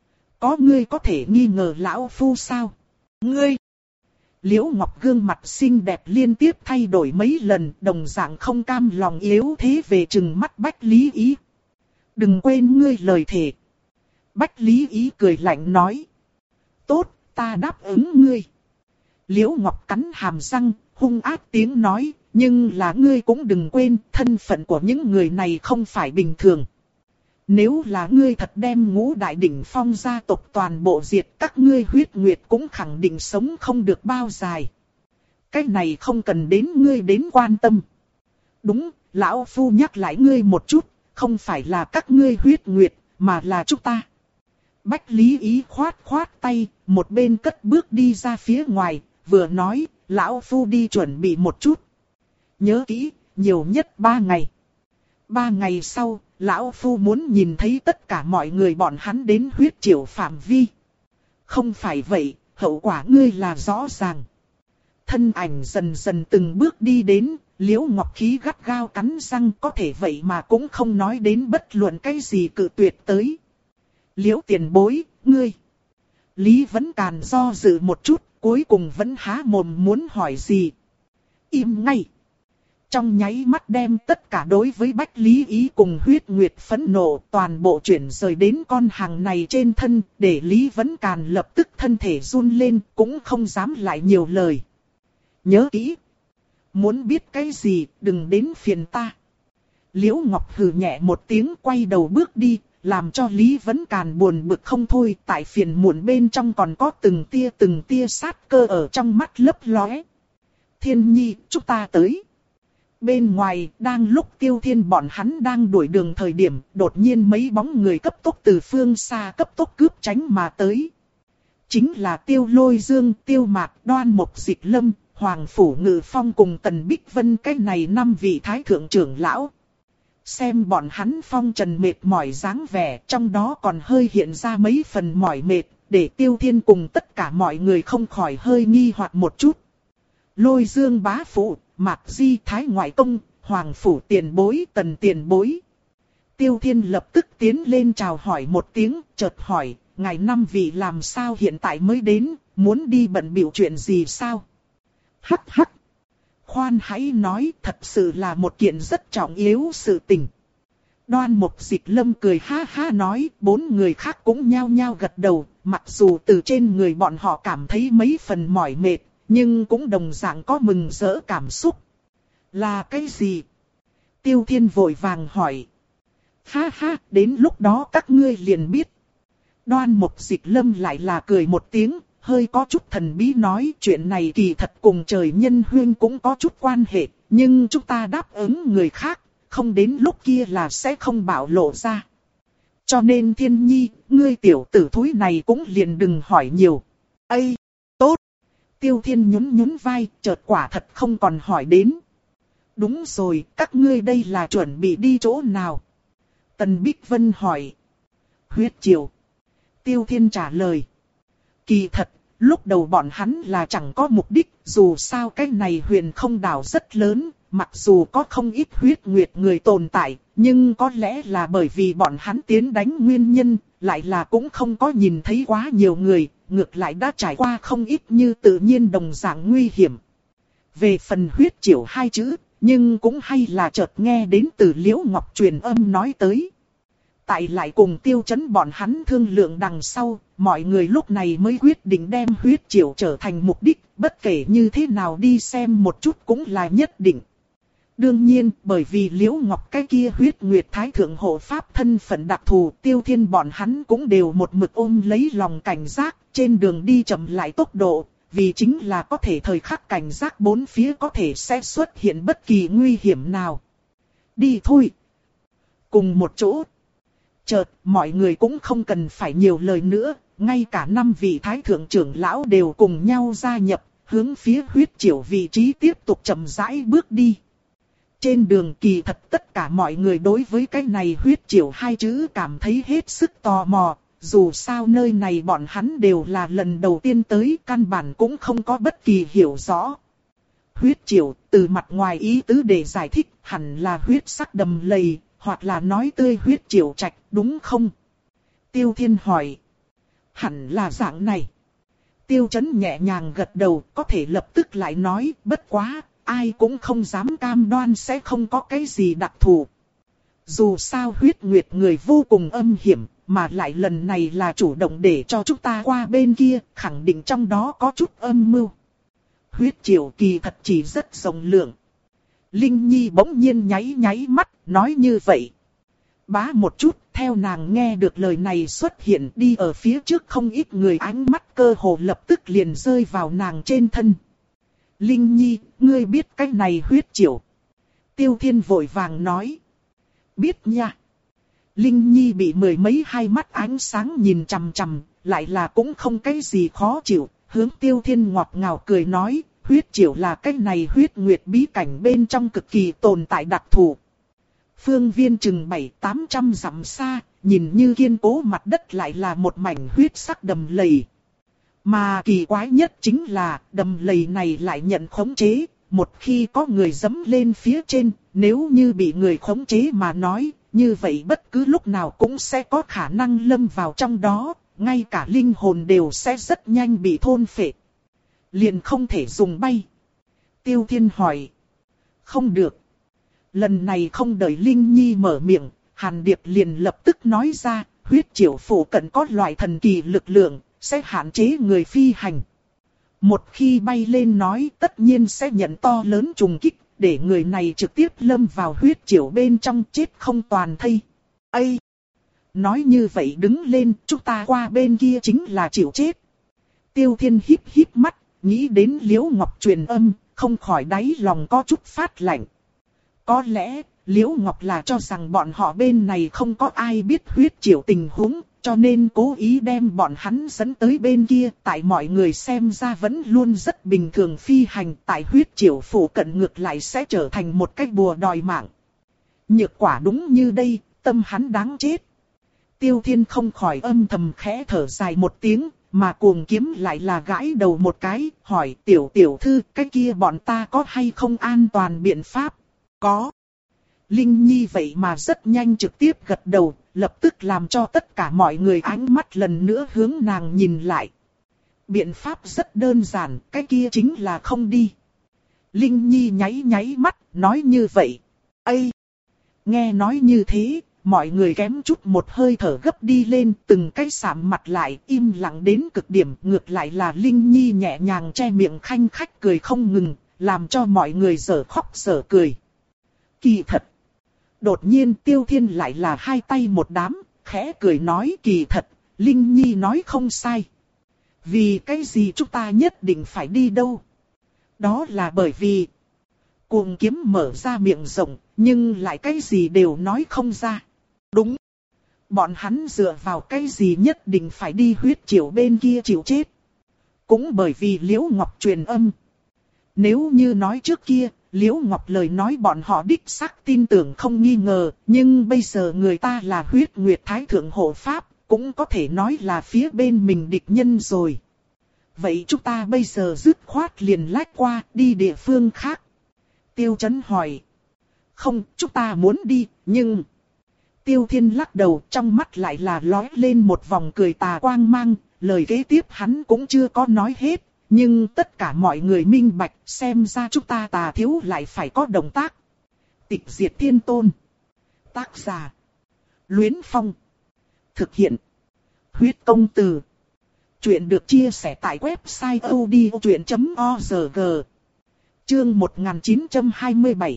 Có ngươi có thể nghi ngờ lão phu sao? Ngươi! Liễu Ngọc gương mặt xinh đẹp liên tiếp thay đổi mấy lần, đồng dạng không cam lòng yếu thế về trừng mắt Bách Lý Ý. Đừng quên ngươi lời thề. Bách Lý Ý cười lạnh nói. Tốt, ta đáp ứng ngươi. Liễu Ngọc cắn hàm răng, hung ác tiếng nói, nhưng là ngươi cũng đừng quên, thân phận của những người này không phải bình thường. Nếu là ngươi thật đem Ngũ Đại Đỉnh Phong gia tộc toàn bộ diệt, các ngươi huyết nguyệt cũng khẳng định sống không được bao dài. Cái này không cần đến ngươi đến quan tâm. Đúng, lão phu nhắc lại ngươi một chút, không phải là các ngươi huyết nguyệt, mà là chúng ta. Bách Lý Ý khoát khoát tay, một bên cất bước đi ra phía ngoài, vừa nói, lão phu đi chuẩn bị một chút. Nhớ kỹ, nhiều nhất ba ngày. Ba ngày sau, lão phu muốn nhìn thấy tất cả mọi người bọn hắn đến huyết triều phạm vi. Không phải vậy, hậu quả ngươi là rõ ràng. Thân ảnh dần dần từng bước đi đến, Liễu Ngọc Khí gắt gao cắn răng, có thể vậy mà cũng không nói đến bất luận cái gì cự tuyệt tới. Liễu tiền bối, ngươi. Lý Vấn Càn do dự một chút, cuối cùng vẫn há mồm muốn hỏi gì. Im ngay. Trong nháy mắt đem tất cả đối với Bách Lý Ý cùng huyết nguyệt phẫn nộ toàn bộ chuyển rời đến con hàng này trên thân, để Lý Vấn Càn lập tức thân thể run lên, cũng không dám lại nhiều lời. Nhớ kỹ. Muốn biết cái gì, đừng đến phiền ta. Liễu Ngọc hừ nhẹ một tiếng, quay đầu bước đi, làm cho Lý Vấn Càn buồn bực không thôi. Tại phiền muộn bên trong còn có từng tia từng tia sát cơ ở trong mắt lấp lóe. Thiên Nhi, chúng ta tới. Bên ngoài, đang lúc Tiêu Thiên bọn hắn đang đuổi đường thời điểm, đột nhiên mấy bóng người cấp tốc từ phương xa cấp tốc cướp tránh mà tới. Chính là Tiêu Lôi Dương, Tiêu Mạc, Đoan Mộc Dịch Lâm, Hoàng Phủ Ngự Phong cùng Tần Bích Vân, cái này năm vị thái thượng trưởng lão. Xem bọn hắn phong trần mệt mỏi dáng vẻ, trong đó còn hơi hiện ra mấy phần mỏi mệt, để Tiêu Thiên cùng tất cả mọi người không khỏi hơi nghi hoặc một chút. Lôi Dương bá phụ, Mạc Di Thái ngoại công, Hoàng Phủ tiền bối, Tần tiền bối. Tiêu Thiên lập tức tiến lên chào hỏi một tiếng, chợt hỏi, ngài năm vị làm sao hiện tại mới đến, muốn đi bận bịu chuyện gì sao? Hắc hắc. Khoan hãy nói, thật sự là một kiện rất trọng yếu sự tình. Đoan Mộc Dịch Lâm cười ha ha nói, bốn người khác cũng nhao nhao gật đầu, mặc dù từ trên người bọn họ cảm thấy mấy phần mỏi mệt, nhưng cũng đồng dạng có mừng rỡ cảm xúc. Là cái gì? Tiêu Thiên vội vàng hỏi. Ha ha, đến lúc đó các ngươi liền biết. Đoan Mộc Dịch Lâm lại là cười một tiếng, hơi có chút thần bí nói, chuyện này kỳ thật cùng trời nhân huyên cũng có chút quan hệ, nhưng chúng ta đáp ứng người khác, không đến lúc kia là sẽ không bạo lộ ra. Cho nên Thiên Nhi, ngươi tiểu tử thúi này cũng liền đừng hỏi nhiều. Ây, tốt. Tiêu Thiên nhún nhún vai, chợt quả thật không còn hỏi đến. Đúng rồi, các ngươi đây là chuẩn bị đi chỗ nào? Tần Bích Vân hỏi. Huyết triều. Tiêu Thiên trả lời. Kỳ thật, lúc đầu bọn hắn là chẳng có mục đích, dù sao cái này huyền không đảo rất lớn, mặc dù có không ít huyết nguyệt người tồn tại, nhưng có lẽ là bởi vì bọn hắn tiến đánh nguyên nhân, lại là cũng không có nhìn thấy quá nhiều người, ngược lại đã trải qua không ít như tự nhiên đồng dạng nguy hiểm. Về phần huyết triều hai chữ, nhưng cũng hay là chợt nghe đến từ Liễu Ngọc truyền âm nói tới. Tại lại cùng Tiêu Chấn bọn hắn thương lượng đằng sau, mọi người lúc này mới quyết định đem huyết triều trở thành mục đích, bất kể như thế nào đi xem một chút cũng là nhất định. Đương nhiên, bởi vì Liễu Ngọc cái kia huyết nguyệt thái thượng hộ pháp thân phận đặc thù, Tiêu Thiên bọn hắn cũng đều một mực ôm lấy lòng cảnh giác, trên đường đi chậm lại tốc độ, vì chính là có thể thời khắc cảnh giác bốn phía có thể sẽ xuất hiện bất kỳ nguy hiểm nào. Đi thôi. Cùng một chỗ. Chợt, mọi người cũng không cần phải nhiều lời nữa, ngay cả năm vị thái thượng trưởng lão đều cùng nhau gia nhập, hướng phía huyết triều vị trí tiếp tục chậm rãi bước đi. Trên đường kỳ thật tất cả mọi người đối với cái này huyết triều hai chữ cảm thấy hết sức tò mò, dù sao nơi này bọn hắn đều là lần đầu tiên tới, căn bản cũng không có bất kỳ hiểu rõ. Huyết triều, từ mặt ngoài ý tứ để giải thích, hẳn là huyết sắc đầm lầy, hoặc là nói tươi huyết triều trạch, đúng không? Tiêu Thiên hỏi. Hẳn là dạng này. Tiêu Chấn nhẹ nhàng gật đầu, có thể lập tức lại nói, bất quá, ai cũng không dám cam đoan sẽ không có cái gì đặc thù. Dù sao huyết nguyệt người vô cùng âm hiểm, mà lại lần này là chủ động để cho chúng ta qua bên kia, khẳng định trong đó có chút âm mưu. Huyết triều kỳ thật chỉ rất rộng lượng. Linh Nhi bỗng nhiên nháy nháy mắt, nói như vậy. Bá một chút, theo nàng nghe được lời này xuất hiện, đi ở phía trước không ít người ánh mắt cơ hồ lập tức liền rơi vào nàng trên thân. Linh Nhi, ngươi biết cái này huyết triều. Tiêu Thiên vội vàng nói. Biết nha. Linh Nhi bị mười mấy hai mắt ánh sáng nhìn chằm chằm, lại là cũng không cái gì khó chịu, hướng Tiêu Thiên ngọt ngào cười nói, huyết triều là cái này huyết nguyệt bí cảnh bên trong cực kỳ tồn tại đặc thù. Phương viên chừng bảy tám trăm dặm xa, nhìn như kiên cố mặt đất lại là một mảnh huyết sắc đầm lầy. Mà kỳ quái nhất chính là đầm lầy này lại nhận khống chế, một khi có người dẫm lên phía trên, nếu như bị người khống chế mà nói, như vậy bất cứ lúc nào cũng sẽ có khả năng lâm vào trong đó, ngay cả linh hồn đều sẽ rất nhanh bị thôn phệ. Liền không thể dùng bay. Tiêu Thiên hỏi. Không được. Lần này không đợi Linh Nhi mở miệng, Hàn Điệp liền lập tức nói ra, huyết triều phủ cận có loại thần kỳ lực lượng, sẽ hạn chế người phi hành. Một khi bay lên nói tất nhiên sẽ nhận to lớn trùng kích, để người này trực tiếp lâm vào huyết triều bên trong chết không toàn thây. Ây! Nói như vậy đứng lên, chúng ta qua bên kia chính là chịu chết. Tiêu Thiên híp híp mắt, nghĩ đến Liễu Ngọc truyền âm, không khỏi đáy lòng có chút phát lạnh. Có lẽ, Liễu Ngọc là cho rằng bọn họ bên này không có ai biết huyết triều tình huống, cho nên cố ý đem bọn hắn dẫn tới bên kia. Tại mọi người xem ra vẫn luôn rất bình thường phi hành, tại huyết triều phủ cận ngược lại sẽ trở thành một cái bùa đòi mạng. Nhược quả đúng như đây, tâm hắn đáng chết. Tiêu Thiên không khỏi âm thầm khẽ thở dài một tiếng, mà Cuồng Kiếm lại là gãi đầu một cái, hỏi tiểu tiểu thư, cái kia bọn ta có hay không an toàn biện pháp? Có. Linh Nhi vậy mà rất nhanh trực tiếp gật đầu, lập tức làm cho tất cả mọi người ánh mắt lần nữa hướng nàng nhìn lại. Biện pháp rất đơn giản, cái kia chính là không đi. Linh Nhi nháy nháy mắt, nói như vậy. Ây! Nghe nói như thế, mọi người kém chút một hơi thở gấp đi lên, từng cái sạm mặt lại, im lặng đến cực điểm. Ngược lại là Linh Nhi nhẹ nhàng che miệng khanh khách cười không ngừng, làm cho mọi người dở khóc dở cười. Kỳ thật! Đột nhiên Tiêu Thiên lại là hai tay một đám, khẽ cười nói kỳ thật, Linh Nhi nói không sai. Vì cái gì chúng ta nhất định phải đi đâu? Đó là bởi vì... Cuồng Kiếm mở ra miệng rộng, nhưng lại cái gì đều nói không ra. Đúng. Bọn hắn dựa vào cái gì nhất định phải đi huyết triều bên kia chịu chết. Cũng bởi vì Liễu Ngọc truyền âm. Nếu như nói trước kia, Liễu Ngọc lời nói bọn họ đích xác tin tưởng không nghi ngờ, nhưng bây giờ người ta là huyết nguyệt thái thượng hộ pháp, cũng có thể nói là phía bên mình địch nhân rồi. Vậy chúng ta bây giờ dứt khoát liền lách qua, đi địa phương khác. Tiêu Chấn hỏi. Không, chúng ta muốn đi, nhưng... Tiêu Thiên lắc đầu, trong mắt lại là lóe lên một vòng cười tà quang mang, lời kế tiếp hắn cũng chưa có nói hết. Nhưng tất cả mọi người minh bạch, xem ra chúng ta Tà thiếu lại phải có động tác. Tịch diệt thiên tôn. Tác giả. Luyến Phong. Thực hiện. Huyết công từ. Chuyện được chia sẻ tại website odchuyện chấm org. Chương một nghìn chín trăm hai mươi bảy.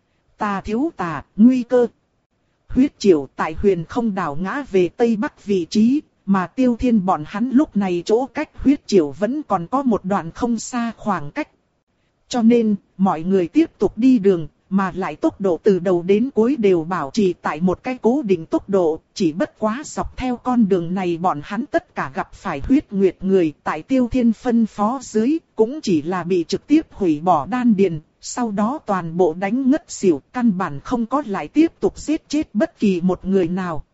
Tà thiếu tà, nguy cơ. Huyết triều tại huyền không đảo ngã về tây bắc vị trí. Mà Tiêu Thiên bọn hắn lúc này chỗ cách huyết triều vẫn còn có một đoạn không xa khoảng cách. Cho nên, mọi người tiếp tục đi đường, mà lại tốc độ từ đầu đến cuối đều bảo trì tại một cái cố định tốc độ. Chỉ bất quá dọc theo con đường này bọn hắn tất cả gặp phải huyết nguyệt người tại Tiêu Thiên phân phó dưới, cũng chỉ là bị trực tiếp hủy bỏ đan điền. Sau đó toàn bộ đánh ngất xỉu, căn bản không có lại tiếp tục giết chết bất kỳ một người nào.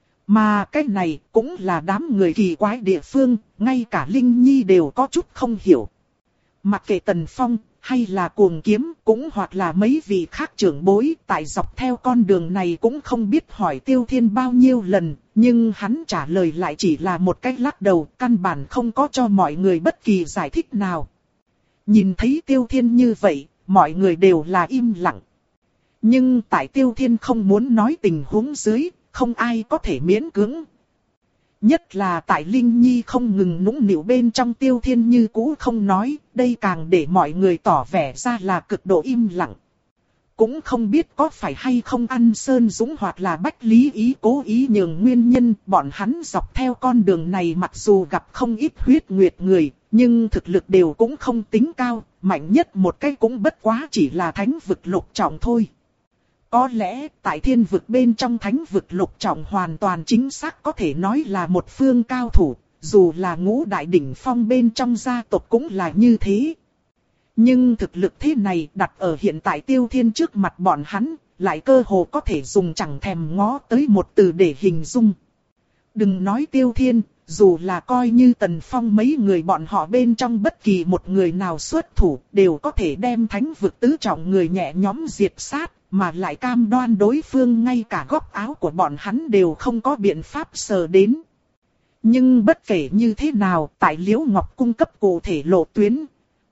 Mà cái này cũng là đám người kỳ quái địa phương, ngay cả Linh Nhi đều có chút không hiểu. Mặc kệ Tần Phong, hay là Cuồng Kiếm, cũng hoặc là mấy vị khác trưởng bối, tại dọc theo con đường này cũng không biết hỏi Tiêu Thiên bao nhiêu lần, nhưng hắn trả lời lại chỉ là một cách lắc đầu, căn bản không có cho mọi người bất kỳ giải thích nào. Nhìn thấy Tiêu Thiên như vậy, mọi người đều là im lặng. Nhưng tại Tiêu Thiên không muốn nói tình huống dưới, không ai có thể miễn cưỡng. Nhất là tại Linh Nhi không ngừng nũng nịu bên trong Tiêu Thiên như cũ không nói, đây càng để mọi người tỏ vẻ ra là cực độ im lặng. Cũng không biết có phải hay không ăn Sơn Dũng hoặc là Bách Lý Ý cố ý nhường nguyên nhân, bọn hắn dọc theo con đường này mặc dù gặp không ít huyết nguyệt người, nhưng thực lực đều cũng không tính cao, mạnh nhất một cái cũng bất quá chỉ là thánh vực lục trọng thôi. Có lẽ tại thiên vực bên trong thánh vực Lục Trọng hoàn toàn chính xác có thể nói là một phương cao thủ, dù là ngũ đại đỉnh phong bên trong gia tộc cũng là như thế. Nhưng thực lực thế này đặt ở hiện tại Tiêu Thiên trước mặt bọn hắn, lại cơ hồ có thể dùng chẳng thèm ngó tới một từ để hình dung. Đừng nói Tiêu Thiên, dù là coi như Tần Phong mấy người bọn họ bên trong bất kỳ một người nào xuất thủ, đều có thể đem thánh vực tứ trọng người nhẹ nhóm diệt sát, mà lại cam đoan đối phương ngay cả góc áo của bọn hắn đều không có biện pháp sờ đến. Nhưng bất kể như thế nào, tại Liễu Ngọc cung cấp cụ thể lộ tuyến.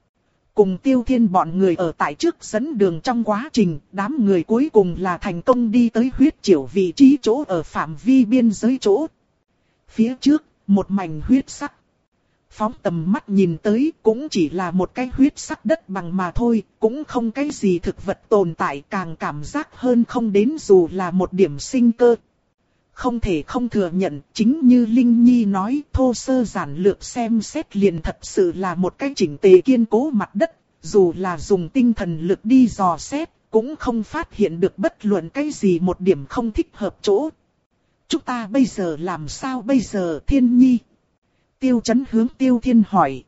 Cùng Tiêu Thiên bọn người ở tại trước dẫn đường trong quá trình, đám người cuối cùng là thành công đi tới huyết triểu vị trí chỗ ở phạm vi biên giới chỗ. Phía trước, một mảnh huyết sắc. Phóng tầm mắt nhìn tới cũng chỉ là một cái huyết sắc đất bằng mà thôi, cũng không cái gì thực vật tồn tại, càng cảm giác hơn không đến dù là một điểm sinh cơ. Không thể không thừa nhận, chính như Linh Nhi nói, thô sơ giản lược xem xét liền thật sự là một cái chỉnh tề kiên cố mặt đất, dù là dùng tinh thần lực đi dò xét, cũng không phát hiện được bất luận cái gì một điểm không thích hợp chỗ. Chúng ta bây giờ làm sao bây giờ Thiên Nhi? Tiêu Chấn hướng Tiêu Thiên hỏi.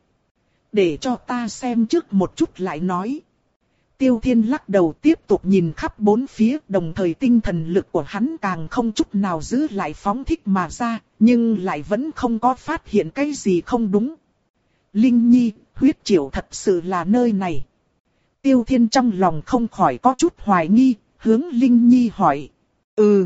Để cho ta xem trước một chút lại nói. Tiêu Thiên lắc đầu tiếp tục nhìn khắp bốn phía, đồng thời tinh thần lực của hắn càng không chút nào giữ lại phóng thích mà ra, nhưng lại vẫn không có phát hiện cái gì không đúng. Linh Nhi, huyết triểu thật sự là nơi này. Tiêu Thiên trong lòng không khỏi có chút hoài nghi, hướng Linh Nhi hỏi. Ừ.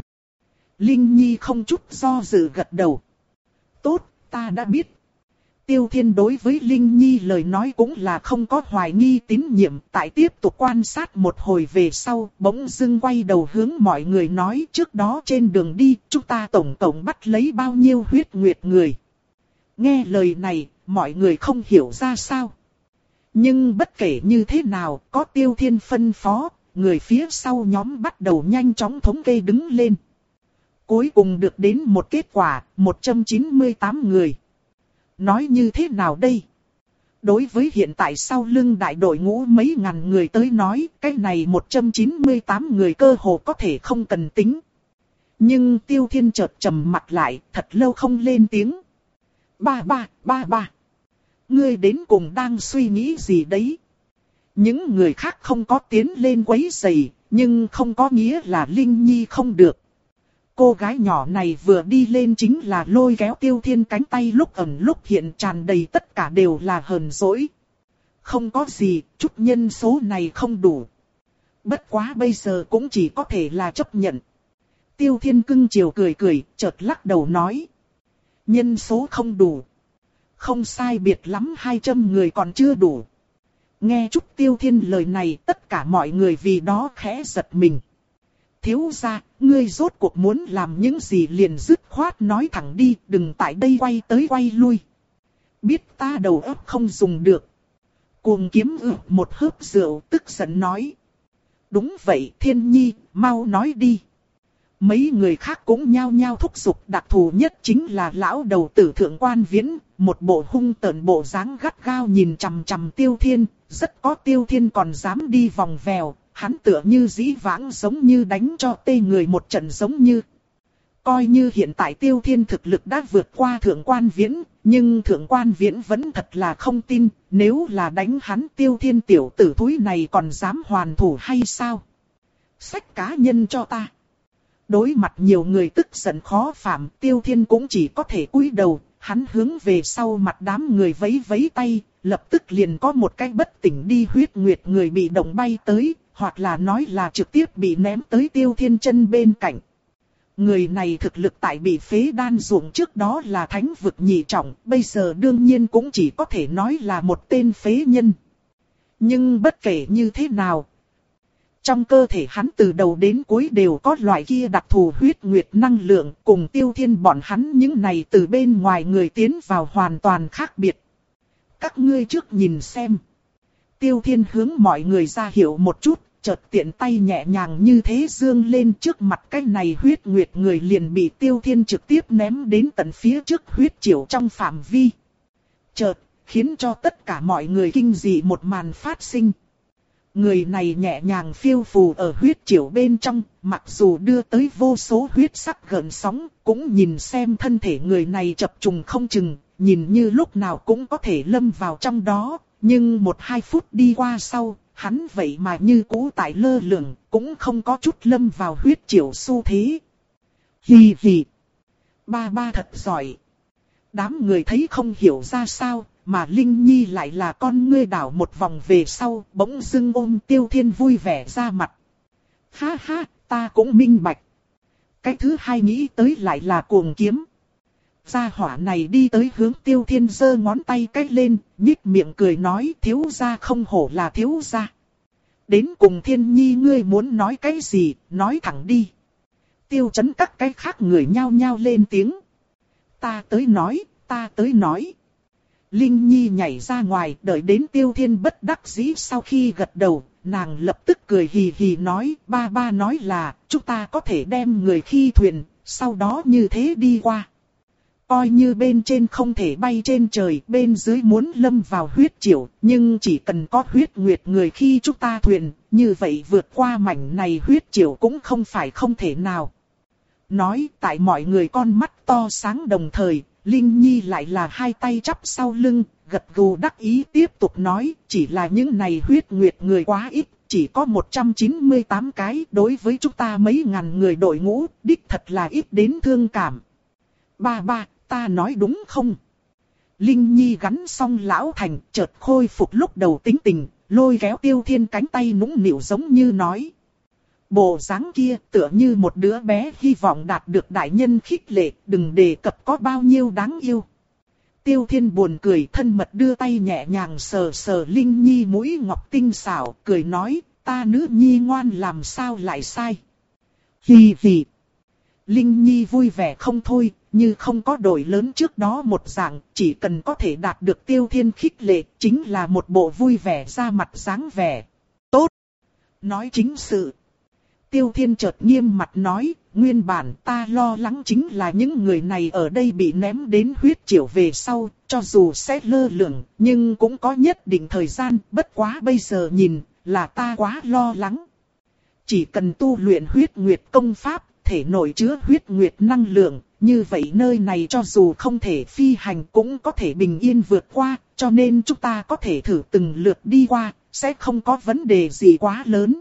Linh Nhi không chút do dự gật đầu. Tốt, ta đã biết. Tiêu Thiên đối với Linh Nhi lời nói cũng là không có hoài nghi tín nhiệm, tại tiếp tục quan sát một hồi về sau, bỗng dưng quay đầu hướng mọi người nói trước đó trên đường đi, chúng ta tổng tổng bắt lấy bao nhiêu huyết nguyệt người. Nghe lời này, mọi người không hiểu ra sao. Nhưng bất kể như thế nào, có Tiêu Thiên phân phó, người phía sau nhóm bắt đầu nhanh chóng thống kê đứng lên. Cuối cùng được đến một kết quả, một trăm chín mươi tám người. Nói như thế nào đây? Đối với hiện tại sau lưng đại đội ngũ mấy ngàn người tới nói, cái này một trăm chín mươi tám người cơ hồ có thể không cần tính. Nhưng Tiêu Thiên chợt trầm mặt lại, thật lâu không lên tiếng. Ba ba, ba ba. Ngươi đến cùng đang suy nghĩ gì đấy? Những người khác không có tiến lên quấy rầy, nhưng không có nghĩa là Linh Nhi không được. Cô gái nhỏ này vừa đi lên chính là lôi kéo Tiêu Thiên cánh tay, lúc ẩn lúc hiện tràn đầy tất cả đều là hờn dỗi. Không có gì, chút nhân số này không đủ. Bất quá bây giờ cũng chỉ có thể là chấp nhận. Tiêu Thiên cưng chiều cười cười, chợt lắc đầu nói. Nhân số không đủ. Không sai biệt lắm hai trăm người còn chưa đủ. Nghe chút Tiêu Thiên lời này, tất cả mọi người vì đó khẽ giật mình. Thiếu gia, ngươi rốt cuộc muốn làm những gì liền dứt khoát nói thẳng đi, đừng tại đây quay tới quay lui. Biết ta đầu óc không dùng được. Cuồng Kiếm ực một hớp rượu, tức giận nói. Đúng vậy Thiên Nhi, mau nói đi. Mấy người khác cũng nhao nhao thúc giục, đặc thù nhất chính là lão đầu tử Thượng Quan Viễn, một bộ hung tợn bộ dáng gắt gao nhìn chằm chằm Tiêu Thiên, rất có Tiêu Thiên còn dám đi vòng vèo. Hắn tựa như dĩ vãng giống như đánh cho tê người một trận giống như. Coi như hiện tại Tiêu Thiên thực lực đã vượt qua Thượng Quan Viễn, nhưng Thượng Quan Viễn vẫn thật là không tin, nếu là đánh hắn Tiêu Thiên tiểu tử thúi này còn dám hoàn thủ hay sao? Xách cá nhân cho ta. Đối mặt nhiều người tức giận khó phạm, Tiêu Thiên cũng chỉ có thể cúi đầu, hắn hướng về sau mặt đám người vẫy vẫy tay, lập tức liền có một cái bất tỉnh đi huyết nguyệt người bị động bay tới. Hoặc là nói là trực tiếp bị ném tới Tiêu Thiên chân bên cạnh. Người này thực lực tại bị phế đan ruộng trước đó là thánh vực nhị trọng, bây giờ đương nhiên cũng chỉ có thể nói là một tên phế nhân. Nhưng bất kể như thế nào, trong cơ thể hắn từ đầu đến cuối đều có loại kia đặc thù huyết nguyệt năng lượng, cùng Tiêu Thiên bọn hắn những này từ bên ngoài người tiến vào hoàn toàn khác biệt. Các ngươi trước nhìn xem. Tiêu Thiên hướng mọi người ra hiệu một chút, chợt tiện tay nhẹ nhàng như thế dương lên trước mặt cái này huyết nguyệt người liền bị Tiêu Thiên trực tiếp ném đến tận phía trước huyết triểu trong phạm vi. Chợt, khiến cho tất cả mọi người kinh dị một màn phát sinh. Người này nhẹ nhàng phiêu phù ở huyết triều bên trong, mặc dù đưa tới vô số huyết sắc gợn sóng, cũng nhìn xem thân thể người này chập trùng không chừng, nhìn như lúc nào cũng có thể lâm vào trong đó, nhưng một hai phút đi qua sau, hắn vậy mà như cũ tại lơ lửng, cũng không có chút lâm vào huyết triều xu thế. Hì hì. Ba ba thật giỏi. Đám người thấy không hiểu ra sao, mà Linh Nhi lại là con ngươi đảo một vòng về sau, bỗng dưng ôm Tiêu Thiên vui vẻ ra mặt. Ha ha, ta cũng minh bạch. Cái thứ hai nghĩ tới lại là cuồng kiếm. Gia hỏa này đi tới hướng Tiêu Thiên giơ ngón tay cách lên, nhích miệng cười nói thiếu gia không hổ là thiếu gia. Đến cùng Thiên Nhi ngươi muốn nói cái gì, nói thẳng đi. Tiêu Chấn các cái khác người nhao nhao lên tiếng. Ta tới nói, ta tới nói. Linh Nhi nhảy ra ngoài, đợi đến Tiêu Thiên bất đắc dĩ sau khi gật đầu, nàng lập tức cười hì hì nói, ba ba nói là, chúng ta có thể đem người khi thuyền, sau đó như thế đi qua. Coi như bên trên không thể bay trên trời, bên dưới muốn lâm vào huyết triều, nhưng chỉ cần có huyết nguyệt người khi chúng ta thuyền, như vậy vượt qua mảnh này huyết triều cũng không phải không thể nào. Nói tại mọi người con mắt to sáng đồng thời, Linh Nhi lại là hai tay chắp sau lưng, gật gù đắc ý tiếp tục nói, chỉ là những này huyết nguyệt người quá ít, chỉ có một trăm chín mươi tám cái, đối với chúng ta mấy ngàn người đội ngũ, đích thật là ít đến thương cảm. Ba ba, ta nói đúng không? Linh Nhi gắn xong lão thành, chợt khôi phục lúc đầu tính tình, lôi kéo Tiêu Thiên cánh tay nũng nịu giống như nói. Bộ dáng kia tựa như một đứa bé hy vọng đạt được đại nhân khích lệ, đừng đề cập có bao nhiêu đáng yêu. Tiêu Thiên buồn cười thân mật đưa tay nhẹ nhàng sờ sờ Linh Nhi mũi ngọc tinh xảo, cười nói, ta nữ nhi ngoan làm sao lại sai. Hì hì. Linh Nhi vui vẻ không thôi, như không có đổi lớn trước đó một dạng, chỉ cần có thể đạt được Tiêu Thiên khích lệ, chính là một bộ vui vẻ ra mặt dáng vẻ. Tốt. Nói chính sự. Tiêu Thiên chợt nghiêm mặt nói, nguyên bản ta lo lắng chính là những người này ở đây bị ném đến huyết triều về sau, cho dù sẽ lơ lửng, nhưng cũng có nhất định thời gian, bất quá bây giờ nhìn, là ta quá lo lắng. Chỉ cần tu luyện huyết nguyệt công pháp, thể nội chứa huyết nguyệt năng lượng, như vậy nơi này cho dù không thể phi hành cũng có thể bình yên vượt qua, cho nên chúng ta có thể thử từng lượt đi qua, sẽ không có vấn đề gì quá lớn.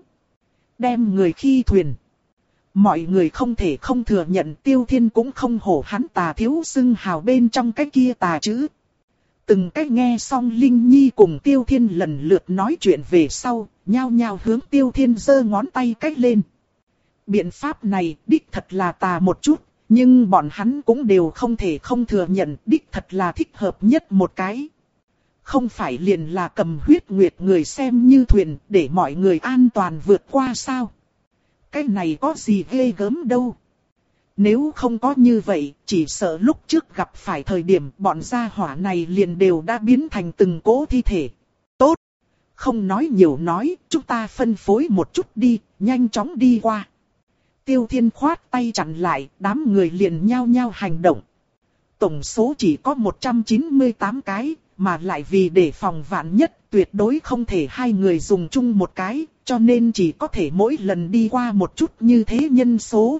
Đem người khi thuyền. Mọi người không thể không thừa nhận Tiêu Thiên cũng không hổ hắn tà thiếu xưng hào bên trong cái kia tà chữ. Từng cách nghe xong Linh Nhi cùng Tiêu Thiên lần lượt nói chuyện về sau, nhao nhao hướng Tiêu Thiên giơ ngón tay cách lên. Biện pháp này đích thật là tà một chút, nhưng bọn hắn cũng đều không thể không thừa nhận đích thật là thích hợp nhất một cái. Không phải liền là cầm huyết nguyệt người xem như thuyền để mọi người an toàn vượt qua sao? Cái này có gì ghê gớm đâu. Nếu không có như vậy, chỉ sợ lúc trước gặp phải thời điểm bọn gia hỏa này liền đều đã biến thành từng cỗ thi thể. Tốt! Không nói nhiều nói, chúng ta phân phối một chút đi, nhanh chóng đi qua. Tiêu Thiên khoát tay chặn lại, đám người liền nhao nhao hành động. Tổng số chỉ có một trăm chín mươi tám cái, mà lại vì để phòng vạn nhất tuyệt đối không thể hai người dùng chung một cái, cho nên chỉ có thể mỗi lần đi qua một chút như thế nhân số.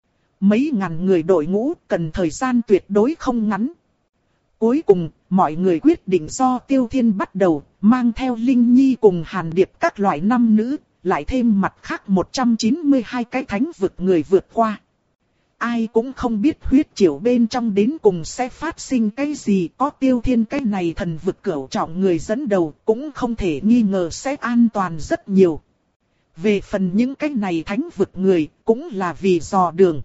Mấy ngàn người đội ngũ cần thời gian tuyệt đối không ngắn. Cuối cùng, mọi người quyết định do Tiêu Thiên bắt đầu, mang theo Linh Nhi cùng Hàn Điệp các loại nam nữ, lại thêm mặt khác một trăm chín mươi hai cái thánh vực người vượt qua. Ai cũng không biết huyết triều bên trong đến cùng sẽ phát sinh cái gì, có Tiêu Thiên cái này thần vực cửu trọng người dẫn đầu cũng không thể nghi ngờ sẽ an toàn rất nhiều. Về phần những cái này thánh vực người cũng là vì dò đường.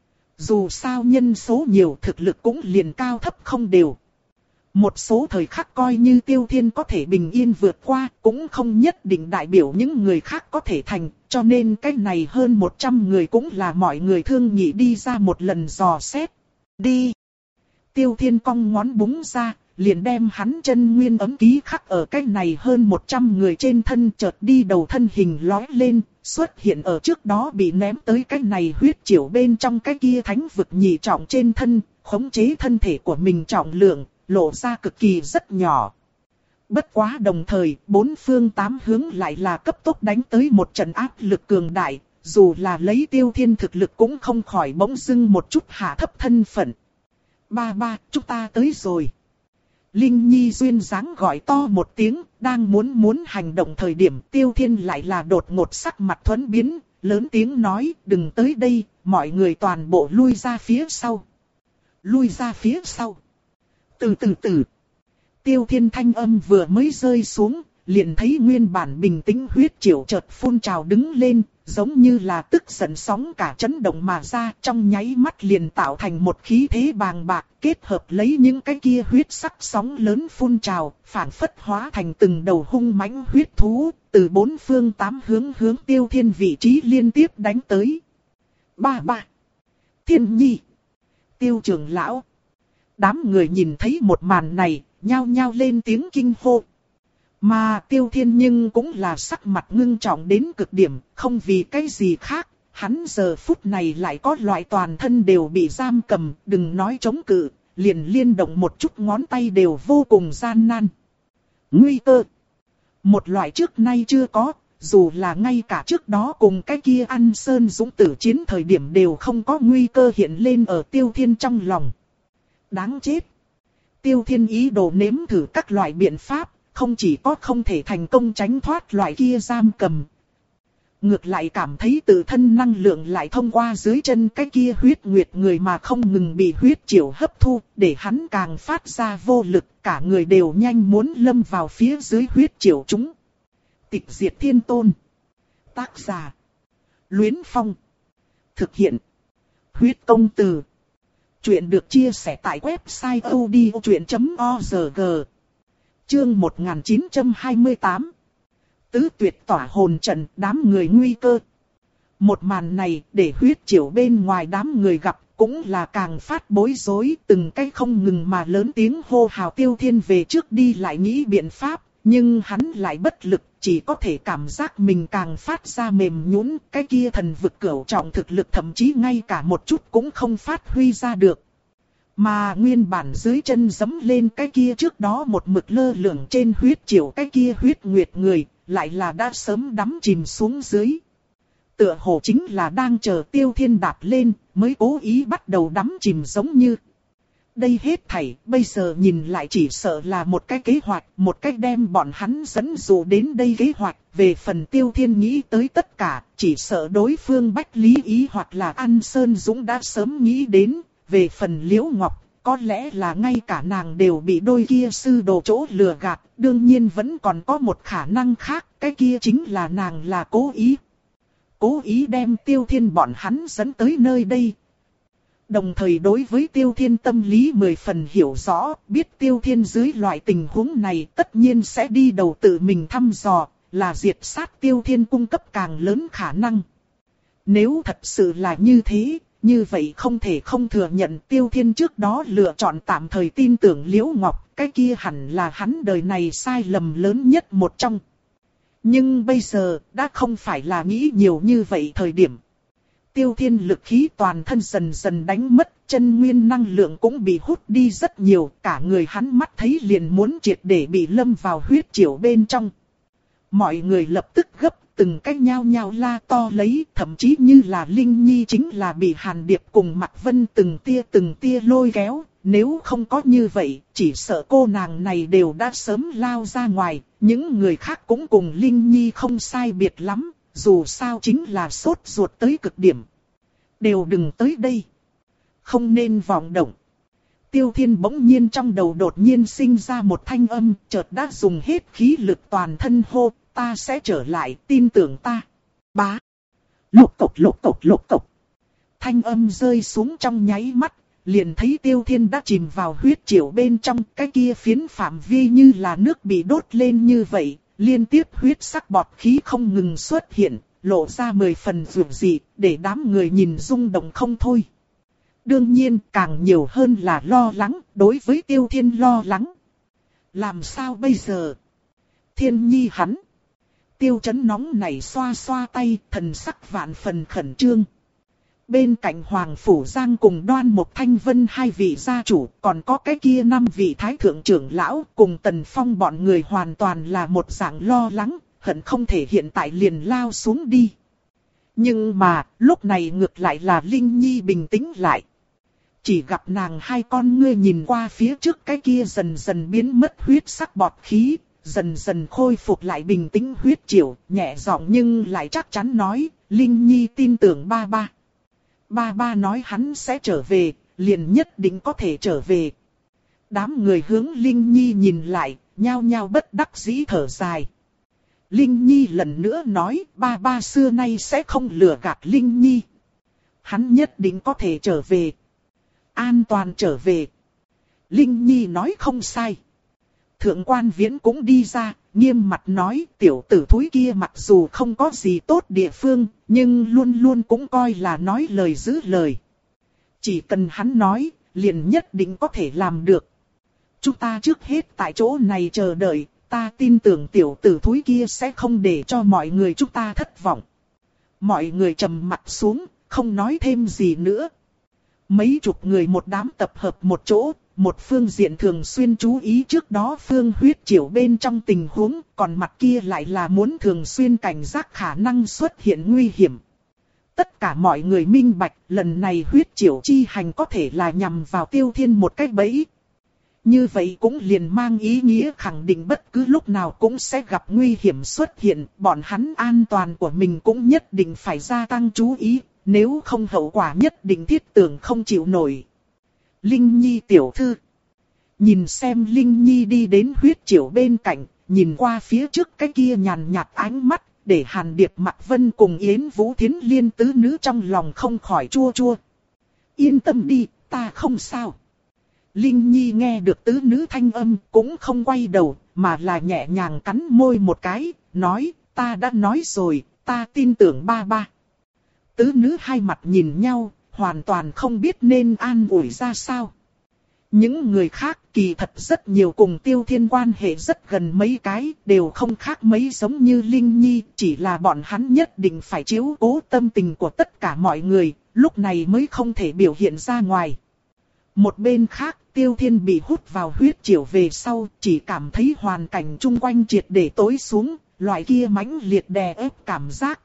Dù sao nhân số nhiều thực lực cũng liền cao thấp không đều. Một số thời khắc coi như Tiêu Thiên có thể bình yên vượt qua, cũng không nhất định đại biểu những người khác có thể thành, cho nên cái này hơn một trăm người cũng là mọi người thương nghị đi ra một lần dò xét. Đi! Tiêu Thiên cong ngón búng ra, liền đem hắn chân nguyên ấm ký khắc ở cái này hơn một trăm người trên thân, chợt đi đầu thân hình lói lên, xuất hiện ở trước đó bị ném tới cái này huyết triều bên trong cái kia thánh vực nhị trọng trên thân, khống chế thân thể của mình trọng lượng, lộ ra cực kỳ rất nhỏ. Bất quá đồng thời, bốn phương tám hướng lại là cấp tốc đánh tới một trận áp lực cường đại, dù là lấy Tiêu Thiên thực lực cũng không khỏi bỗng dưng một chút hạ thấp thân phận. Ba ba, chúng ta tới rồi. Linh Nhi duyên dáng gọi to một tiếng, đang muốn muốn hành động thời điểm Tiêu Thiên lại là đột ngột sắc mặt thuẫn biến, lớn tiếng nói đừng tới đây, mọi người toàn bộ lui ra phía sau. Lui ra phía sau. Từ từ từ. Tiêu Thiên thanh âm vừa mới rơi xuống, liền thấy nguyên bản bình tĩnh huyết triều chợt phun trào đứng lên, giống như là tức giận sóng cả chấn động mà ra, trong nháy mắt liền tạo thành một khí thế bàng bạc, kết hợp lấy những cái kia huyết sắc sóng lớn phun trào, phản phất hóa thành từng đầu hung mãnh huyết thú, từ bốn phương tám hướng hướng Tiêu Thiên vị trí liên tiếp đánh tới. Ba ba. Thiên Nhi. Tiêu trưởng lão. Đám người nhìn thấy một màn này, nhao nhao lên tiếng kinh hô. Mà Tiêu Thiên nhưng cũng là sắc mặt ngưng trọng đến cực điểm, không vì cái gì khác, hắn giờ phút này lại có loại toàn thân đều bị giam cầm, đừng nói chống cự, liền liên động một chút ngón tay đều vô cùng gian nan. Nguy cơ. Một loại trước nay chưa có, dù là ngay cả trước đó cùng cái kia An Sơn Dũng tử chiến thời điểm đều không có nguy cơ hiện lên ở Tiêu Thiên trong lòng. Đáng chết. Tiêu Thiên ý đồ nếm thử các loại biện pháp, không chỉ có không thể thành công tránh thoát loại kia giam cầm. Ngược lại cảm thấy tự thân năng lượng lại thông qua dưới chân cái kia huyết nguyệt người mà không ngừng bị huyết triều hấp thu, để hắn càng phát ra vô lực, cả người đều nhanh muốn lâm vào phía dưới huyết triều chúng. Tịch diệt thiên tôn. Tác giả. Luyến Phong. Thực hiện. Huyết công từ. Chuyện được chia sẻ tại website odchuyện chấm org. Chương một nghìn chín trăm hai mươi tám. Tứ tuyệt tỏa hồn trận, đám người nguy cơ. Một màn này để huyết triều bên ngoài đám người gặp cũng là càng phát bối rối, từng cái không ngừng mà lớn tiếng hô hào Tiêu Thiên về trước đi lại nghĩ biện pháp, nhưng hắn lại bất lực, chỉ có thể cảm giác mình càng phát ra mềm nhũn, cái kia thần vực cửu trọng thực lực thậm chí ngay cả một chút cũng không phát huy ra được. Mà nguyên bản dưới chân giẫm lên cái kia trước đó một mực lơ lửng trên huyết triều cái kia huyết nguyệt người, lại là đã sớm đắm chìm xuống dưới. Tựa hồ chính là đang chờ Tiêu Thiên đạp lên, mới cố ý bắt đầu đắm chìm giống như. Đây hết thảy, bây giờ nhìn lại chỉ sợ là một cái kế hoạch, một cách đem bọn hắn dẫn dụ đến đây kế hoạch. Về phần Tiêu Thiên nghĩ tới tất cả, chỉ sợ đối phương Bách Lý Ý hoặc là An Sơn Dũng đã sớm nghĩ đến. Về phần Liễu Ngọc, có lẽ là ngay cả nàng đều bị đôi kia sư đồ chỗ lừa gạt, đương nhiên vẫn còn có một khả năng khác, cái kia chính là nàng là cố ý. Cố ý đem Tiêu Thiên bọn hắn dẫn tới nơi đây. Đồng thời đối với Tiêu Thiên tâm lý mười phần hiểu rõ, biết Tiêu Thiên dưới loại tình huống này tất nhiên sẽ đi đầu tự mình thăm dò, là diệt sát Tiêu Thiên cung cấp càng lớn khả năng. Nếu thật sự là như thế, như vậy không thể không thừa nhận Tiêu Thiên trước đó lựa chọn tạm thời tin tưởng Liễu Ngọc, cái kia hẳn là hắn đời này sai lầm lớn nhất một trong. Nhưng bây giờ, đã không phải là nghĩ nhiều như vậy thời điểm. Tiêu Thiên lực khí toàn thân dần dần đánh mất, chân nguyên năng lượng cũng bị hút đi rất nhiều, cả người hắn mắt thấy liền muốn triệt để bị lâm vào huyết triều bên trong. Mọi người lập tức gấp, từng cách nhao nhao la to lấy, thậm chí như là Linh Nhi chính là bị Hàn Điệp cùng Mạc Vân từng tia từng tia lôi kéo, nếu không có như vậy, chỉ sợ cô nàng này đều đã sớm lao ra ngoài, những người khác cũng cùng Linh Nhi không sai biệt lắm, dù sao chính là sốt ruột tới cực điểm. Đều đừng tới đây. Không nên vọng động. Tiêu Thiên bỗng nhiên trong đầu đột nhiên sinh ra một thanh âm, chợt đã dùng hết khí lực toàn thân hô, ta sẽ trở lại, tin tưởng ta. Bá. Lục cộc lục cộc lục cộc. Thanh âm rơi xuống trong nháy mắt, liền thấy Tiêu Thiên đã chìm vào huyết triều bên trong, cái kia phiến phạm vi như là nước bị đốt lên như vậy, liên tiếp huyết sắc bọt khí không ngừng xuất hiện, lộ ra mười phần dường dị, để đám người nhìn rung động không thôi. Đương nhiên, càng nhiều hơn là lo lắng, đối với Tiêu Thiên lo lắng. Làm sao bây giờ? Thiên Nhi hắn. Tiêu Chấn nóng này xoa xoa tay, thần sắc vạn phần khẩn trương. Bên cạnh Hoàng Phủ Giang cùng Đoan Mộc Thanh Vân hai vị gia chủ, còn có cái kia năm vị thái thượng trưởng lão cùng Tần Phong bọn người hoàn toàn là một dạng lo lắng, hận không thể hiện tại liền lao xuống đi. Nhưng mà, lúc này ngược lại là Linh Nhi bình tĩnh lại. Chỉ gặp nàng hai con ngươi nhìn qua phía trước cái kia dần dần biến mất huyết sắc bọt khí, dần dần khôi phục lại bình tĩnh huyết triều, nhẹ giọng nhưng lại chắc chắn nói, Linh Nhi tin tưởng ba ba. Ba ba nói hắn sẽ trở về, liền nhất định có thể trở về. Đám người hướng Linh Nhi nhìn lại, nhao nhao bất đắc dĩ thở dài. Linh Nhi lần nữa nói, ba ba xưa nay sẽ không lừa gạt Linh Nhi. Hắn nhất định có thể trở về. An toàn trở về. Linh Nhi nói không sai. Thượng quan Viễn cũng đi ra, nghiêm mặt nói tiểu tử thúi kia mặc dù không có gì tốt địa phương, nhưng luôn luôn cũng coi là nói lời giữ lời. Chỉ cần hắn nói, liền nhất định có thể làm được. Chúng ta trước hết tại chỗ này chờ đợi, ta tin tưởng tiểu tử thúi kia sẽ không để cho mọi người chúng ta thất vọng. Mọi người trầm mặt xuống, không nói thêm gì nữa. Mấy chục người một đám tập hợp một chỗ, một phương diện thường xuyên chú ý trước đó phương huyết triều bên trong tình huống, còn mặt kia lại là muốn thường xuyên cảnh giác khả năng xuất hiện nguy hiểm. Tất cả mọi người minh bạch, lần này huyết triều chi hành có thể là nhằm vào Tiêu Thiên một cách bẫy. Như vậy cũng liền mang ý nghĩa khẳng định bất cứ lúc nào cũng sẽ gặp nguy hiểm xuất hiện, bọn hắn an toàn của mình cũng nhất định phải gia tăng chú ý, nếu không hậu quả nhất định thiết tưởng không chịu nổi. Linh Nhi tiểu thư. Nhìn xem Linh Nhi đi đến huyết triều bên cạnh, nhìn qua phía trước cái kia nhàn nhạt ánh mắt, để Hàn Điệp Mạc Vân cùng Yến Vũ Thiến Liên tứ nữ trong lòng không khỏi chua chua. Yên tâm đi, ta không sao. Linh Nhi nghe được tứ nữ thanh âm cũng không quay đầu, mà là nhẹ nhàng cắn môi một cái, nói, ta đã nói rồi, ta tin tưởng ba ba. Tứ nữ hai mặt nhìn nhau, hoàn toàn không biết nên an ủi ra sao. Những người khác kỳ thật rất nhiều cùng Tiêu Thiên quan hệ rất gần mấy cái, đều không khác mấy giống như Linh Nhi, chỉ là bọn hắn nhất định phải chiếu cố tâm tình của tất cả mọi người, lúc này mới không thể biểu hiện ra ngoài. Một bên khác, Tiêu Thiên bị hút vào huyết triều về sau, chỉ cảm thấy hoàn cảnh chung quanh triệt để tối xuống, loại kia mãnh liệt đè ép cảm giác.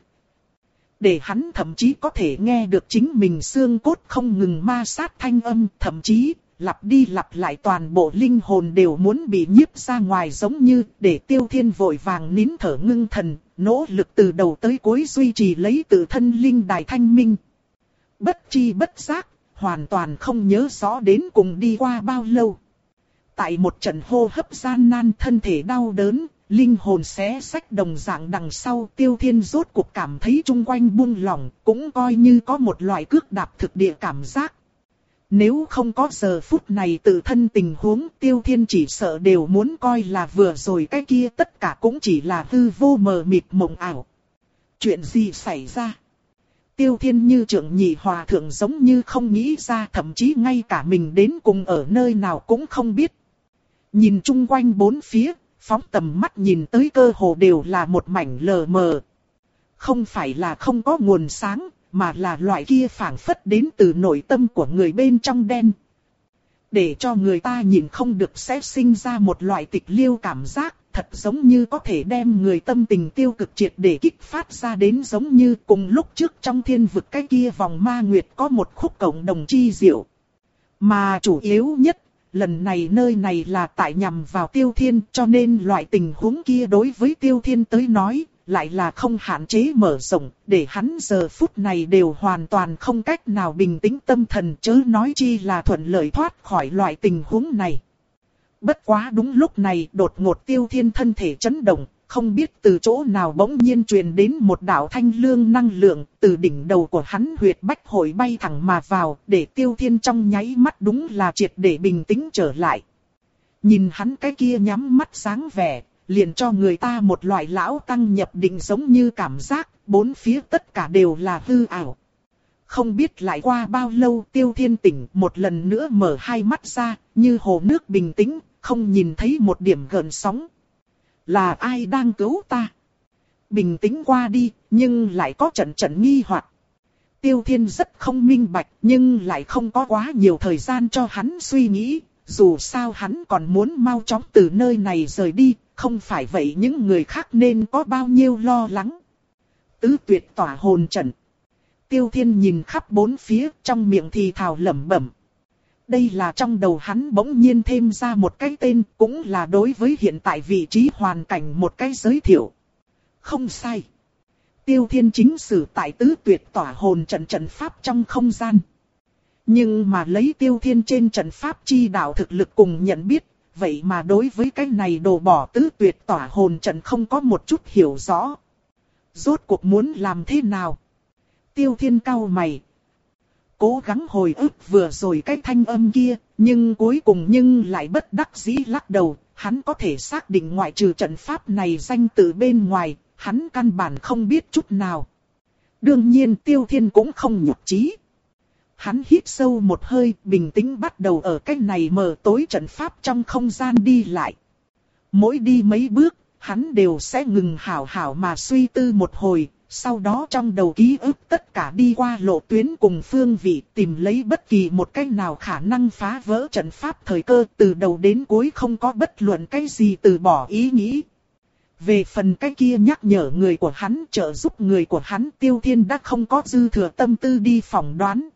Để hắn thậm chí có thể nghe được chính mình xương cốt không ngừng ma sát thanh âm, thậm chí lặp đi lặp lại toàn bộ linh hồn đều muốn bị nhiếp ra ngoài, giống như để Tiêu Thiên vội vàng nín thở ngưng thần, nỗ lực từ đầu tới cuối duy trì lấy tự thân linh đài thanh minh. Bất chi bất giác, hoàn toàn không nhớ rõ đến cùng đi qua bao lâu. Tại một trận hô hấp gian nan, thân thể đau đớn, linh hồn xé xách đồng dạng đằng sau, Tiêu Thiên rốt cuộc cảm thấy chung quanh buông lỏng, cũng coi như có một loại cước đạp thực địa cảm giác. Nếu không có giờ phút này tự thân tình huống, Tiêu Thiên chỉ sợ đều muốn coi là vừa rồi cái kia tất cả cũng chỉ là hư vô mờ mịt mộng ảo. Chuyện gì xảy ra? Tiêu Thiên như trưởng nhị hòa thượng giống như không nghĩ ra, thậm chí ngay cả mình đến cùng ở nơi nào cũng không biết. Nhìn chung quanh bốn phía, phóng tầm mắt nhìn tới cơ hồ đều là một mảnh lờ mờ. Không phải là không có nguồn sáng, mà là loại kia phảng phất đến từ nội tâm của người bên trong đen. Để cho người ta nhìn không được sẽ sinh ra một loại tịch liêu cảm giác, thật giống như có thể đem người tâm tình tiêu cực triệt để kích phát ra đến, giống như cùng lúc trước trong thiên vực cái kia vòng ma nguyệt có một khúc cộng đồng chi diệu. Mà chủ yếu nhất, lần này nơi này là tại nhằm vào Tiêu Thiên, cho nên loại tình huống kia đối với Tiêu Thiên tới nói, lại là không hạn chế mở rộng, để hắn giờ phút này đều hoàn toàn không cách nào bình tĩnh tâm thần, chớ nói chi là thuận lợi thoát khỏi loại tình huống này. Bất quá đúng lúc này, đột ngột Tiêu Thiên thân thể chấn động, không biết từ chỗ nào bỗng nhiên truyền đến một đạo thanh lương năng lượng, từ đỉnh đầu của hắn huyệt bách hội bay thẳng mà vào, để Tiêu Thiên trong nháy mắt đúng là triệt để bình tĩnh trở lại. Nhìn hắn cái kia nhắm mắt sáng vẻ, liền cho người ta một loại lão tăng nhập định giống như cảm giác, bốn phía tất cả đều là hư ảo. Không biết lại qua bao lâu, Tiêu Thiên tỉnh một lần nữa mở hai mắt ra, như hồ nước bình tĩnh, không nhìn thấy một điểm gợn sóng. Là ai đang cứu ta? Bình tĩnh qua đi, nhưng lại có trận trận nghi hoặc. Tiêu Thiên rất không minh bạch, nhưng lại không có quá nhiều thời gian cho hắn suy nghĩ. Dù sao hắn còn muốn mau chóng từ nơi này rời đi, không phải vậy những người khác nên có bao nhiêu lo lắng. Tứ tuyệt tỏa hồn trận. Tiêu Thiên nhìn khắp bốn phía, trong miệng thì thào lẩm bẩm. Đây là trong đầu hắn bỗng nhiên thêm ra một cái tên, cũng là đối với hiện tại vị trí hoàn cảnh một cái giới thiệu. Không sai. Tiêu Thiên chính sử tại tứ tuyệt tỏa hồn trận trận pháp trong không gian. Nhưng mà lấy Tiêu Thiên trên trận pháp chi đạo thực lực cùng nhận biết, vậy mà đối với cái này đồ bỏ tứ tuyệt tỏa hồn trận không có một chút hiểu rõ. Rốt cuộc muốn làm thế nào? Tiêu Thiên cau mày. Cố gắng hồi ức vừa rồi cái thanh âm kia, nhưng cuối cùng nhưng lại bất đắc dĩ lắc đầu. Hắn có thể xác định ngoại trừ trận pháp này danh từ bên ngoài, hắn căn bản không biết chút nào. Đương nhiên Tiêu Thiên cũng không nhục trí. Hắn hít sâu một hơi, bình tĩnh bắt đầu ở cái này mờ tối trận pháp trong không gian đi lại. Mỗi đi mấy bước, hắn đều sẽ ngừng hảo hảo mà suy tư một hồi, sau đó trong đầu ký ức tất cả đi qua lộ tuyến cùng phương vị, tìm lấy bất kỳ một cách nào khả năng phá vỡ trận pháp thời cơ, từ đầu đến cuối không có bất luận cái gì từ bỏ ý nghĩ. Về phần cái kia nhắc nhở người của hắn, trợ giúp người của hắn, Tiêu Thiên đã không có dư thừa tâm tư đi phỏng đoán.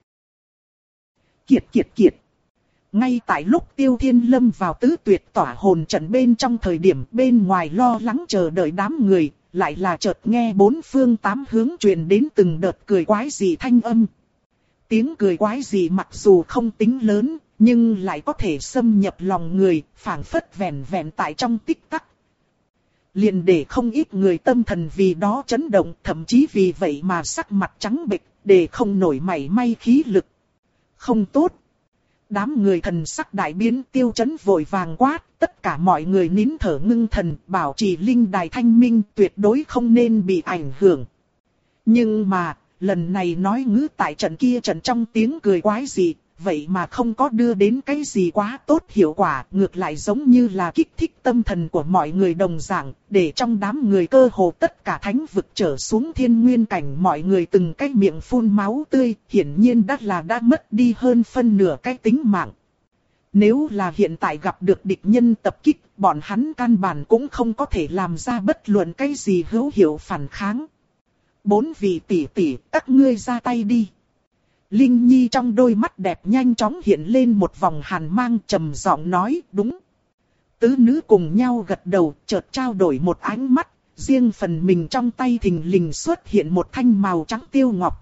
Kiệt kiệt kiệt. Ngay tại lúc Tiêu Thiên lâm vào tứ tuyệt tỏa hồn trận bên trong thời điểm bên ngoài lo lắng chờ đợi đám người, lại là chợt nghe bốn phương tám hướng truyền đến từng đợt cười quái dị thanh âm. Tiếng cười quái dị mặc dù không tính lớn, nhưng lại có thể xâm nhập lòng người, phảng phất vẹn vẹn tại trong tích tắc. Liền để không ít người tâm thần vì đó chấn động, thậm chí vì vậy mà sắc mặt trắng bệch, để không nổi mảy may khí lực. Không tốt. Đám người thần sắc đại biến, Tiêu Chấn vội vàng quát, tất cả mọi người nín thở ngưng thần, bảo trì linh đài thanh minh, tuyệt đối không nên bị ảnh hưởng. Nhưng mà, lần này nói ngữ tại trận kia trận trong tiếng cười quái dị, vậy mà không có đưa đến cái gì quá tốt hiệu quả, ngược lại giống như là kích thích tâm thần của mọi người đồng dạng, để trong đám người cơ hồ tất cả thánh vực trở xuống thiên nguyên cảnh mọi người từng cái miệng phun máu tươi, hiển nhiên đã là đã mất đi hơn phân nửa cái tính mạng. Nếu là hiện tại gặp được địch nhân tập kích, bọn hắn căn bản cũng không có thể làm ra bất luận cái gì hữu hiệu phản kháng. Bốn vị tỷ tỷ, các ngươi ra tay đi. Linh Nhi trong đôi mắt đẹp nhanh chóng hiện lên một vòng hàn mang, trầm giọng nói, đúng. Tứ nữ cùng nhau gật đầu, chợt trao đổi một ánh mắt, riêng phần mình trong tay thình lình xuất hiện một thanh màu trắng tiêu ngọc.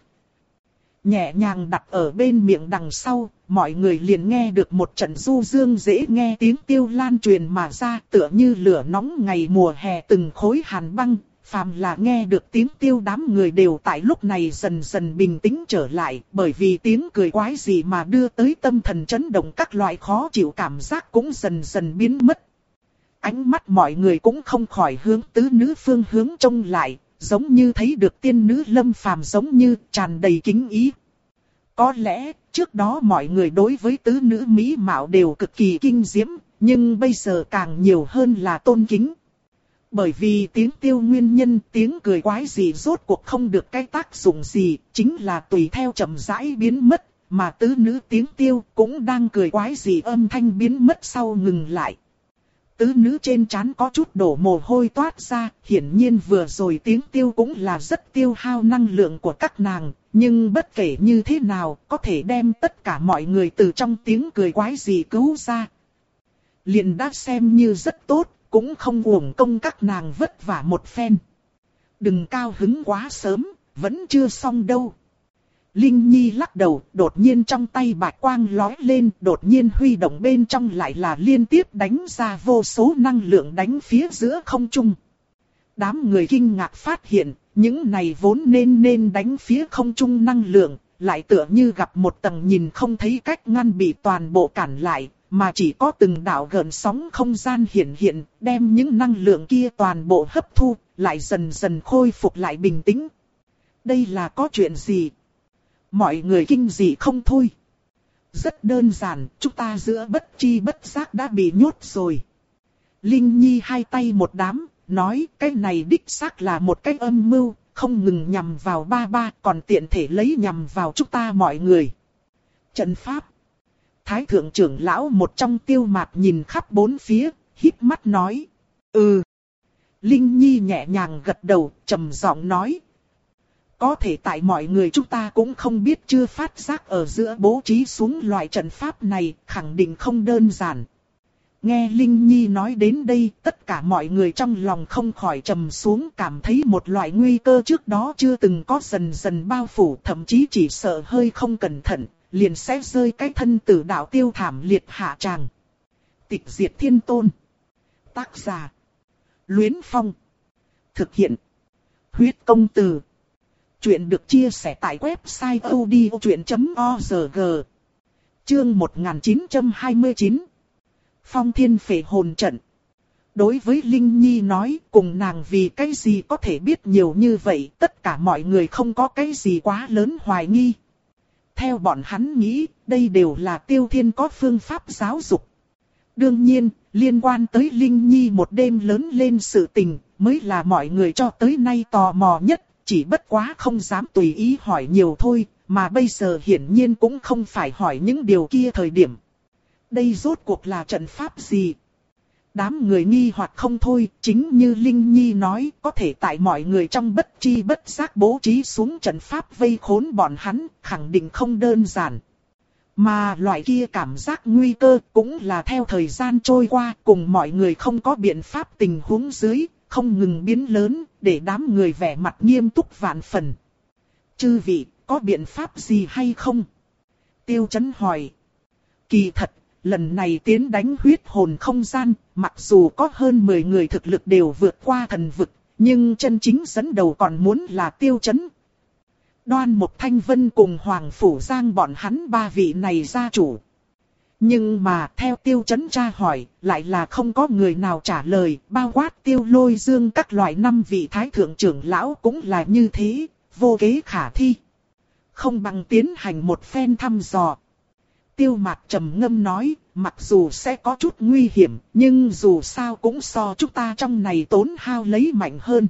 Nhẹ nhàng đặt ở bên miệng đằng sau, mọi người liền nghe được một trận du dương dễ nghe tiếng tiêu lan truyền mà ra, tựa như lửa nóng ngày mùa hè từng khối hàn băng. Phàm là nghe được tiếng tiêu đám người đều tại lúc này dần dần bình tĩnh trở lại, bởi vì tiếng cười quái gì mà đưa tới tâm thần chấn động, các loại khó chịu cảm giác cũng dần dần biến mất. Ánh mắt mọi người cũng không khỏi hướng tứ nữ phương hướng trông lại, giống như thấy được tiên nữ lâm phàm, giống như tràn đầy kính ý. Có lẽ, trước đó mọi người đối với tứ nữ mỹ mạo đều cực kỳ kinh diễm, nhưng bây giờ càng nhiều hơn là tôn kính. Bởi vì tiếng tiêu nguyên nhân, tiếng cười quái gì rốt cuộc không được cái tác dụng gì, chính là tùy theo chậm rãi biến mất, mà tứ nữ tiếng tiêu cũng đang cười quái gì âm thanh biến mất sau ngừng lại. Tứ nữ trên trán có chút đổ mồ hôi toát ra, hiển nhiên vừa rồi tiếng tiêu cũng là rất tiêu hao năng lượng của các nàng, nhưng bất kể như thế nào, có thể đem tất cả mọi người từ trong tiếng cười quái gì cứu ra. Liền đã xem như rất tốt. Cũng không uổng công các nàng vất vả một phen. Đừng cao hứng quá sớm, vẫn chưa xong đâu. Linh Nhi lắc đầu, đột nhiên trong tay bạch quang lói lên, đột nhiên huy động bên trong lại là liên tiếp đánh ra vô số năng lượng đánh phía giữa không trung. Đám người kinh ngạc phát hiện, những này vốn nên nên đánh phía không trung năng lượng, lại tựa như gặp một tầng nhìn không thấy cách ngăn bị toàn bộ cản lại. Mà chỉ có từng đạo gợn sóng không gian hiện hiện, đem những năng lượng kia toàn bộ hấp thu, lại dần dần khôi phục lại bình tĩnh. Đây là có chuyện gì? Mọi người kinh dị không thôi. Rất đơn giản, chúng ta giữa bất chi bất giác đã bị nhốt rồi. Linh Nhi hai tay một đám, nói cái này đích xác là một cái âm mưu, không ngừng nhằm vào ba ba, còn tiện thể lấy nhằm vào chúng ta mọi người. Trận pháp. Thái thượng trưởng lão một trong Tiêu Mạt nhìn khắp bốn phía, híp mắt nói. Ừ. Linh Nhi nhẹ nhàng gật đầu, trầm giọng nói. Có thể tại mọi người chúng ta cũng không biết chưa phát giác ở giữa bố trí xuống loại trận pháp này, khẳng định không đơn giản. Nghe Linh Nhi nói đến đây, tất cả mọi người trong lòng không khỏi trầm xuống, cảm thấy một loại nguy cơ trước đó chưa từng có dần dần bao phủ, thậm chí chỉ sợ hơi không cẩn thận, liền sẽ rơi cái thân tử đạo tiêu thảm liệt hạ tràng. Tịch diệt thiên tôn. Tác giả. Luyến Phong. Thực hiện. Huyết công từ. Chuyện được chia sẻ tại website odchuyện chấm org. Chương một nghìn chín trăm hai mươi chín. Phong thiên phệ hồn trận. Đối với Linh Nhi nói, cùng nàng vì cái gì có thể biết nhiều như vậy, tất cả mọi người không có cái gì quá lớn hoài nghi. Theo bọn hắn nghĩ, đây đều là Tiêu Thiên có phương pháp giáo dục. Đương nhiên, liên quan tới Linh Nhi một đêm lớn lên sự tình, mới là mọi người cho tới nay tò mò nhất, chỉ bất quá không dám tùy ý hỏi nhiều thôi, mà bây giờ hiển nhiên cũng không phải hỏi những điều kia thời điểm. Đây rốt cuộc là trận pháp gì? Đám người nghi hoặc không thôi, chính như Linh Nhi nói, có thể tại mọi người trong bất tri bất giác bố trí xuống trận pháp vây khốn bọn hắn, khẳng định không đơn giản. Mà loại kia cảm giác nguy cơ cũng là theo thời gian trôi qua, cùng mọi người không có biện pháp tình huống dưới, không ngừng biến lớn, để đám người vẻ mặt nghiêm túc vạn phần. Chư vị, có biện pháp gì hay không? Tiêu Chấn hỏi. Kỳ thật, lần này tiến đánh huyết hồn không gian, mặc dù có hơn mười người thực lực đều vượt qua thần vực, nhưng chân chính dẫn đầu còn muốn là Tiêu Chấn. Đoan Mộc Thanh Vân cùng Hoàng Phủ Giang bọn hắn ba vị này gia chủ. Nhưng mà theo Tiêu Chấn tra hỏi, lại là không có người nào trả lời, bao quát Tiêu Lôi Dương các loại năm vị thái thượng trưởng lão cũng là như thế, vô kế khả thi. Không bằng tiến hành một phen thăm dò. Tiêu Mạt trầm ngâm nói, mặc dù sẽ có chút nguy hiểm, nhưng dù sao cũng so chúng ta trong này tốn hao lấy mạnh hơn.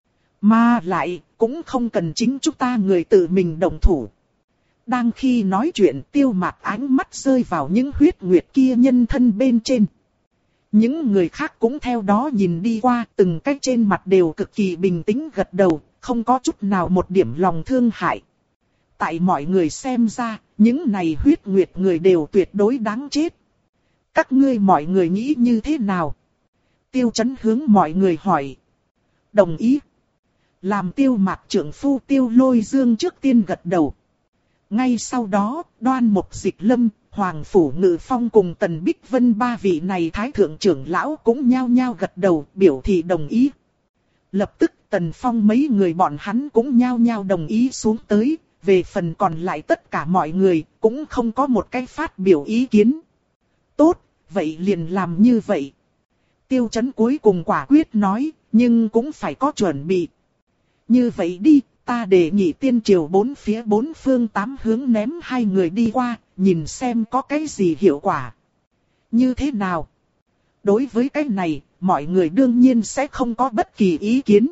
Mà lại, cũng không cần chính chúng ta người tự mình động thủ. Đang khi nói chuyện, Tiêu Mạt ánh mắt rơi vào những huyết nguyệt kia nhân thân bên trên. Những người khác cũng theo đó nhìn đi qua, từng cái trên mặt đều cực kỳ bình tĩnh gật đầu, không có chút nào một điểm lòng thương hại. Tại mọi người xem ra, những này huyết nguyệt người đều tuyệt đối đáng chết. Các ngươi mọi người nghĩ như thế nào? Tiêu Chấn hướng mọi người hỏi. Đồng ý. Làm Tiêu Mạt trưởng phu Tiêu Lôi Dương trước tiên gật đầu. Ngay sau đó, Đoan Mộc Dịch Lâm, Hoàng Phủ Ngự Phong cùng Tần Bích Vân ba vị này thái thượng trưởng lão cũng nhao nhao gật đầu, biểu thị đồng ý. Lập tức Tần Phong mấy người bọn hắn cũng nhao nhao đồng ý xuống tới, về phần còn lại tất cả mọi người cũng không có một cái phát biểu ý kiến. Tốt, vậy liền làm như vậy. Tiêu Chấn cuối cùng quả quyết nói, nhưng cũng phải có chuẩn bị. Như vậy đi, ta đề nghị tiên triều bốn phía bốn phương tám hướng ném hai người đi qua, nhìn xem có cái gì hiệu quả. Như thế nào? Đối với cái này, mọi người đương nhiên sẽ không có bất kỳ ý kiến.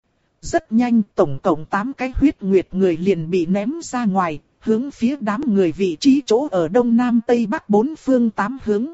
Rất nhanh, tổng cộng tám cái huyết nguyệt người liền bị ném ra ngoài, hướng phía đám người vị trí chỗ ở đông nam tây bắc bốn phương tám hướng.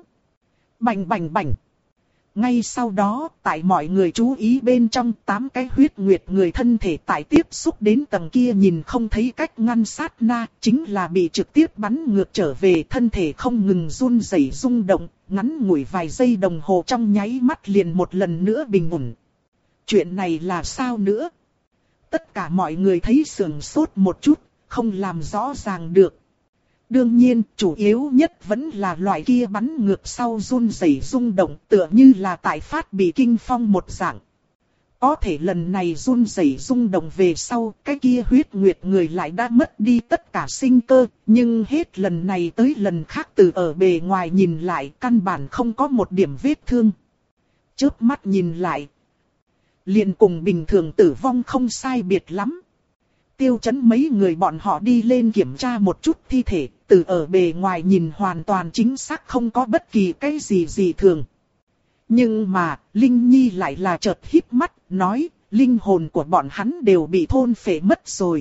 Bành bành bành. Ngay sau đó, tại mọi người chú ý bên trong, tám cái huyết nguyệt người thân thể tại tiếp xúc đến tầng kia nhìn không thấy cách ngăn sát na, chính là bị trực tiếp bắn ngược trở về, thân thể không ngừng run rẩy rung động, ngắn ngủi vài giây đồng hồ trong nháy mắt liền một lần nữa bình ổn. Chuyện này là sao nữa? Tất cả mọi người thấy sườn sốt một chút, không làm rõ ràng được. Đương nhiên, chủ yếu nhất vẫn là loại kia bắn ngược sau run rẩy rung động, tựa như là tại phát bị kinh phong một dạng. Có thể lần này run rẩy rung động về sau, cái kia huyết nguyệt người lại đã mất đi tất cả sinh cơ, nhưng hết lần này tới lần khác từ ở bề ngoài nhìn lại căn bản không có một điểm vết thương. Chớp mắt nhìn lại, liền cùng bình thường tử vong không sai biệt lắm. Tiêu Chấn mấy người bọn họ đi lên kiểm tra một chút thi thể, từ ở bề ngoài nhìn hoàn toàn chính xác không có bất kỳ cái gì gì thường. Nhưng mà, Linh Nhi lại là chợt híp mắt, nói, linh hồn của bọn hắn đều bị thôn phệ mất rồi.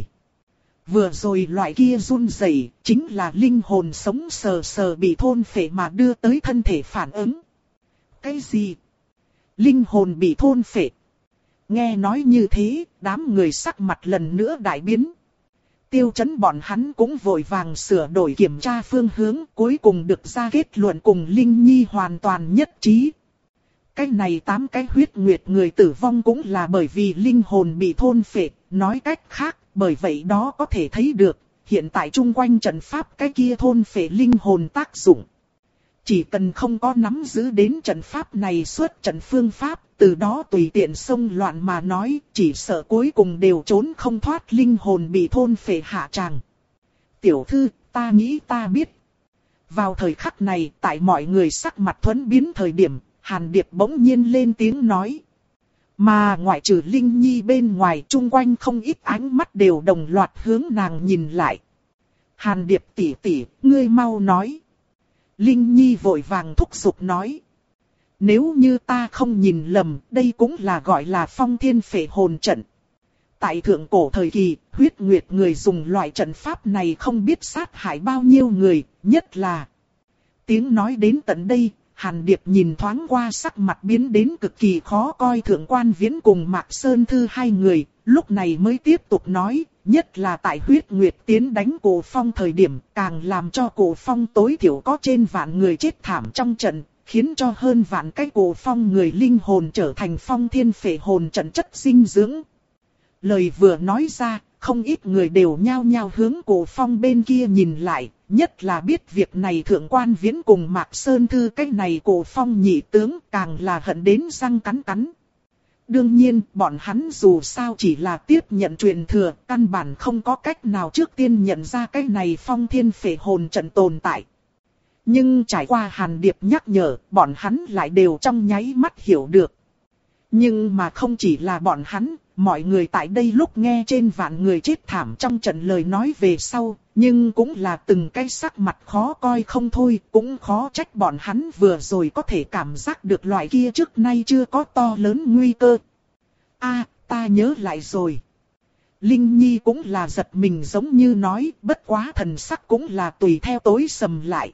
Vừa rồi loại kia run rẩy chính là linh hồn sống sờ sờ bị thôn phệ mà đưa tới thân thể phản ứng. Cái gì? Linh hồn bị thôn phệ? Nghe nói như thế, đám người sắc mặt lần nữa đại biến. Tiêu Chấn bọn hắn cũng vội vàng sửa đổi kiểm tra phương hướng, cuối cùng được ra kết luận cùng Linh Nhi hoàn toàn nhất trí. Cái này tám cái huyết nguyệt người tử vong cũng là bởi vì linh hồn bị thôn phệ, nói cách khác, bởi vậy đó có thể thấy được, hiện tại chung quanh trận pháp cái kia thôn phệ linh hồn tác dụng. Chỉ cần không có nắm giữ đến trận pháp này xuất trận phương pháp, từ đó tùy tiện xông loạn mà nói, chỉ sợ cuối cùng đều trốn không thoát linh hồn bị thôn phệ hạ tràng. Tiểu thư, ta nghĩ ta biết. Vào thời khắc này, tại mọi người sắc mặt thuẫn biến thời điểm, Hàn Điệp bỗng nhiên lên tiếng nói. Mà ngoại trừ Linh Nhi bên ngoài, chung quanh không ít ánh mắt đều đồng loạt hướng nàng nhìn lại. Hàn Điệp tỷ tỷ, ngươi mau nói. Linh Nhi vội vàng thúc giục nói. Nếu như ta không nhìn lầm, đây cũng là gọi là phong thiên phệ hồn trận. Tại thượng cổ thời kỳ, huyết nguyệt người dùng loại trận pháp này không biết sát hại bao nhiêu người, nhất là. Tiếng nói đến tận đây, Hàn Điệp nhìn thoáng qua sắc mặt biến đến cực kỳ khó coi Thượng Quan Viễn cùng Mạc Sơn Thư hai người, lúc này mới tiếp tục nói, nhất là tại huyết nguyệt tiến đánh Cổ Phong thời điểm, càng làm cho Cổ Phong tối thiểu có trên vạn người chết thảm trong trận, khiến cho hơn vạn cái Cổ Phong người linh hồn trở thành phong thiên phệ hồn trận chất dinh dưỡng. Lời vừa nói ra, không ít người đều nhao nhao hướng Cổ Phong bên kia nhìn lại, nhất là biết việc này Thượng Quan Viễn cùng Mạc Sơn Thư cái này Cổ Phong nhị tướng càng là hận đến răng cắn cắn. Đương nhiên, bọn hắn dù sao chỉ là tiếp nhận truyền thừa, căn bản không có cách nào trước tiên nhận ra cái này phong thiên phệ hồn trận tồn tại. Nhưng trải qua Hàn Điệp nhắc nhở, bọn hắn lại đều trong nháy mắt hiểu được. Nhưng mà không chỉ là bọn hắn, mọi người tại đây lúc nghe trên vạn người chết thảm trong trận lời nói về sau, nhưng cũng là từng cái sắc mặt khó coi không thôi, cũng khó trách bọn hắn vừa rồi có thể cảm giác được loại kia trước nay chưa có to lớn nguy cơ. A, ta nhớ lại rồi. Linh Nhi cũng là giật mình giống như nói, bất quá thần sắc cũng là tùy theo tối sầm lại.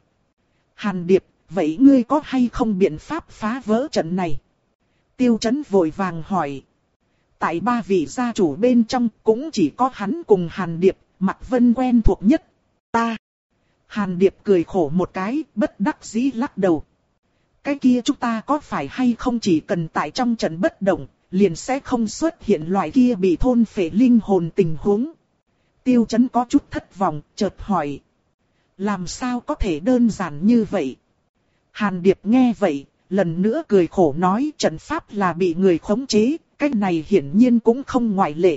Hàn Điệp, vậy ngươi có hay không biện pháp phá vỡ trận này? Tiêu Chấn vội vàng hỏi. Tại ba vị gia chủ bên trong cũng chỉ có hắn cùng Hàn Điệp, Mạc Vân quen thuộc nhất. Ta. Hàn Điệp cười khổ một cái, bất đắc dĩ lắc đầu. Cái kia chúng ta có phải hay không chỉ cần tại trong trận bất động, liền sẽ không xuất hiện loại kia bị thôn phệ linh hồn tình huống. Tiêu Chấn có chút thất vọng, chợt hỏi. Làm sao có thể đơn giản như vậy? Hàn Điệp nghe vậy, lần nữa cười khổ nói trận pháp là bị người khống chế, cái này hiển nhiên cũng không ngoại lệ.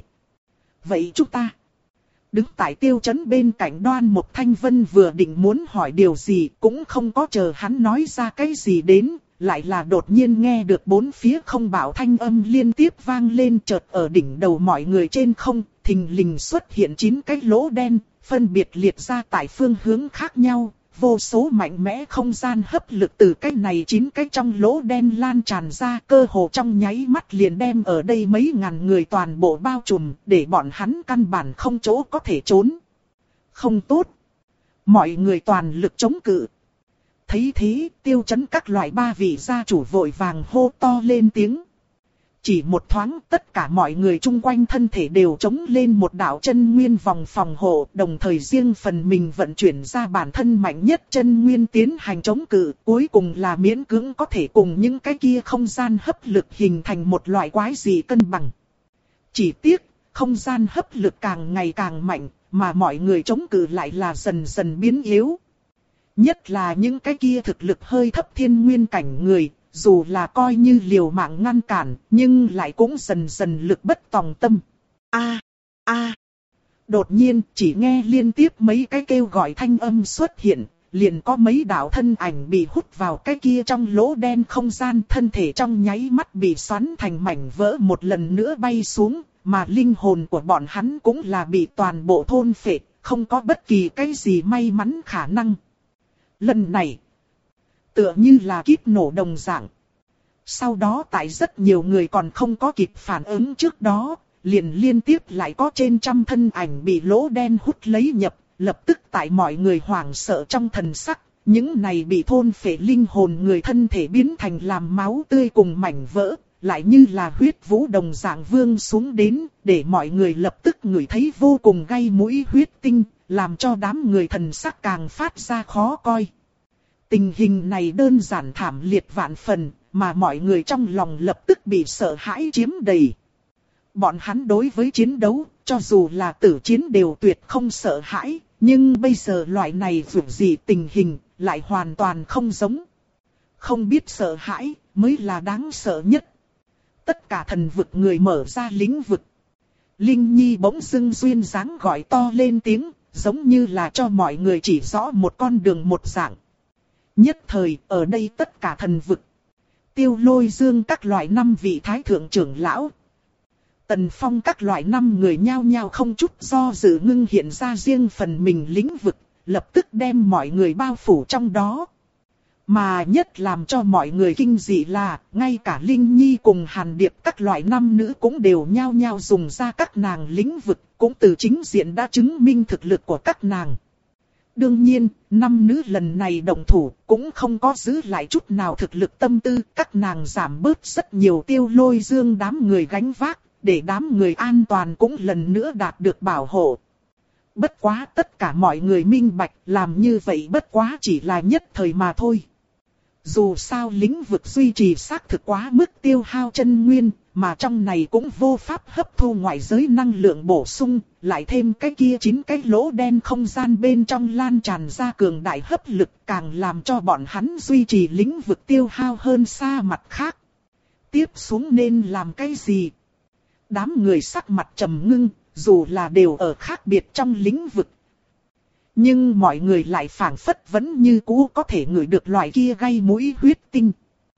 Vậy chúng ta... Đứng tại Tiêu Chấn bên cạnh Đoan Mục Thanh Vân vừa định muốn hỏi điều gì, cũng không có chờ hắn nói ra cái gì đến, lại là đột nhiên nghe được bốn phía không bảo thanh âm liên tiếp vang lên, chợt ở đỉnh đầu mọi người trên không, thình lình xuất hiện chín cái lỗ đen, phân biệt liệt ra tại phương hướng khác nhau. Vô số mạnh mẽ không gian hấp lực từ cái này chín cái trong lỗ đen lan tràn ra, cơ hồ trong nháy mắt liền đem ở đây mấy ngàn người toàn bộ bao trùm, để bọn hắn căn bản không chỗ có thể trốn. Không tốt. Mọi người toàn lực chống cự. Thấy thế, Tiêu Chấn các loại ba vị gia chủ vội vàng hô to lên tiếng. Chỉ một thoáng tất cả mọi người chung quanh thân thể đều chống lên một đạo chân nguyên vòng phòng hộ, đồng thời riêng phần mình vận chuyển ra bản thân mạnh nhất chân nguyên tiến hành chống cự, cuối cùng là miễn cưỡng có thể cùng những cái kia không gian hấp lực hình thành một loại quái dị cân bằng. Chỉ tiếc, không gian hấp lực càng ngày càng mạnh, mà mọi người chống cự lại là dần dần biến yếu. Nhất là những cái kia thực lực hơi thấp thiên nguyên cảnh người, dù là coi như liều mạng ngăn cản, nhưng lại cũng dần dần lực bất tòng tâm. A, a. Đột nhiên, chỉ nghe liên tiếp mấy cái kêu gọi thanh âm xuất hiện, liền có mấy đạo thân ảnh bị hút vào cái kia trong lỗ đen không gian, thân thể trong nháy mắt bị xoắn thành mảnh vỡ một lần nữa bay xuống, mà linh hồn của bọn hắn cũng là bị toàn bộ thôn phệ, không có bất kỳ cái gì may mắn khả năng. Lần này, tựa như là kíp nổ đồng dạng. Sau đó tại rất nhiều người còn không có kịp phản ứng trước đó, liền liên tiếp lại có trên trăm thân ảnh bị lỗ đen hút lấy nhập, lập tức tại mọi người hoảng sợ trong thần sắc, những này bị thôn phệ linh hồn người thân thể biến thành làm máu tươi cùng mảnh vỡ, lại như là huyết vũ đồng dạng vương xuống đến, để mọi người lập tức ngửi thấy vô cùng gay mũi huyết tinh, làm cho đám người thần sắc càng phát ra khó coi. Tình hình này đơn giản thảm liệt vạn phần, mà mọi người trong lòng lập tức bị sợ hãi chiếm đầy. Bọn hắn đối với chiến đấu, cho dù là tử chiến đều tuyệt không sợ hãi, nhưng bây giờ loại này dù gì tình hình, lại hoàn toàn không giống. Không biết sợ hãi, mới là đáng sợ nhất. Tất cả thần vực người mở ra lĩnh vực. Linh Nhi bỗng dưng duyên dáng gọi to lên tiếng, giống như là cho mọi người chỉ rõ một con đường một dạng. Nhất thời, ở đây tất cả thần vực. Tiêu Lôi Dương các loại năm vị thái thượng trưởng lão. Tần Phong các loại năm người nhao nhao không chút do dự ngưng hiện ra riêng phần mình lĩnh vực, lập tức đem mọi người bao phủ trong đó. Mà nhất làm cho mọi người kinh dị là, ngay cả Linh Nhi cùng Hàn Điệp các loại nam nữ cũng đều nhao nhao dùng ra các nàng lĩnh vực, cũng từ chính diện đã chứng minh thực lực của các nàng. Đương nhiên, năm nữ lần này động thủ cũng không có giữ lại chút nào thực lực tâm tư, các nàng giảm bớt rất nhiều Tiêu Lôi Dương đám người gánh vác, để đám người an toàn cũng lần nữa đạt được bảo hộ. Bất quá tất cả mọi người minh bạch, làm như vậy bất quá chỉ là nhất thời mà thôi. Dù sao lĩnh vực duy trì xác thực quá mức tiêu hao chân nguyên, mà trong này cũng vô pháp hấp thu ngoại giới năng lượng bổ sung, lại thêm cái kia chín cái lỗ đen không gian bên trong lan tràn ra cường đại hấp lực, càng làm cho bọn hắn duy trì lĩnh vực tiêu hao hơn xa mặt khác. Tiếp xuống nên làm cái gì? Đám người sắc mặt trầm ngưng, dù là đều ở khác biệt trong lĩnh vực. Nhưng mọi người lại phảng phất vẫn như cũ có thể ngửi được loại kia gây mũi huyết tinh.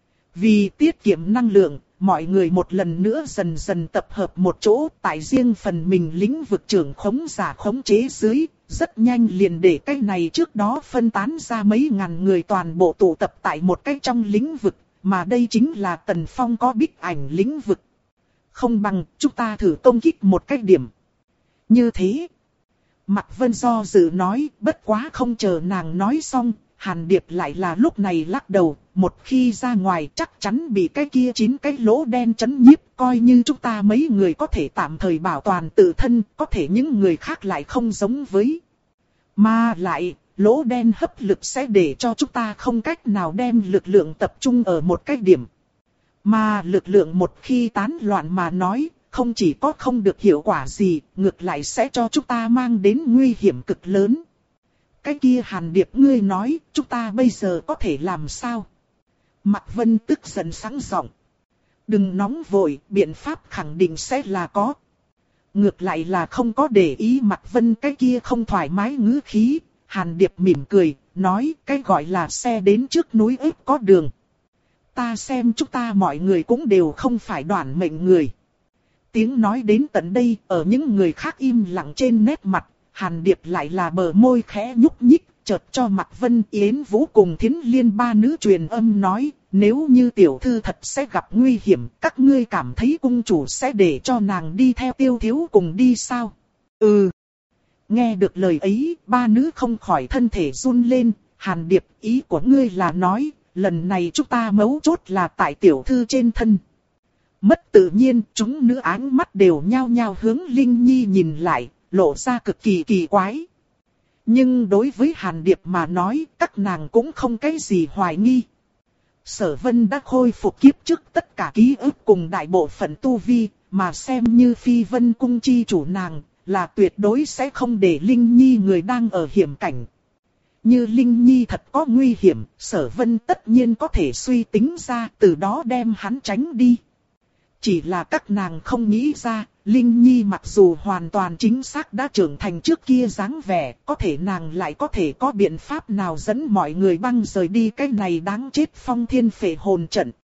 Vì tiết kiệm năng lượng, mọi người một lần nữa dần dần tập hợp một chỗ, tại riêng phần mình lĩnh vực trưởng khống giả khống chế dưới, rất nhanh liền để cái này trước đó phân tán ra mấy ngàn người toàn bộ tụ tập tại một cái trong lĩnh vực, mà đây chính là Tần Phong có bích ảnh lĩnh vực. Không bằng chúng ta thử công kích một cái điểm. Như thế, Mạc Vân do dự nói, bất quá không chờ nàng nói xong, Hàn Điệp lại là lúc này lắc đầu, một khi ra ngoài chắc chắn bị cái kia chín cái lỗ đen chấn nhiếp, coi như chúng ta mấy người có thể tạm thời bảo toàn tự thân, có thể những người khác lại không giống với. Mà lại, lỗ đen hấp lực sẽ để cho chúng ta không cách nào đem lực lượng tập trung ở một cái điểm. Mà lực lượng một khi tán loạn mà nói, không chỉ có không được hiệu quả gì, ngược lại sẽ cho chúng ta mang đến nguy hiểm cực lớn. Cái kia Hàn Điệp ngươi nói, chúng ta bây giờ có thể làm sao? Mạc Vân tức giận sẵn giọng. Đừng nóng vội, biện pháp khẳng định sẽ là có. Ngược lại là không có để ý Mạc Vân cái kia không thoải mái ngữ khí. Hàn Điệp mỉm cười, nói cái gọi là xe đến trước núi ếp có đường. Ta xem chúng ta mọi người cũng đều không phải đoản mệnh người. Tiếng nói đến tận đây, ở những người khác im lặng trên nét mặt, Hàn Điệp lại là bờ môi khẽ nhúc nhích, chợt cho Mạc Vân, Yến Vũ cùng Thiến Liên ba nữ truyền âm nói, nếu như tiểu thư thật sẽ gặp nguy hiểm, các ngươi cảm thấy cung chủ sẽ để cho nàng đi theo Tiêu Thiếu cùng đi sao? Ừ. Nghe được lời ấy, ba nữ không khỏi thân thể run lên, Hàn Điệp, ý của ngươi là nói, lần này chúng ta mấu chốt là tại tiểu thư trên thân. Mất tự nhiên, chúng nữ áng mắt đều nhao nhao hướng Linh Nhi nhìn lại, lộ ra cực kỳ kỳ quái. Nhưng đối với Hàn Điệp mà nói, các nàng cũng không cái gì hoài nghi. Sở Vân đã khôi phục kiếp trước tất cả ký ức cùng đại bộ phận tu vi, mà xem như Phi Vân cung chi chủ nàng, là tuyệt đối sẽ không để Linh Nhi người đang ở hiểm cảnh. Như Linh Nhi thật có nguy hiểm, Sở Vân tất nhiên có thể suy tính ra, từ đó đem hắn tránh đi. Chỉ là các nàng không nghĩ ra, Linh Nhi mặc dù hoàn toàn chính xác đã trưởng thành trước kia dáng vẻ, có thể nàng lại có thể có biện pháp nào dẫn mọi người băng rời đi cái này đáng chết phong thiên phệ hồn trận.